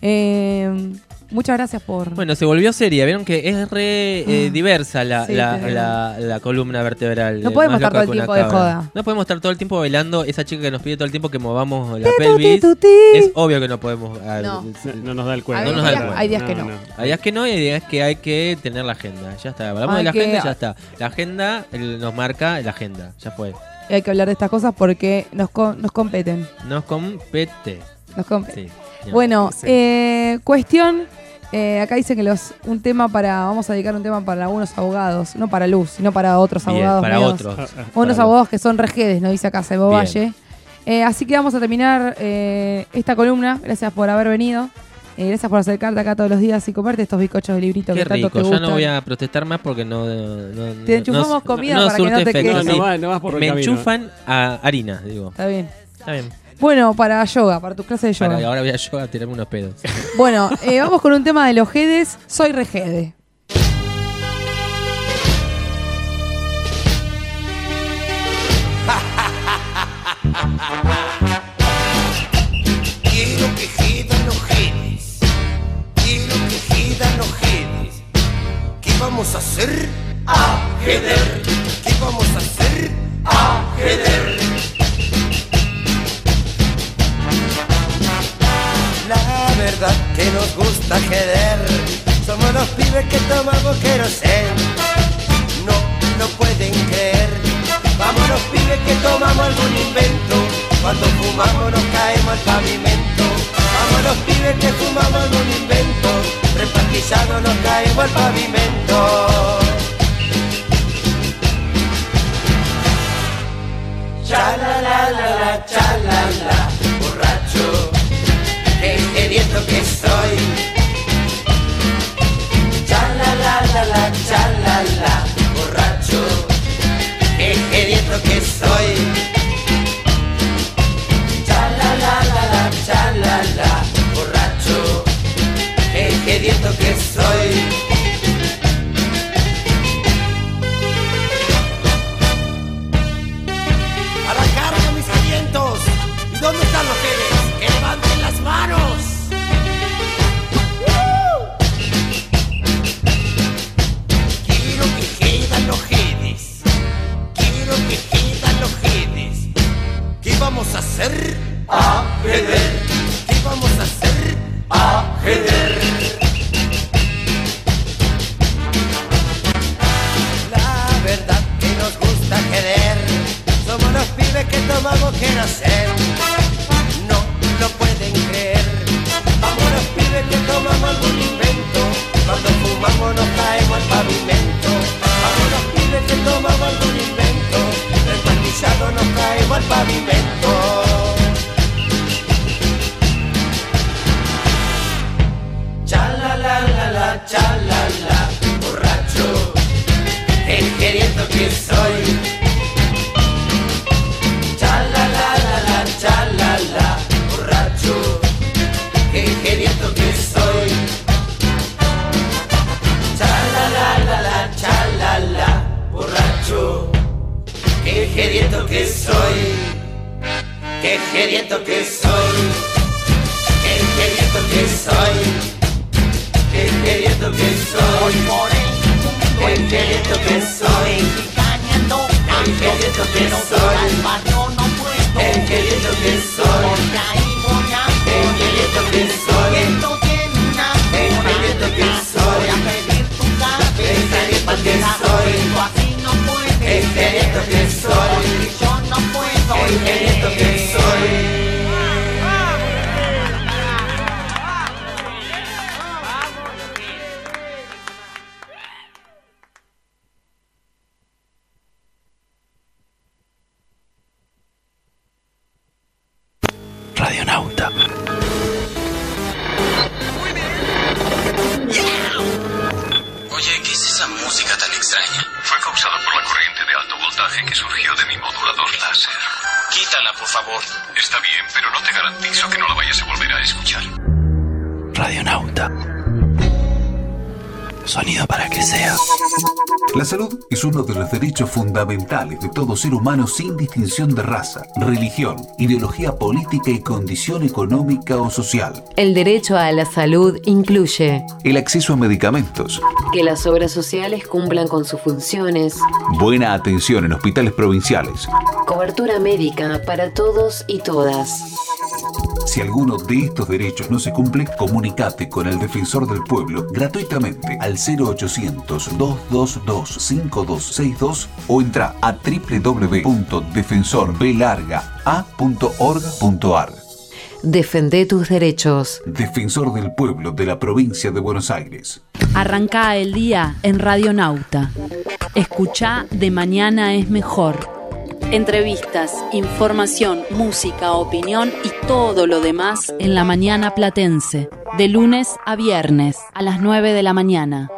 Eh, muchas gracias por... Bueno, se volvió seria, vieron que es re eh, diversa la, sí, la, la, la columna vertebral. No podemos estar todo el tiempo de joda. No podemos estar todo el tiempo bailando. Esa chica que nos pide todo el tiempo que movamos la pelvis. Es obvio que no podemos. No, no, no nos da el cuerpo. Hay, no días, da el hay días que no. no. Hay días que no y hay días que hay que tener la agenda. Ya está. Hablamos hay de la que... agenda y ya está. La agenda el, nos marca la agenda. Ya fue. Y hay que hablar de estas cosas porque nos, co nos competen. Nos compete. Nos compete. Sí. Bueno, sí. eh, cuestión... Eh, acá dice que los un tema para vamos a dedicar un tema para algunos abogados, no para Luz, sino para otros Bien, abogados. Para míos, otros. Unos para abogados los... que son rejedes, nos dice acá Sebo Valle. Eh, así que vamos a terminar eh, esta columna. Gracias por haber venido. Eh, gracias por acercarte acá todos los días y comerte estos bizcochos de librito Qué que tanto rico. te gustan. Ya no voy a protestar más porque no... no te enchufamos no, comida no, no para que no te efecto. quedes. No, no, va, no vas por Me camino. enchufan a harina, digo. Está bien. Está bien. Bueno, para yoga, para tus clases de yoga. Para, ahora voy a yoga a tirarme unos pedos. Bueno, eh, vamos con un tema de los jedes. Soy rejede. Quiero que jedan los jedes. Quiero que jedan los jedes. ¿Qué vamos a hacer? A jeder. ¿Qué vamos a hacer? A jeder. La verdad que nos gusta jeder. Somos los pibes que tomamos querosén. No lo pueden creer. Vamos los pibes que tomamos algún invento. Cuando fumamos nos caemos al pavimento. Vamos los pibes que fumamos algún invento. Repartizados nos caemos al pavimento. Cha la la la la, cha la la, borracho. Qué sediento que soy. Cha la la la la, cha la la, borracho. Qué sediento que soy. Cha la la la la, cha la la, borracho. Qué sediento que soy. A la carga mis sedientos. ¿Y dónde están los jedes? ¡Que levanten las manos! Quiero que jedan los jedes. Quiero que jedan los jedes. ¿Qué vamos a hacer? A jeder. ¿Qué vamos a hacer? A jeder. La verdad que nos gusta jeder. Somos los pibes que tomamos querosén. No lo pueden creer. Vamos los pibes que tomamos algún invento. Cuando fumamos nos caemos al pavimento. Vamos los pibes que tomamos algún invento. Descuartizados nos caemos al pavimento. Cha la la la la, cha la la, borracho. El queriendo que soy. Cha la la la la, cha la la, borracho. Qué queriendo que soy. Cha la la la la, cha la la, borracho. Qué queriendo que soy. Qué queriendo que soy. Qué queriendo que soy. Qué queriendo que soy. Qué queriendo que soy. Qué queriendo pero fuera al barrio no puedo. El que lindo que soy, porque ahí voy a el que lindo que soy, y esto tiene una el que lindo que soy, voy a pedir tu cabeza, el que soy, así no puedes, el que lindo que soy, porque yo no puedo, el que lindo que soy. Radionauta. Oye, ¿qué es esa música tan extraña? Fue causada por la corriente de alto voltaje que surgió de mi modulador láser. Quítala, por favor. Está bien, pero no te garantizo que no la vayas a volver a escuchar. Radionauta. Sonido para que sea. La salud es uno de los derechos fundamentales de todo ser humano sin distinción de raza, religión, ideología política y condición económica o social. El derecho a la salud incluye El acceso a medicamentos, que las obras sociales cumplan con sus funciones, buena atención en hospitales provinciales. cobertura médica para todos y todas. Si alguno de estos derechos no se cumple, comunícate con el Defensor del Pueblo gratuitamente al cero ochocientos, dos dos dos, cinco dos seis dos o entra a doble u doble u doble u punto defensor b larga a punto org punto a r. Defende tus derechos. Defensor del Pueblo de la Provincia de Buenos Aires. Arranca el día en Radionauta. Escuchá De Mañana es Mejor. Entrevistas, información, música, opinión y todo lo demás en la mañana platense. De lunes a viernes a las nueve de la mañana.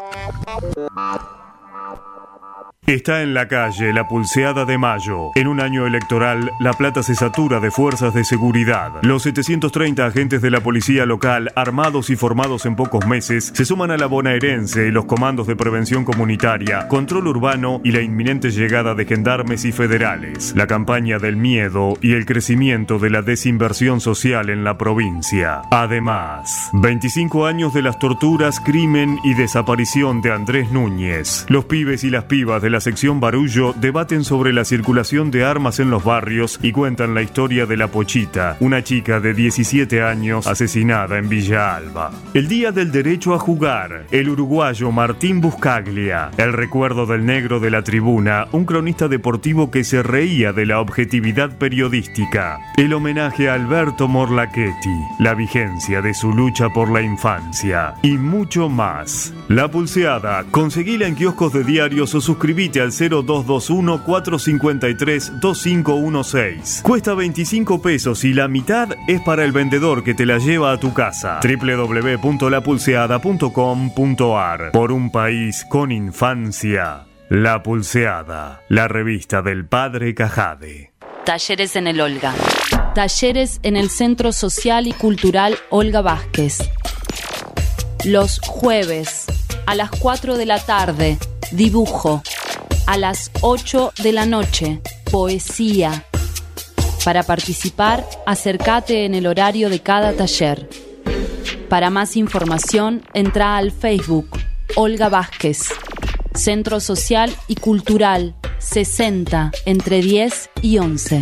Está en la calle la pulseada de mayo. En un año electoral, La Plata se satura de fuerzas de seguridad. Los setecientos treinta agentes de la policía local, armados y formados en pocos meses, se suman a la bonaerense y los comandos de prevención comunitaria, control urbano y la inminente llegada de gendarmes y federales. La campaña del miedo y el crecimiento de la desinversión social en la provincia. Además, veinticinco años de las torturas, crimen y desaparición de Andrés Núñez. Los pibes y las pibas de la sección Barullo debaten sobre la circulación de armas en los barrios y cuentan la historia de La Pochita, una chica de diecisiete años asesinada en Villa Alba. El Día del Derecho a Jugar, el uruguayo Martín Buscaglia, el recuerdo del negro de la tribuna, un cronista deportivo que se reía de la objetividad periodística, el homenaje a Alberto Morlachetti, la vigencia de su lucha por la infancia y mucho más. La Pulseada, conseguila en kioscos de diarios o suscribite al cero dos dos uno, cuatro cinco tres, dos cinco uno seis. Cuesta veinticinco pesos y la mitad es para el vendedor que te la lleva a tu casa. doble u doble u doble u punto la pulseada punto com punto a r. Por un país con infancia. La Pulseada, la revista del padre Cajade. Talleres en el Olga. Talleres en el Centro Social y Cultural Olga Vázquez. Los jueves a las cuatro de la tarde, dibujo. A las ocho de la noche, poesía. Para participar, acércate en el horario de cada taller. Para más información, entra al Facebook Olga Vázquez. Centro Social y Cultural sesenta, entre diez y once.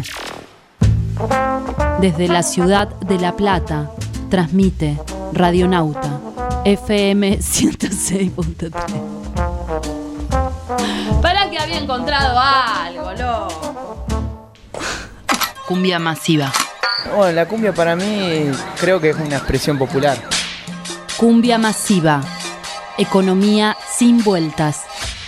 Desde la ciudad de La Plata, transmite Radionauta, F M ciento seis punto tres. Para que había encontrado algo, loco. Cumbia masiva. Bueno, la cumbia para mí creo que es una expresión popular. Cumbia masiva. Economía sin vueltas.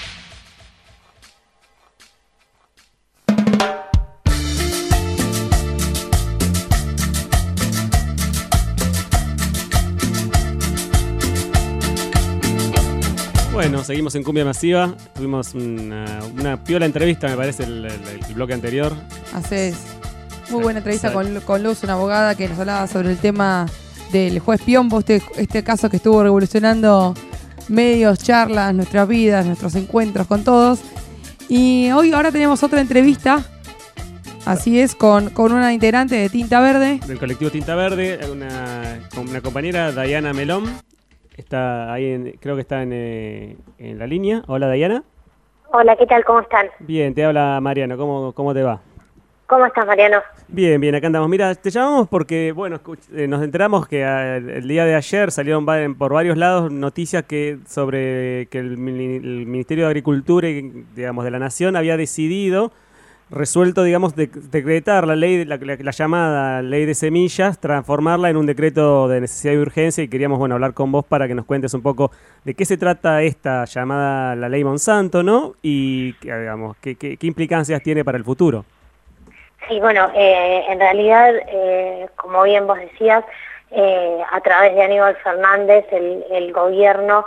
Bueno, seguimos en Cumbia Masiva. Tuvimos una, una piola entrevista, me parece, el, el, el bloque anterior. Así es. Muy buena entrevista con, con Luz, una abogada que nos hablaba sobre el tema del juez Piombo, este, este caso que estuvo revolucionando medios, charlas, nuestras vidas, nuestros encuentros con todos. Y hoy, ahora tenemos otra entrevista, así es, con, con una integrante de Tinta Verde. Del colectivo Tinta Verde, una, una compañera, Dayana Melón. Está ahí, en, creo que está en, eh, en la línea. Hola, Dayana. Hola, ¿qué tal? ¿Cómo están? Bien, te habla Mariano, ¿cómo, cómo te va? ¿Cómo estás, Mariano? Bien, bien, acá andamos. Mira, te llamamos porque, bueno, escuch- eh, nos enteramos que ah, el, el día de ayer salieron va- en- por varios lados noticias que sobre que el, mini- el Ministerio de Agricultura y, digamos, de la Nación había decidido, resuelto, digamos, de- decretar la ley, la, la- la llamada ley de semillas, transformarla en un decreto de necesidad y urgencia, y queríamos, bueno, hablar con vos para que nos cuentes un poco de qué se trata esta llamada la ley Monsanto, ¿no? Y, que, digamos, qué, qué, qué implicancias tiene para el futuro. Sí, bueno, eh, en realidad, eh, como bien vos decías, eh, a través de Aníbal Fernández, el, el gobierno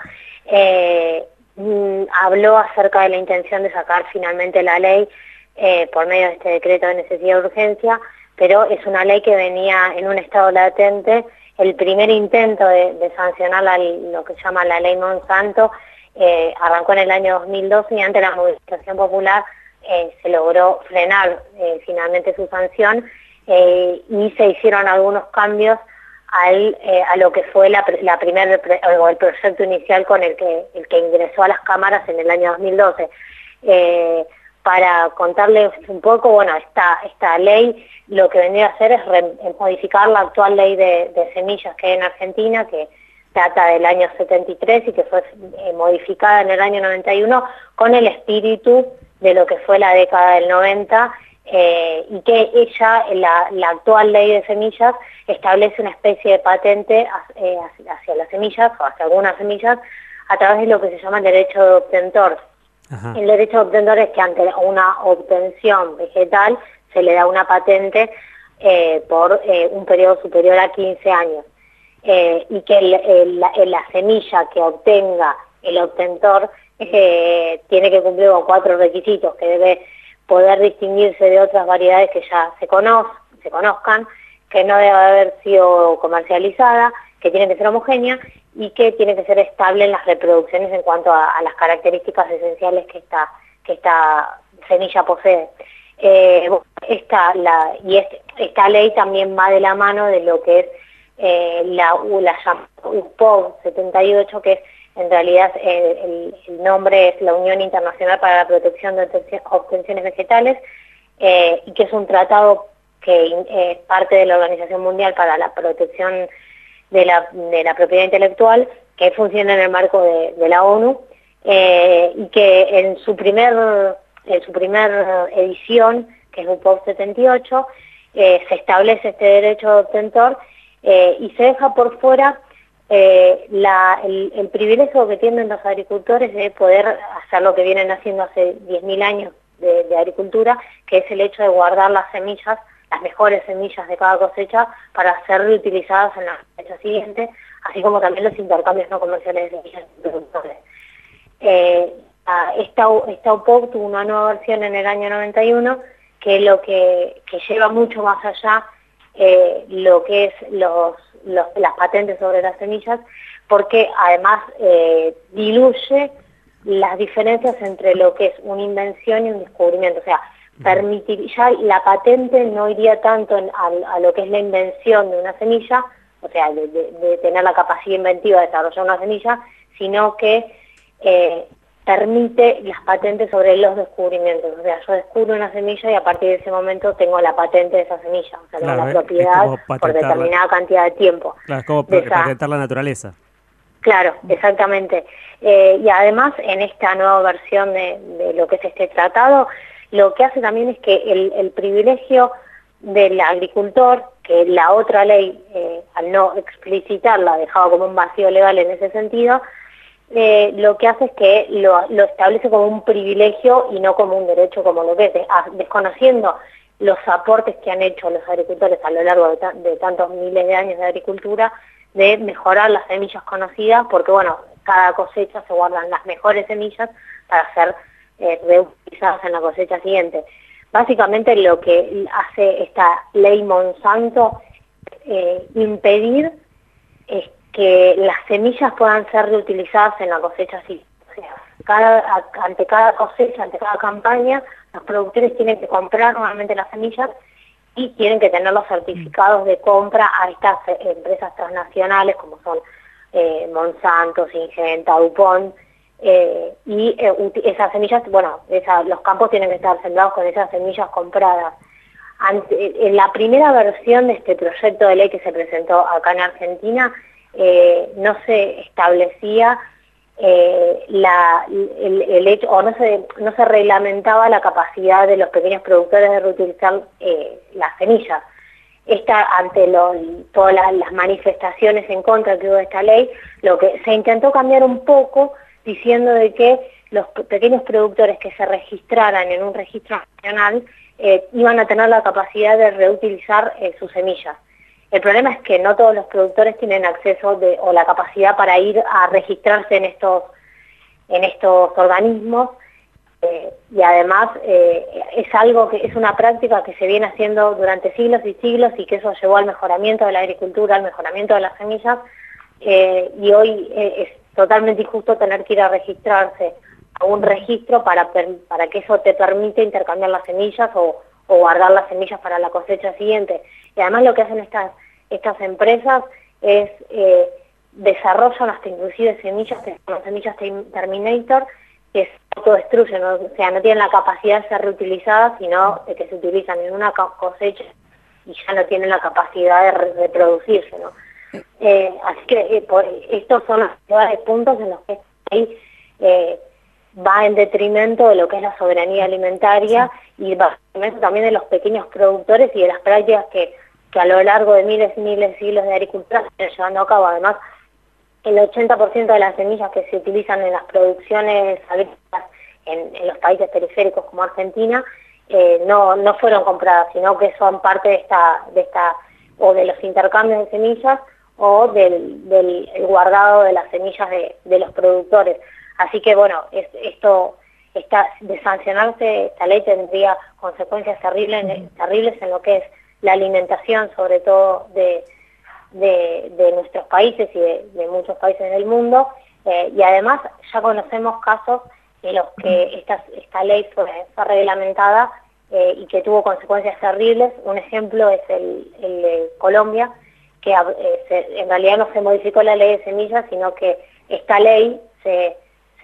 eh, mm, habló acerca de la intención de sacar finalmente la ley eh, por medio de este decreto de necesidad y urgencia, pero es una ley que venía en un estado latente. El primer intento de, de sancionar la, lo que se llama la ley Monsanto eh, arrancó en el año dos mil doce y ante la movilización popular Eh, se logró frenar eh, finalmente su sanción eh, y se hicieron algunos cambios al, eh, a lo que fue la, la primer, o el proyecto inicial con el que, el que ingresó a las cámaras en el año dos mil doce. Eh, para contarles un poco, bueno, esta, esta ley lo que vendría a hacer es re, modificar la actual ley de, de semillas que hay en Argentina, que data del año setenta y tres y que fue eh, modificada en el año noventa y uno con el espíritu de lo que fue la década del noventa, eh, y que ella, la, la actual ley de semillas, establece una especie de patente eh, hacia, hacia las semillas, o hacia algunas semillas, a través de lo que se llama el derecho de obtentor. Ajá. El derecho de obtentor es que ante una obtención vegetal se le da una patente eh, por eh, un periodo superior a quince años, eh, y que el, el, la, la semilla que obtenga el obtentor Eh, tiene que cumplir con cuatro requisitos: que debe poder distinguirse de otras variedades que ya se, cono se conozcan, que no debe haber sido comercializada, que tiene que ser homogénea y que tiene que ser estable en las reproducciones en cuanto a, a las características esenciales que esta, que esta semilla posee. Eh, esta, la, y este, esta ley también va de la mano de lo que es eh, la, la U P O V setenta y ocho, que es en realidad eh, el, el nombre es la Unión Internacional para la Protección de Obtenciones Vegetales, eh, y que es un tratado que es eh, parte de la Organización Mundial para la Protección de la, de la Propiedad Intelectual, que funciona en el marco de, de la ONU, eh, y que en su primer, en su primer edición, que es U P O V setenta y ocho, eh, se establece este derecho de obtentor eh, y se deja por fuera Eh, la, el, el privilegio que tienen los agricultores de poder hacer lo que vienen haciendo hace diez mil años de, de agricultura, que es el hecho de guardar las semillas, las mejores semillas de cada cosecha, para ser reutilizadas en la cosecha siguiente, así como también los intercambios no comerciales de semillas de productores. Eh, esta, esta U P O V tuvo una nueva versión en el año noventa y uno, que lo que, que lleva mucho más allá eh, lo que es los Los, las patentes sobre las semillas, porque además eh, diluye las diferencias entre lo que es una invención y un descubrimiento. O sea, permitir, ya la patente no iría tanto en, a, a lo que es la invención de una semilla, o sea, de, de, de tener la capacidad inventiva de desarrollar una semilla, sino que eh, permite las patentes sobre los descubrimientos. O sea, yo descubro una semilla y a partir de ese momento tengo la patente de esa semilla. O sea, tengo Claro, la es- propiedad es como por determinada cantidad de tiempo. Claro, es como de pa- esa- patentar la naturaleza. Claro, exactamente. Eh, y además, en esta nueva versión de, de lo que es este tratado, lo que hace también es que el, el privilegio del agricultor, que la otra ley, eh, al no explicitarla, dejaba como un vacío legal en ese sentido, eh, lo que hace es que lo, lo establece como un privilegio y no como un derecho como lo que es, a- desconociendo los aportes que han hecho los agricultores a lo largo de, ta- de tantos miles de años de agricultura, de mejorar las semillas conocidas, porque bueno, cada cosecha se guardan las mejores semillas para ser eh, reutilizadas en la cosecha siguiente. Básicamente lo que hace esta ley Monsanto eh, impedir es que las semillas puedan ser reutilizadas en la cosecha siguiente. O sea, cada, a- ante cada cosecha, ante cada campaña, los productores tienen que comprar nuevamente las semillas y tienen que tener los certificados de compra a estas eh, empresas transnacionales como son eh, Monsanto, Syngenta, DuPont, eh, y eh, uti- esas semillas, bueno, esa- los campos tienen que estar sembrados con esas semillas compradas. Ante- en la primera versión de este proyecto de ley que se presentó acá en Argentina, eh, no se establecía eh, la, el, el hecho, o no se, no se reglamentaba la capacidad de los pequeños productores de reutilizar eh, las semillas. Esta, ante lo- todas las, las manifestaciones en contra que hubo de esta ley, lo que se intentó cambiar un poco diciendo de que los pe- pequeños productores que se registraran en un registro nacional eh, iban a tener la capacidad de reutilizar eh, sus semillas. El problema es que no todos los productores tienen acceso de, o la capacidad para ir a registrarse en estos, en estos organismos. Eh, y además eh, es algo que es una práctica que se viene haciendo durante siglos y siglos y que eso llevó al mejoramiento de la agricultura, al mejoramiento de las semillas, eh, y hoy eh, es totalmente injusto tener que ir a registrarse a un registro para, per- para que eso te permite intercambiar las semillas o, o guardar las semillas para la cosecha siguiente. Y además lo que hacen estas, estas empresas es eh, desarrollan hasta inclusive semillas que son semillas tem- Terminator, que se autodestruyen, ¿no? O sea, no tienen la capacidad de ser reutilizadas, sino de que se utilizan en una co- cosecha y ya no tienen la capacidad de re- reproducirse, ¿no? Eh, así que eh, por, estos son los principales puntos en los que esta ley eh, va en detrimento de lo que es la soberanía alimentaria y va en detrimento también de los pequeños productores y de las prácticas que, que a lo largo de miles y miles de siglos de agricultura se están llevando a cabo. Además, el ochenta por ciento de las semillas que se utilizan en las producciones agrícolas en, en los países periféricos como Argentina eh, no, no fueron compradas, sino que son parte de esta, de esta o de los intercambios de semillas o del, del el guardado de las semillas de, de los productores. Así que bueno, es, esto está, de sancionarse esta ley tendría consecuencias terribles, terribles en lo que es la alimentación, sobre todo de De, de nuestros países y de, de muchos países del mundo, eh, y además ya conocemos casos en los que esta, esta ley fue, fue reglamentada eh, y que tuvo consecuencias terribles. Un ejemplo es el, el de Colombia, que eh, se, en realidad no se modificó la ley de semillas, sino que esta ley se,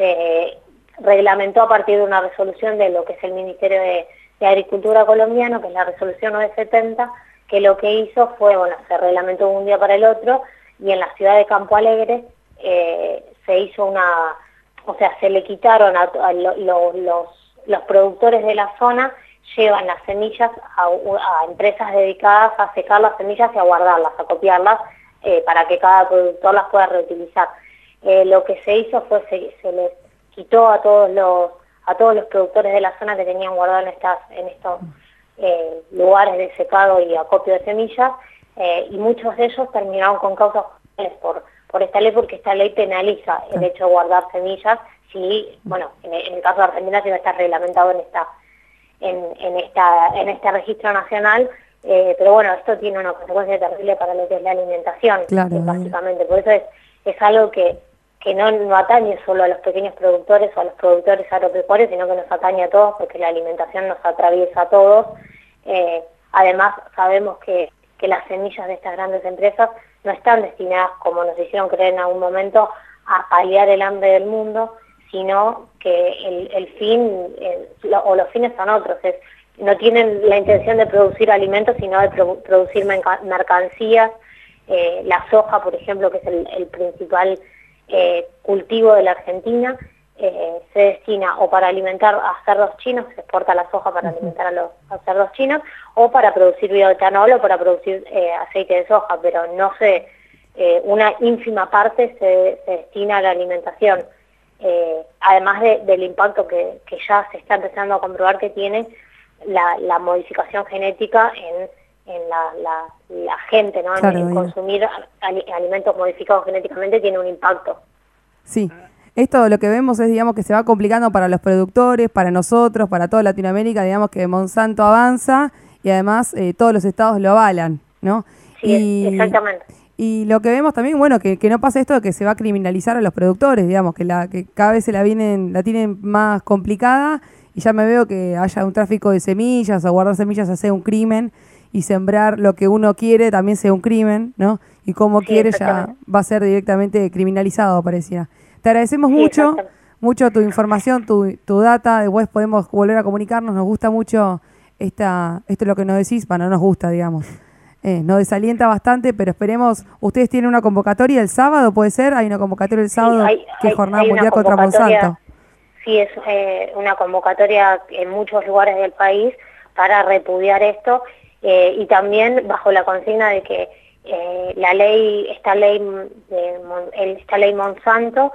se reglamentó a partir de una resolución de lo que es el Ministerio de, de Agricultura colombiano, que es la resolución nueve setenta, que lo que hizo fue, bueno, se reglamentó de un día para el otro y en la ciudad de Campo Alegre eh, se hizo una, o sea, se le quitaron a, a lo, lo, los, los productores de la zona, llevan las semillas a, a empresas dedicadas a secar las semillas y a guardarlas, a copiarlas, eh, para que cada productor las pueda reutilizar. Eh, lo que se hizo fue, se, se les quitó a todos los, a todos los productores de la zona que tenían guardado en estas, en estos Eh, lugares de secado y acopio de semillas, eh, y muchos de ellos terminaron con causas judiciales por, por esta ley, porque esta ley penaliza el hecho de guardar semillas si, bueno, en el, en el caso de Argentina si no está reglamentado en esta en, en esta en este registro nacional, eh, pero bueno, esto tiene una consecuencia terrible para lo que es la alimentación, Claro, eh, básicamente, por eso es, es algo que que no, no atañe solo a los pequeños productores o a los productores agropecuarios, sino que nos atañe a todos, porque la alimentación nos atraviesa a todos. Eh, además, sabemos que, que las semillas de estas grandes empresas no están destinadas, como nos hicieron creer en algún momento, a paliar el hambre del mundo, sino que el, el fin, el, lo, o los fines son otros, es, no tienen la intención de producir alimentos, sino de pro, producir mercancías. Eh, la soja, por ejemplo, que es el, el principal Eh, cultivo de la Argentina, eh, se destina o para alimentar a cerdos chinos, se exporta la soja para alimentar a los a cerdos chinos, o para producir bioetanol o para producir eh, aceite de soja, pero no se, eh, una ínfima parte se, se destina a la alimentación, eh, además de, del impacto que, que ya se está empezando a comprobar que tiene la, la modificación genética en en la, la, la gente, ¿no? Claro, en, en consumir al, alimentos modificados genéticamente tiene un impacto. Sí, esto lo que vemos es, digamos, que se va complicando para los productores, para nosotros, para toda Latinoamérica, digamos que Monsanto avanza y además eh, todos los estados lo avalan, ¿no? Sí, y, exactamente. Y lo que vemos también, bueno, que, que no pasa esto de que se va a criminalizar a los productores, digamos, que, la, que cada vez se la vienen, la tienen más complicada y ya me veo que haya un tráfico de semillas o guardar semillas sea un crimen y sembrar lo que uno quiere también sea un crimen, ¿no? Y como Sí, quiere ya va a ser directamente criminalizado, pareciera. Te agradecemos Sí, mucho mucho tu información, tu, tu data. Después podemos volver a comunicarnos. Nos gusta mucho esta, esto es lo que nos decís. Bueno, no nos gusta, digamos. Eh, nos desalienta bastante, pero esperemos. Ustedes tienen una convocatoria el sábado, ¿puede ser? Hay una convocatoria el sábado, Sí, hay- que es hay- Jornada hay una Mundial contra convocatoria, Monsanto. Sí, es eh, una convocatoria en muchos lugares del país para repudiar esto eh, y también bajo la consigna de que eh, la ley, esta ley, de, Mon- el- esta ley Monsanto,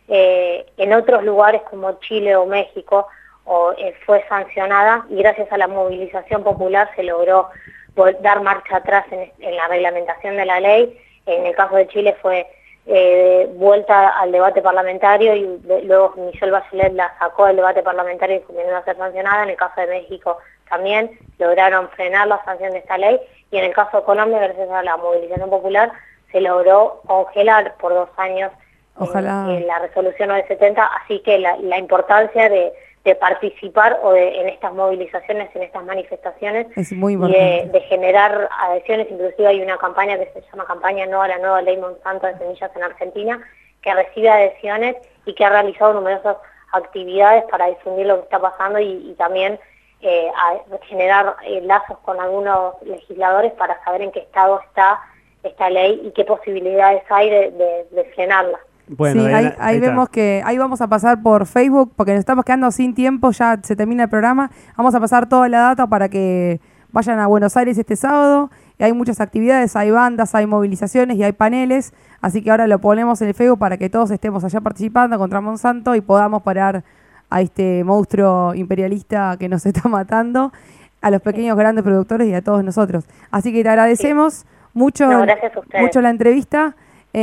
eh, en otros lugares como Chile o México o, eh, fue sancionada y gracias a la movilización popular se logró vol- dar marcha atrás en, en la reglamentación de la ley. En el caso de Chile fue eh, vuelta al debate parlamentario y de- luego Michelle Bachelet la sacó del debate parlamentario y continuó a ser sancionada. En el caso de México también lograron frenar la sanción de esta ley y en el caso de Colombia, gracias a la movilización popular, se logró congelar por dos años Ojalá. en la resolución nueve setenta, así que la, la importancia de, de participar o de, en estas movilizaciones, en estas manifestaciones Es muy y importante. de, de generar adhesiones. Inclusive hay una campaña que se llama Campaña No a la Nueva Ley Monsanto de Semillas en Argentina, que recibe adhesiones y que ha realizado numerosas actividades para difundir lo que está pasando y, y también eh, a generar eh, lazos con algunos legisladores para saber en qué estado está esta ley y qué posibilidades hay de, de, de frenarla. Bueno, sí, Diana, ahí, ahí ahí está. vemos que ahí vamos a pasar por Facebook porque nos estamos quedando sin tiempo, ya se termina el programa. Vamos a pasar toda la data para que vayan a Buenos Aires este sábado. Y hay muchas actividades, hay bandas, hay movilizaciones y hay paneles. Así que ahora lo ponemos en el Facebook para que todos estemos allá participando contra Monsanto y podamos parar a este monstruo imperialista que nos está matando, a los pequeños grandes productores y a todos nosotros. Así que te agradecemos mucho, No, gracias a ustedes. mucho la entrevista.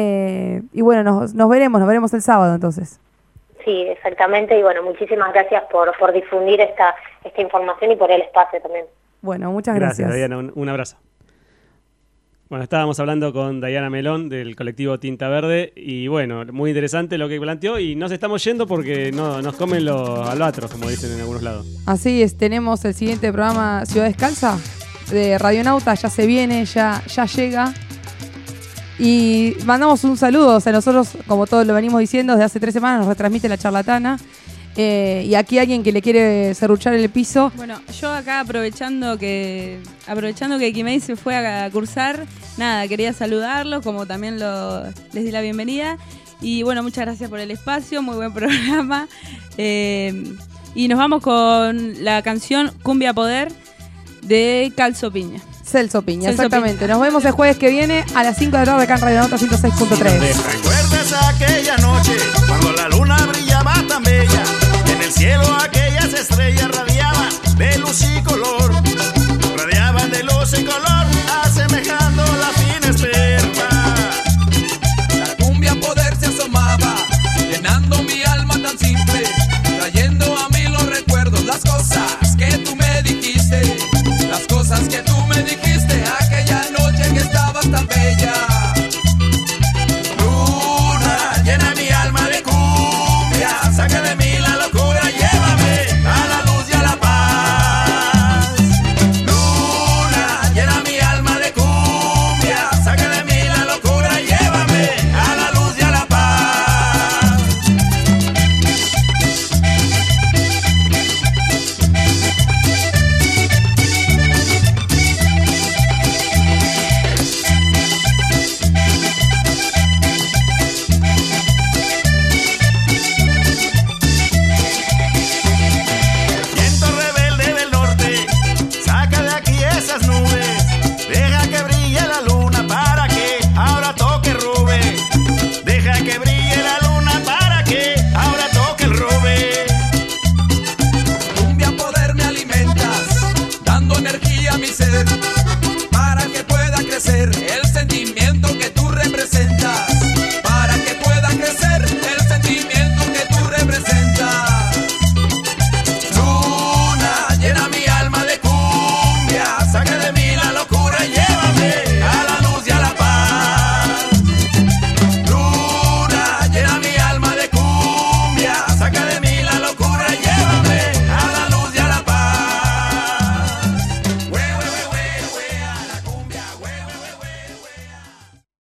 Eh, y bueno, nos, nos veremos, nos veremos el sábado entonces. Sí, exactamente. Y bueno, muchísimas gracias por, por difundir esta, esta información y por el espacio también. Bueno, muchas Gracias, gracias. Diana. Un, un abrazo. Bueno, estábamos hablando con Diana Melón del colectivo Tinta Verde y bueno, muy interesante lo que planteó y nos estamos yendo porque no nos comen los albatros, como dicen en algunos lados. Así es, tenemos el siguiente programa Ciudad Descalza de Radionauta, ya se viene, ya, ya llega. Y mandamos un saludo, o sea, nosotros, como todos lo venimos diciendo, desde hace tres semanas nos retransmite La Charlatana. Eh, y aquí alguien que le quiere serruchar el piso. Bueno, yo acá aprovechando que aprovechando que Kimei se fue a cursar, nada, quería saludarlos, como también lo, les di la bienvenida. Y bueno, muchas gracias por el espacio, muy buen programa. Eh, y nos vamos con la canción Cumbia Poder de Calzo Piña. Celso Piña, Celso exactamente. Piña. Nos vemos el jueves que viene a las cinco de la tarde acá en Radionauta ciento seis punto tres. ¿Recuerdas aquella noche cuando la luna brillaba tan bella? Y en el cielo aquellas estrellas radiaban de luz y color.